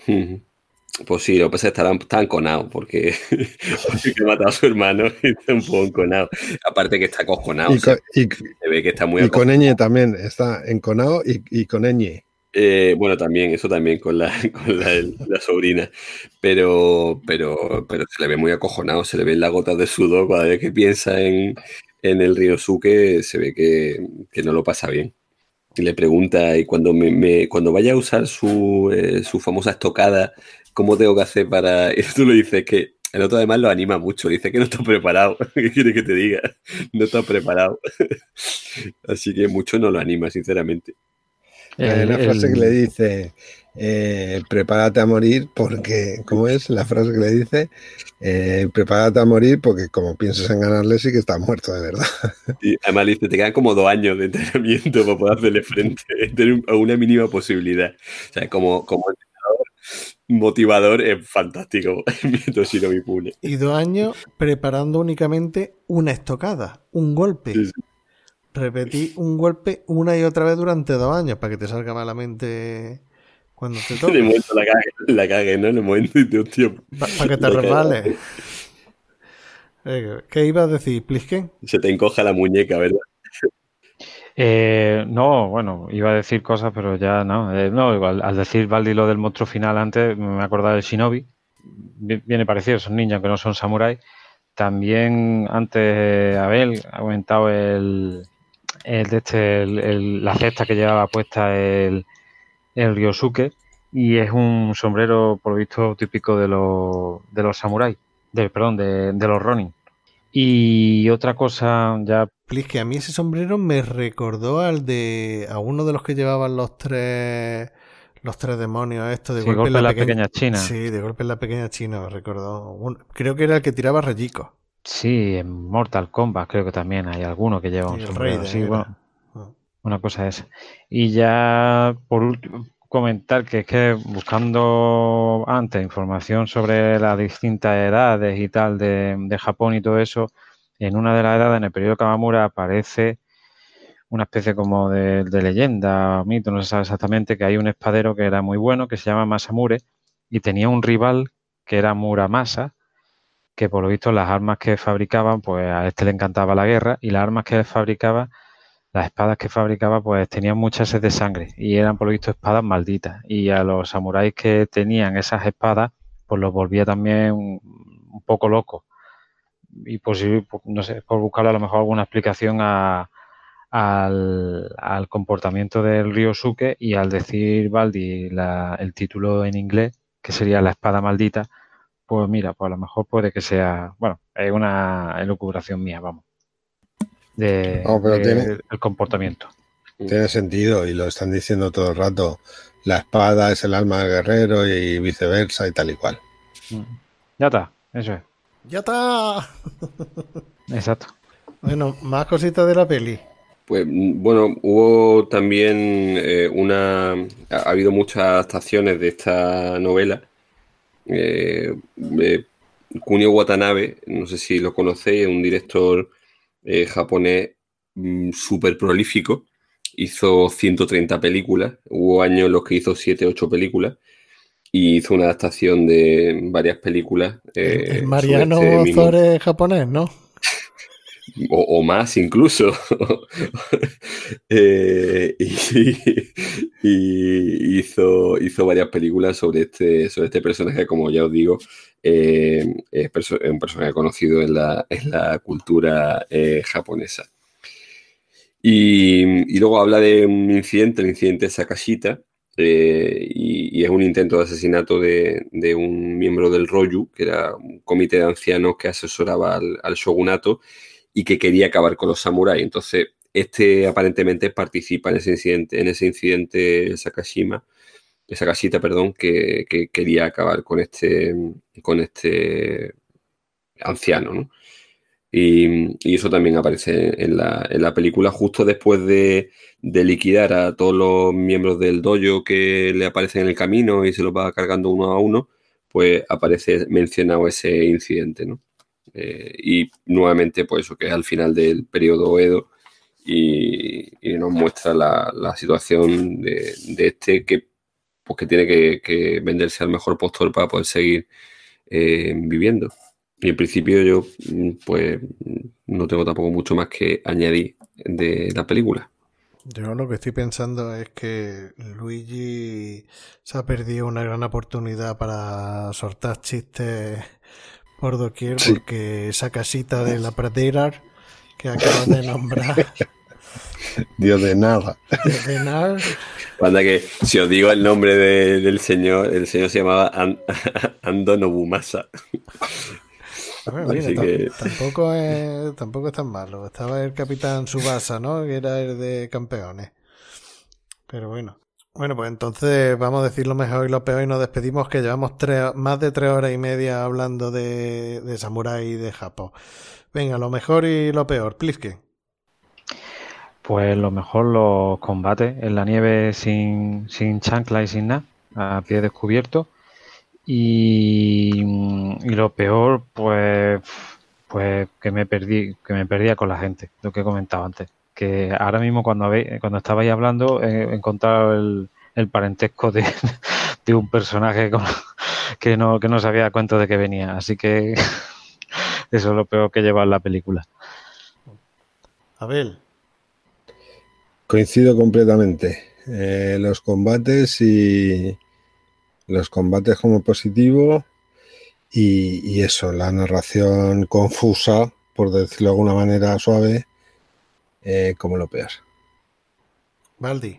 Pues sí, lo que pasa es que está enconado porque ha matado a su hermano y está un poco enconado. Aparte que está acojonado. Se ve que está muy acojonado. Y con Ñ también, está enconado y con Ñ. Bueno, también, eso también con la sobrina. Pero se le ve muy acojonado, se le ven las gotas de sudor cada vez que piensa en el Ryosuke, se ve que no lo pasa bien. Y le pregunta, y cuando vaya a usar su famosa estocada, ¿cómo tengo que hacer para...? Y tú le dices que el otro además lo anima mucho, le dice que no está preparado. ¿Qué quiere que te diga? No está preparado. Así que mucho no lo anima, sinceramente. Hay una frase que le dice, prepárate a morir porque, ¿cómo es la frase que le dice? Prepárate a morir porque como piensas en ganarle sí que estás muerto de verdad. Y además le dice, te quedan como 2 años de entrenamiento para poder hacerle frente, tener una mínima posibilidad. O sea, como entrenador motivador es fantástico. Mi pune. Y 2 años preparando únicamente una estocada, un golpe. Sí. Repetí un golpe una y otra vez durante 2 años para que te salga malamente cuando te toque. En el momento la cague, ¿no? En el momento y te tío. Para que te resbales. ¿Qué ibas a decir, Plisken? Se te encoja la muñeca, ¿verdad? No, bueno, iba a decir cosas, pero ya no. No, igual, al decir Baldi lo del monstruo final antes, me acordaba del Shinobi. Viene parecido, son niños que no son samuráis. También antes Abel ha comentado la cesta que llevaba puesta el Ryosuke, y es un sombrero por lo visto típico de los samuráis, de los ronin. Y otra cosa ya... Que a mí ese sombrero me recordó a uno de los que llevaban los tres demonios estos de golpe en la pequeña China. Sí, de golpe en la pequeña China, me recordó. Creo que era el que tiraba rayicos. Sí, en Mortal Kombat creo que también hay alguno que lleva un sombrero. Sí, bueno, una cosa es. Y ya por último comentar que es que buscando antes información sobre las distintas edades y tal de Japón y todo eso, en una de las edades, en el periodo Kawamura, aparece una especie como de leyenda, mito, no se sabe exactamente, que hay un espadero que era muy bueno, que se llama Masamure, y tenía un rival que era Muramasa, que por lo visto las armas que fabricaban, pues a este le encantaba la guerra, y las armas que fabricaba, las espadas que fabricaba, pues tenían mucha sed de sangre, y eran por lo visto espadas malditas, y a los samuráis que tenían esas espadas, pues los volvía también un poco locos. Y posible, no sé, por buscarle a lo mejor alguna explicación al comportamiento del Ryosuke, y al decir Baldi el título en inglés, que sería la espada maldita, pues mira, pues a lo mejor puede que sea, bueno, es una elucubración mía, vamos, el comportamiento. Tiene sentido y lo están diciendo todo el rato. La espada es el alma del guerrero y viceversa y tal y cual. Ya está, eso es. ¡Ya está! Exacto. Bueno, más cositas de la peli. Pues bueno, hubo también ha habido muchas adaptaciones de esta novela. Kunio Watanabe, no sé si lo conocéis, es un director japonés súper prolífico. Hizo 130 películas, hubo años en los que hizo 7, 8 películas y hizo una adaptación de varias películas. El Mariano Ozores japonés, ¿no? O más incluso. y hizo varias películas sobre este personaje, como ya os digo, es un personaje conocido en la cultura japonesa. Y luego habla de un incidente, el incidente de Sakashita, y es un intento de asesinato de un miembro del Royu, que era un comité de ancianos que asesoraba al shogunato y que quería acabar con los samuráis. Entonces, aparentemente participa en ese incidente Sakashita, que quería acabar con este anciano, ¿no? Y eso también aparece en la película, justo después de liquidar a todos los miembros del dojo que le aparecen en el camino y se los va cargando uno a uno, pues aparece mencionado ese incidente, ¿no? Y nuevamente, pues eso que es al final del periodo Edo y nos muestra la situación de que tiene que venderse al mejor postor para poder seguir viviendo. Y en principio yo pues no tengo tampoco mucho más que añadir de la película. Yo lo que estoy pensando es que Luigi se ha perdido una gran oportunidad para soltar chistes por doquier, sí. Porque esa casita de la pradera que acabas de nombrar. Dios de nada. Dios de nada. Cuando que si os digo el nombre del señor, el señor se llamaba Ando Nobumasa. Bueno, mira, tampoco es tan malo. Estaba el Capitán Tsubasa, ¿no? Que era el de campeones. Pero bueno. Bueno, pues entonces vamos a decir lo mejor y lo peor y nos despedimos, que llevamos más de 3 horas y media hablando de Samurai y de Japón. Venga, lo mejor y lo peor. Plisken. Pues lo mejor, los combates en la nieve sin chancla y sin nada, a pie descubierto. Y lo peor, pues que me perdía con la gente, lo que he comentado antes. Que ahora mismo cuando estabais hablando he encontrado el parentesco de un personaje que no se había dado cuenta de que venía. Así que eso es lo peor que lleva en la película. Abel. Coincido completamente. Los combates como positivo y eso, la narración confusa, por decirlo de alguna manera suave, como lo peor. Valdi.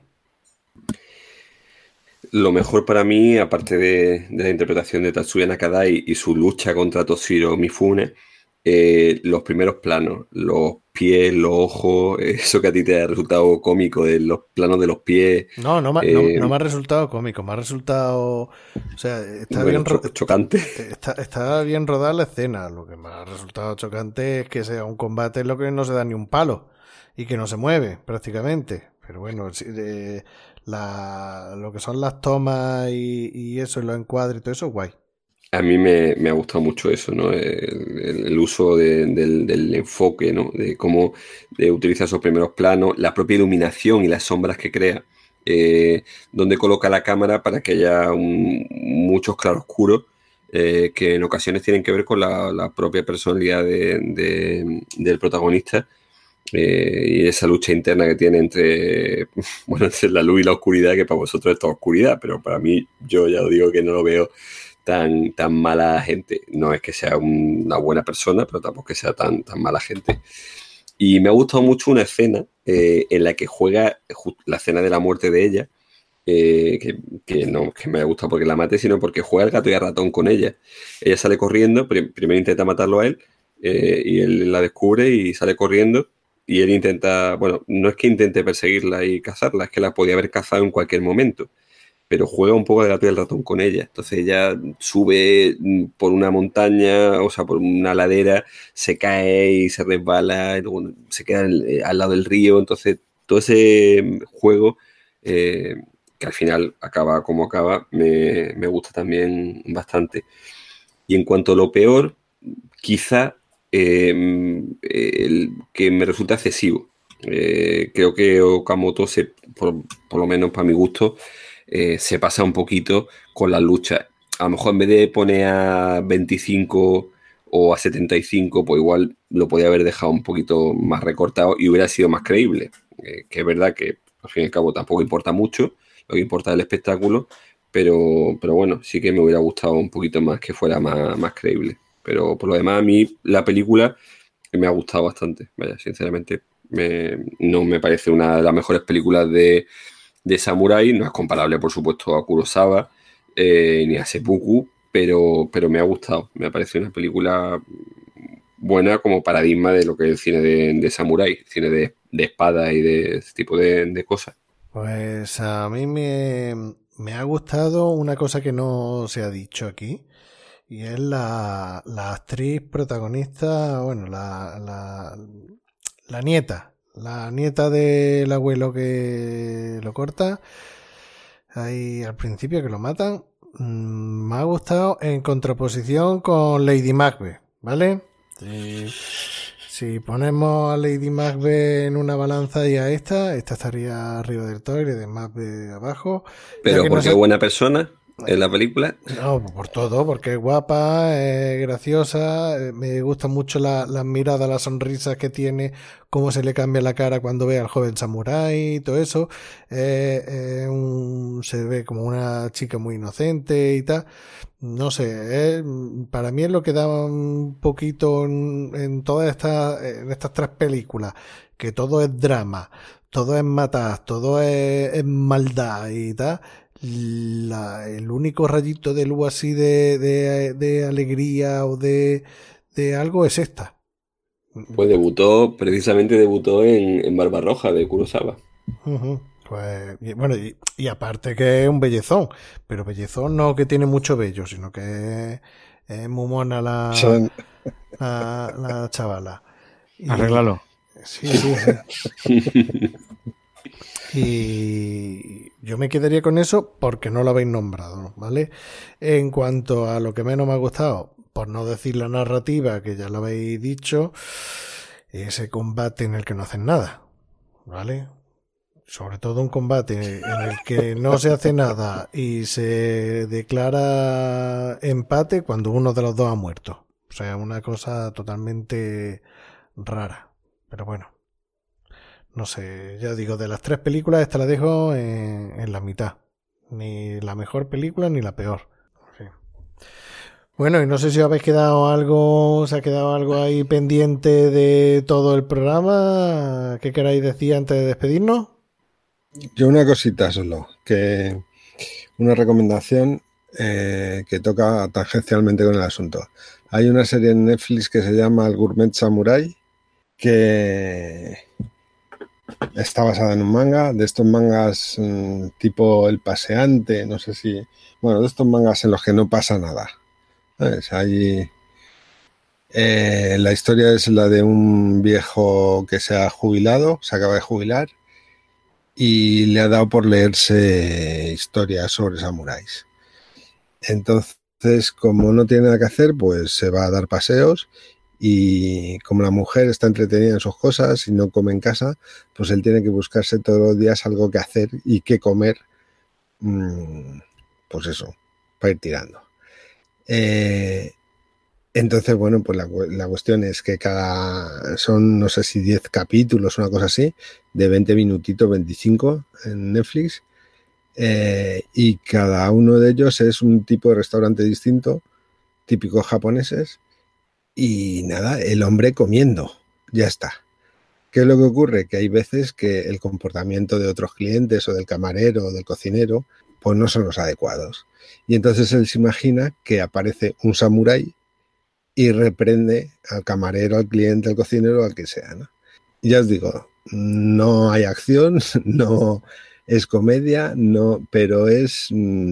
Lo mejor para mí, aparte de la interpretación de Tatsuya Nakadai y su lucha contra Toshiro Mifune, los primeros planos, los pies, los ojos, eso que a ti te ha resultado cómico, de los planos de los pies. No me ha resultado cómico, me ha resultado, o sea, está bien chocante. Está bien rodada la escena. Lo que me ha resultado chocante es que sea un combate en lo que no se da ni un palo y que no se mueve prácticamente. Pero bueno, lo que son las tomas y eso, y los encuadres y todo eso, guay. A mí me ha gustado mucho eso, ¿no? El uso del enfoque, ¿no? De cómo utiliza esos primeros planos, la propia iluminación y las sombras que crea, donde coloca la cámara para que haya muchos claroscuros que en ocasiones tienen que ver con la propia personalidad del protagonista y esa lucha interna que tiene entre la luz y la oscuridad, que para vosotros es toda oscuridad, pero para mí, yo ya os digo que no lo veo tan mala gente. No es que sea una buena persona, pero tampoco que sea tan mala gente. Y me ha gustado mucho una escena en la que juega la escena de la muerte de ella, que no que me haya gustado porque la mate, sino porque juega el gato y el ratón con ella. Ella sale corriendo, primero intenta matarlo a él, y él la descubre y sale corriendo. Y él intenta, bueno, no es que intente perseguirla y cazarla, es que la podía haber cazado en cualquier momento, pero juega un poco de gato y el ratón con ella. Entonces ella sube por una montaña, o sea, por una ladera, se cae y se resbala, y luego se queda al lado del río. Entonces todo ese juego, que al final acaba como acaba, me gusta también bastante. Y en cuanto a lo peor, quizá el que me resulta excesivo. Creo que Okamoto, por lo menos para mi gusto, se pasa un poquito con las luchas. A lo mejor en vez de poner a 25 o a 75, pues igual lo podía haber dejado un poquito más recortado y hubiera sido más creíble. Que es verdad que al fin y al cabo tampoco importa mucho, lo que importa es el espectáculo, pero bueno, sí que me hubiera gustado un poquito más que fuera más creíble. Pero por lo demás, a mí la película me ha gustado bastante. Vaya, sinceramente, no me parece una de las mejores películas de Samurai. No es comparable, por supuesto, a Kurosawa ni a Seppuku, pero me ha gustado. Me parece una película buena como paradigma de lo que es el cine de Samurai, cine de espada y de ese tipo de cosas. Pues a mí me ha gustado una cosa que no se ha dicho aquí. Y es la actriz protagonista, bueno, la nieta del abuelo que lo corta, ahí al principio que lo matan. Me ha gustado en contraposición con Lady Macbeth, ¿vale? Si ponemos a Lady Macbeth en una balanza y a esta estaría arriba del todo y de Macbeth abajo. Pero porque es buena persona en la película. No, por todo, porque es guapa, es graciosa, me gustan mucho las miradas, las sonrisas que tiene, cómo se le cambia la cara cuando ve al joven samurái y todo eso. Se ve como una chica muy inocente y tal. No sé, para mí es lo que da un poquito en todas estas tres películas, que todo es drama, todo es matar, todo es maldad y tal. El único rayito de luz así de alegría o de algo es esta. Pues precisamente debutó en Barbarroja de Kurosawa. Pues, bueno, y aparte que es un bellezón, pero bellezón no que tiene mucho vello, sino que es muy mona la chavala. Arréglalo. Sí. Y yo me quedaría con eso porque no lo habéis nombrado, ¿vale? En cuanto a lo que menos me ha gustado, por no decir la narrativa, que ya lo habéis dicho, ese combate en el que no hacen nada, ¿vale? Sobre todo un combate en el que no se hace nada y se declara empate cuando uno de los dos ha muerto. O sea, una cosa totalmente rara, pero bueno. No sé, ya digo, de las tres películas esta la dejo en la mitad. Ni la mejor película ni la peor. Sí. Bueno, y no sé si os habéis quedado algo, se ha quedado algo ahí pendiente de todo el programa. ¿Qué queráis decir antes de despedirnos? Yo una cosita solo, que una recomendación que toca tangencialmente con el asunto. Hay una serie en Netflix que se llama El Gourmet Samurai, que está basada en un manga, de estos mangas tipo El Paseante, no sé si... Bueno, de estos mangas en los que no pasa nada. ¿Sabes? Ahí, la historia es la de un viejo que se ha jubilado, se acaba de jubilar, y le ha dado por leerse historias sobre samuráis. Entonces, como no tiene nada que hacer, pues se va a dar paseos. Y como la mujer está entretenida en sus cosas y no come en casa, pues él tiene que buscarse todos los días algo que hacer y que comer, pues eso, para ir tirando. Entonces, bueno, pues la cuestión es que son, no sé si 10 capítulos, una cosa así, de 20 minutitos, 25 en Netflix, y cada uno de ellos es un tipo de restaurante distinto, típicos japoneses. Y nada, el hombre comiendo, ya está. ¿Qué es lo que ocurre? Que hay veces que el comportamiento de otros clientes o del camarero o del cocinero pues no son los adecuados. Y entonces él se imagina que aparece un samurái y reprende al camarero, al cliente, al cocinero, al que sea, ¿no? Ya os digo, no hay acción, no es comedia, no, pero es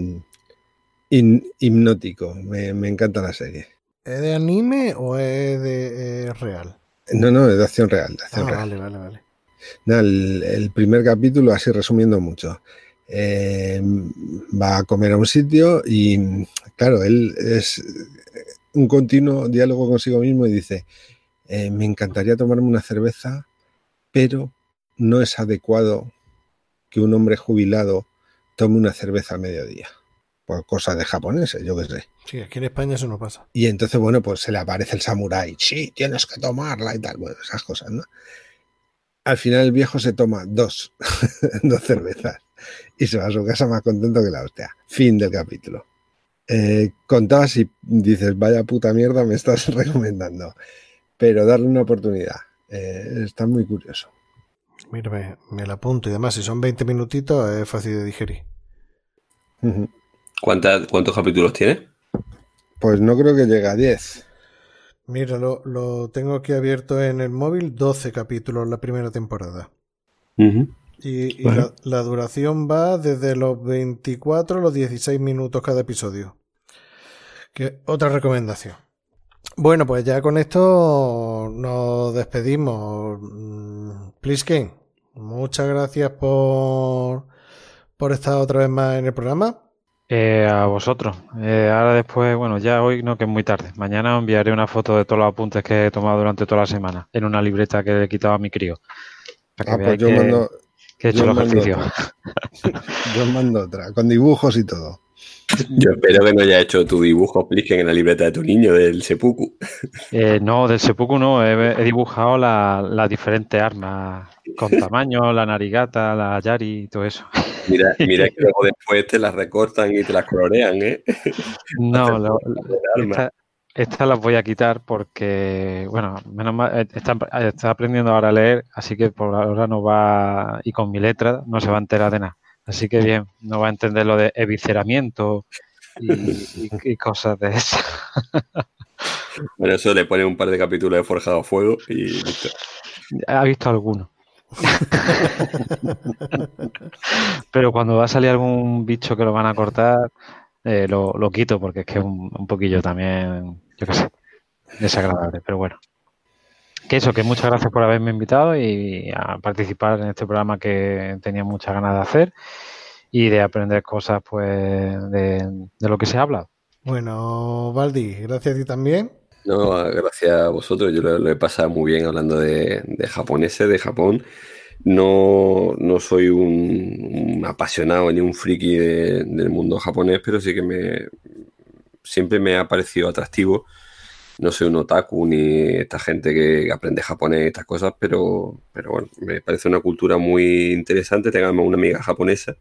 hipnótico. Me encanta la serie. ¿Es de anime o es de real? No, es de acción real. De acción real. Vale. Nada, el primer capítulo, así resumiendo mucho, va a comer a un sitio y, claro, él es un continuo diálogo consigo mismo y dice, me encantaría tomarme una cerveza, pero no es adecuado que un hombre jubilado tome una cerveza a mediodía. Por cosas de japoneses, yo qué sé. Sí, aquí en España eso no pasa. Y entonces, bueno, pues se le aparece el samurái. Sí, tienes que tomarla y tal. Bueno, esas cosas, ¿no? Al final el viejo se toma dos cervezas y se va a su casa más contento que la hostia. Fin del capítulo. Contabas y dices, vaya puta mierda me estás recomendando. Pero darle una oportunidad. Está muy curioso. Mira, me la apunto y además si son 20 minutitos es fácil de digerir. Uh-huh. ¿Cuántos capítulos tiene? Pues no creo que llegue a 10. Mira, lo tengo aquí abierto en el móvil, 12 capítulos la primera temporada. Uh-huh. Y bueno. la duración va desde los 24 a los 16 minutos cada episodio. Que otra recomendación. Bueno, pues ya con esto nos despedimos. Plisken, muchas gracias por estar otra vez más en el programa. A vosotros. Ahora después, bueno, ya hoy no, que es muy tarde. Mañana os enviaré una foto de todos los apuntes que he tomado durante toda la semana en una libreta que le he quitado a mi crío. Para que pues yo mando... que he hecho el ejercicio. Yo mando otra, con dibujos y todo. Yo espero que no hayas hecho tu dibujo, Plisken, en la libreta de tu niño, del seppuku. No, del seppuku no. He dibujado las diferentes armas con tamaño, la narigata, la yari y todo eso. Mira que luego después te las recortan y te las colorean, ¿eh? No, estas las voy a quitar porque, bueno, menos mal, está aprendiendo ahora a leer, así que por ahora no va, y con mi letra no se va a enterar de nada. Así que bien, no va a entender lo de evisceramiento y cosas de esas. Bueno, eso le pone un par de capítulos de Forjado a Fuego y listo. Ha visto alguno. Pero cuando va a salir algún bicho que lo van a cortar, lo quito porque es que es un poquillo también, yo qué sé, desagradable. Pero bueno, que muchas gracias por haberme invitado y a participar en este programa que tenía muchas ganas de hacer y de aprender cosas pues de lo que se ha hablado. Bueno, Baldi, gracias a ti también. No, gracias a vosotros. Yo lo he pasado muy bien hablando de japoneses, de Japón. No soy un apasionado ni un friki del mundo japonés, pero sí que siempre me ha parecido atractivo. No soy un otaku ni esta gente que aprende japonés y estas cosas, pero bueno, me parece una cultura muy interesante. Tengo una amiga japonesa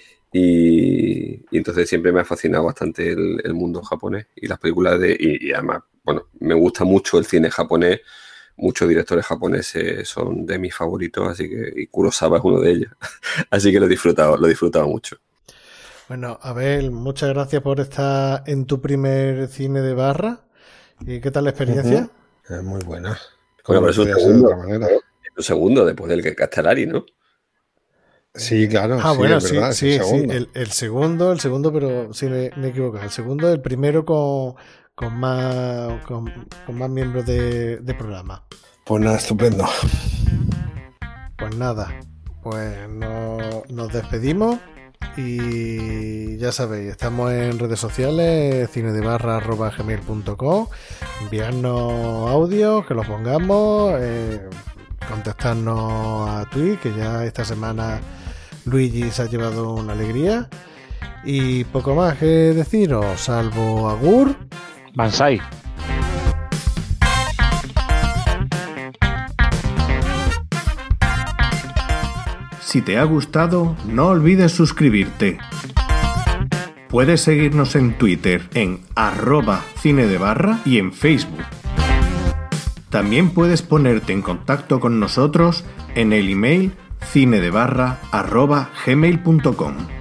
y entonces siempre me ha fascinado bastante el mundo japonés y las películas y además, bueno, me gusta mucho el cine japonés. Muchos directores japoneses son de mis favoritos, así que y Kurosawa es uno de ellos. Así que lo he disfrutado mucho. Bueno, Abel, muchas gracias por estar en tu primer cine de barra. ¿Y qué tal la experiencia? Es muy buena. Bueno, pero es un segundo después del Castellari, ¿no? Sí, claro. Bueno, es verdad, sí. El segundo, pero sí me he equivocado. El segundo, el primero con más miembros de programa. Pues nada, estupendo. Pues nada, nos despedimos y ya sabéis, estamos en redes sociales, cinedebarra@gmail.com, enviarnos audios, que los pongamos, contactarnos a Twitch, que ya esta semana Luigi se ha llevado una alegría y poco más que deciros, salvo agur. Bansai. Si te ha gustado, no olvides suscribirte. Puedes seguirnos en Twitter en @cinedebarra y en Facebook. También puedes ponerte en contacto con nosotros en el email cinedebarra@gmail.com.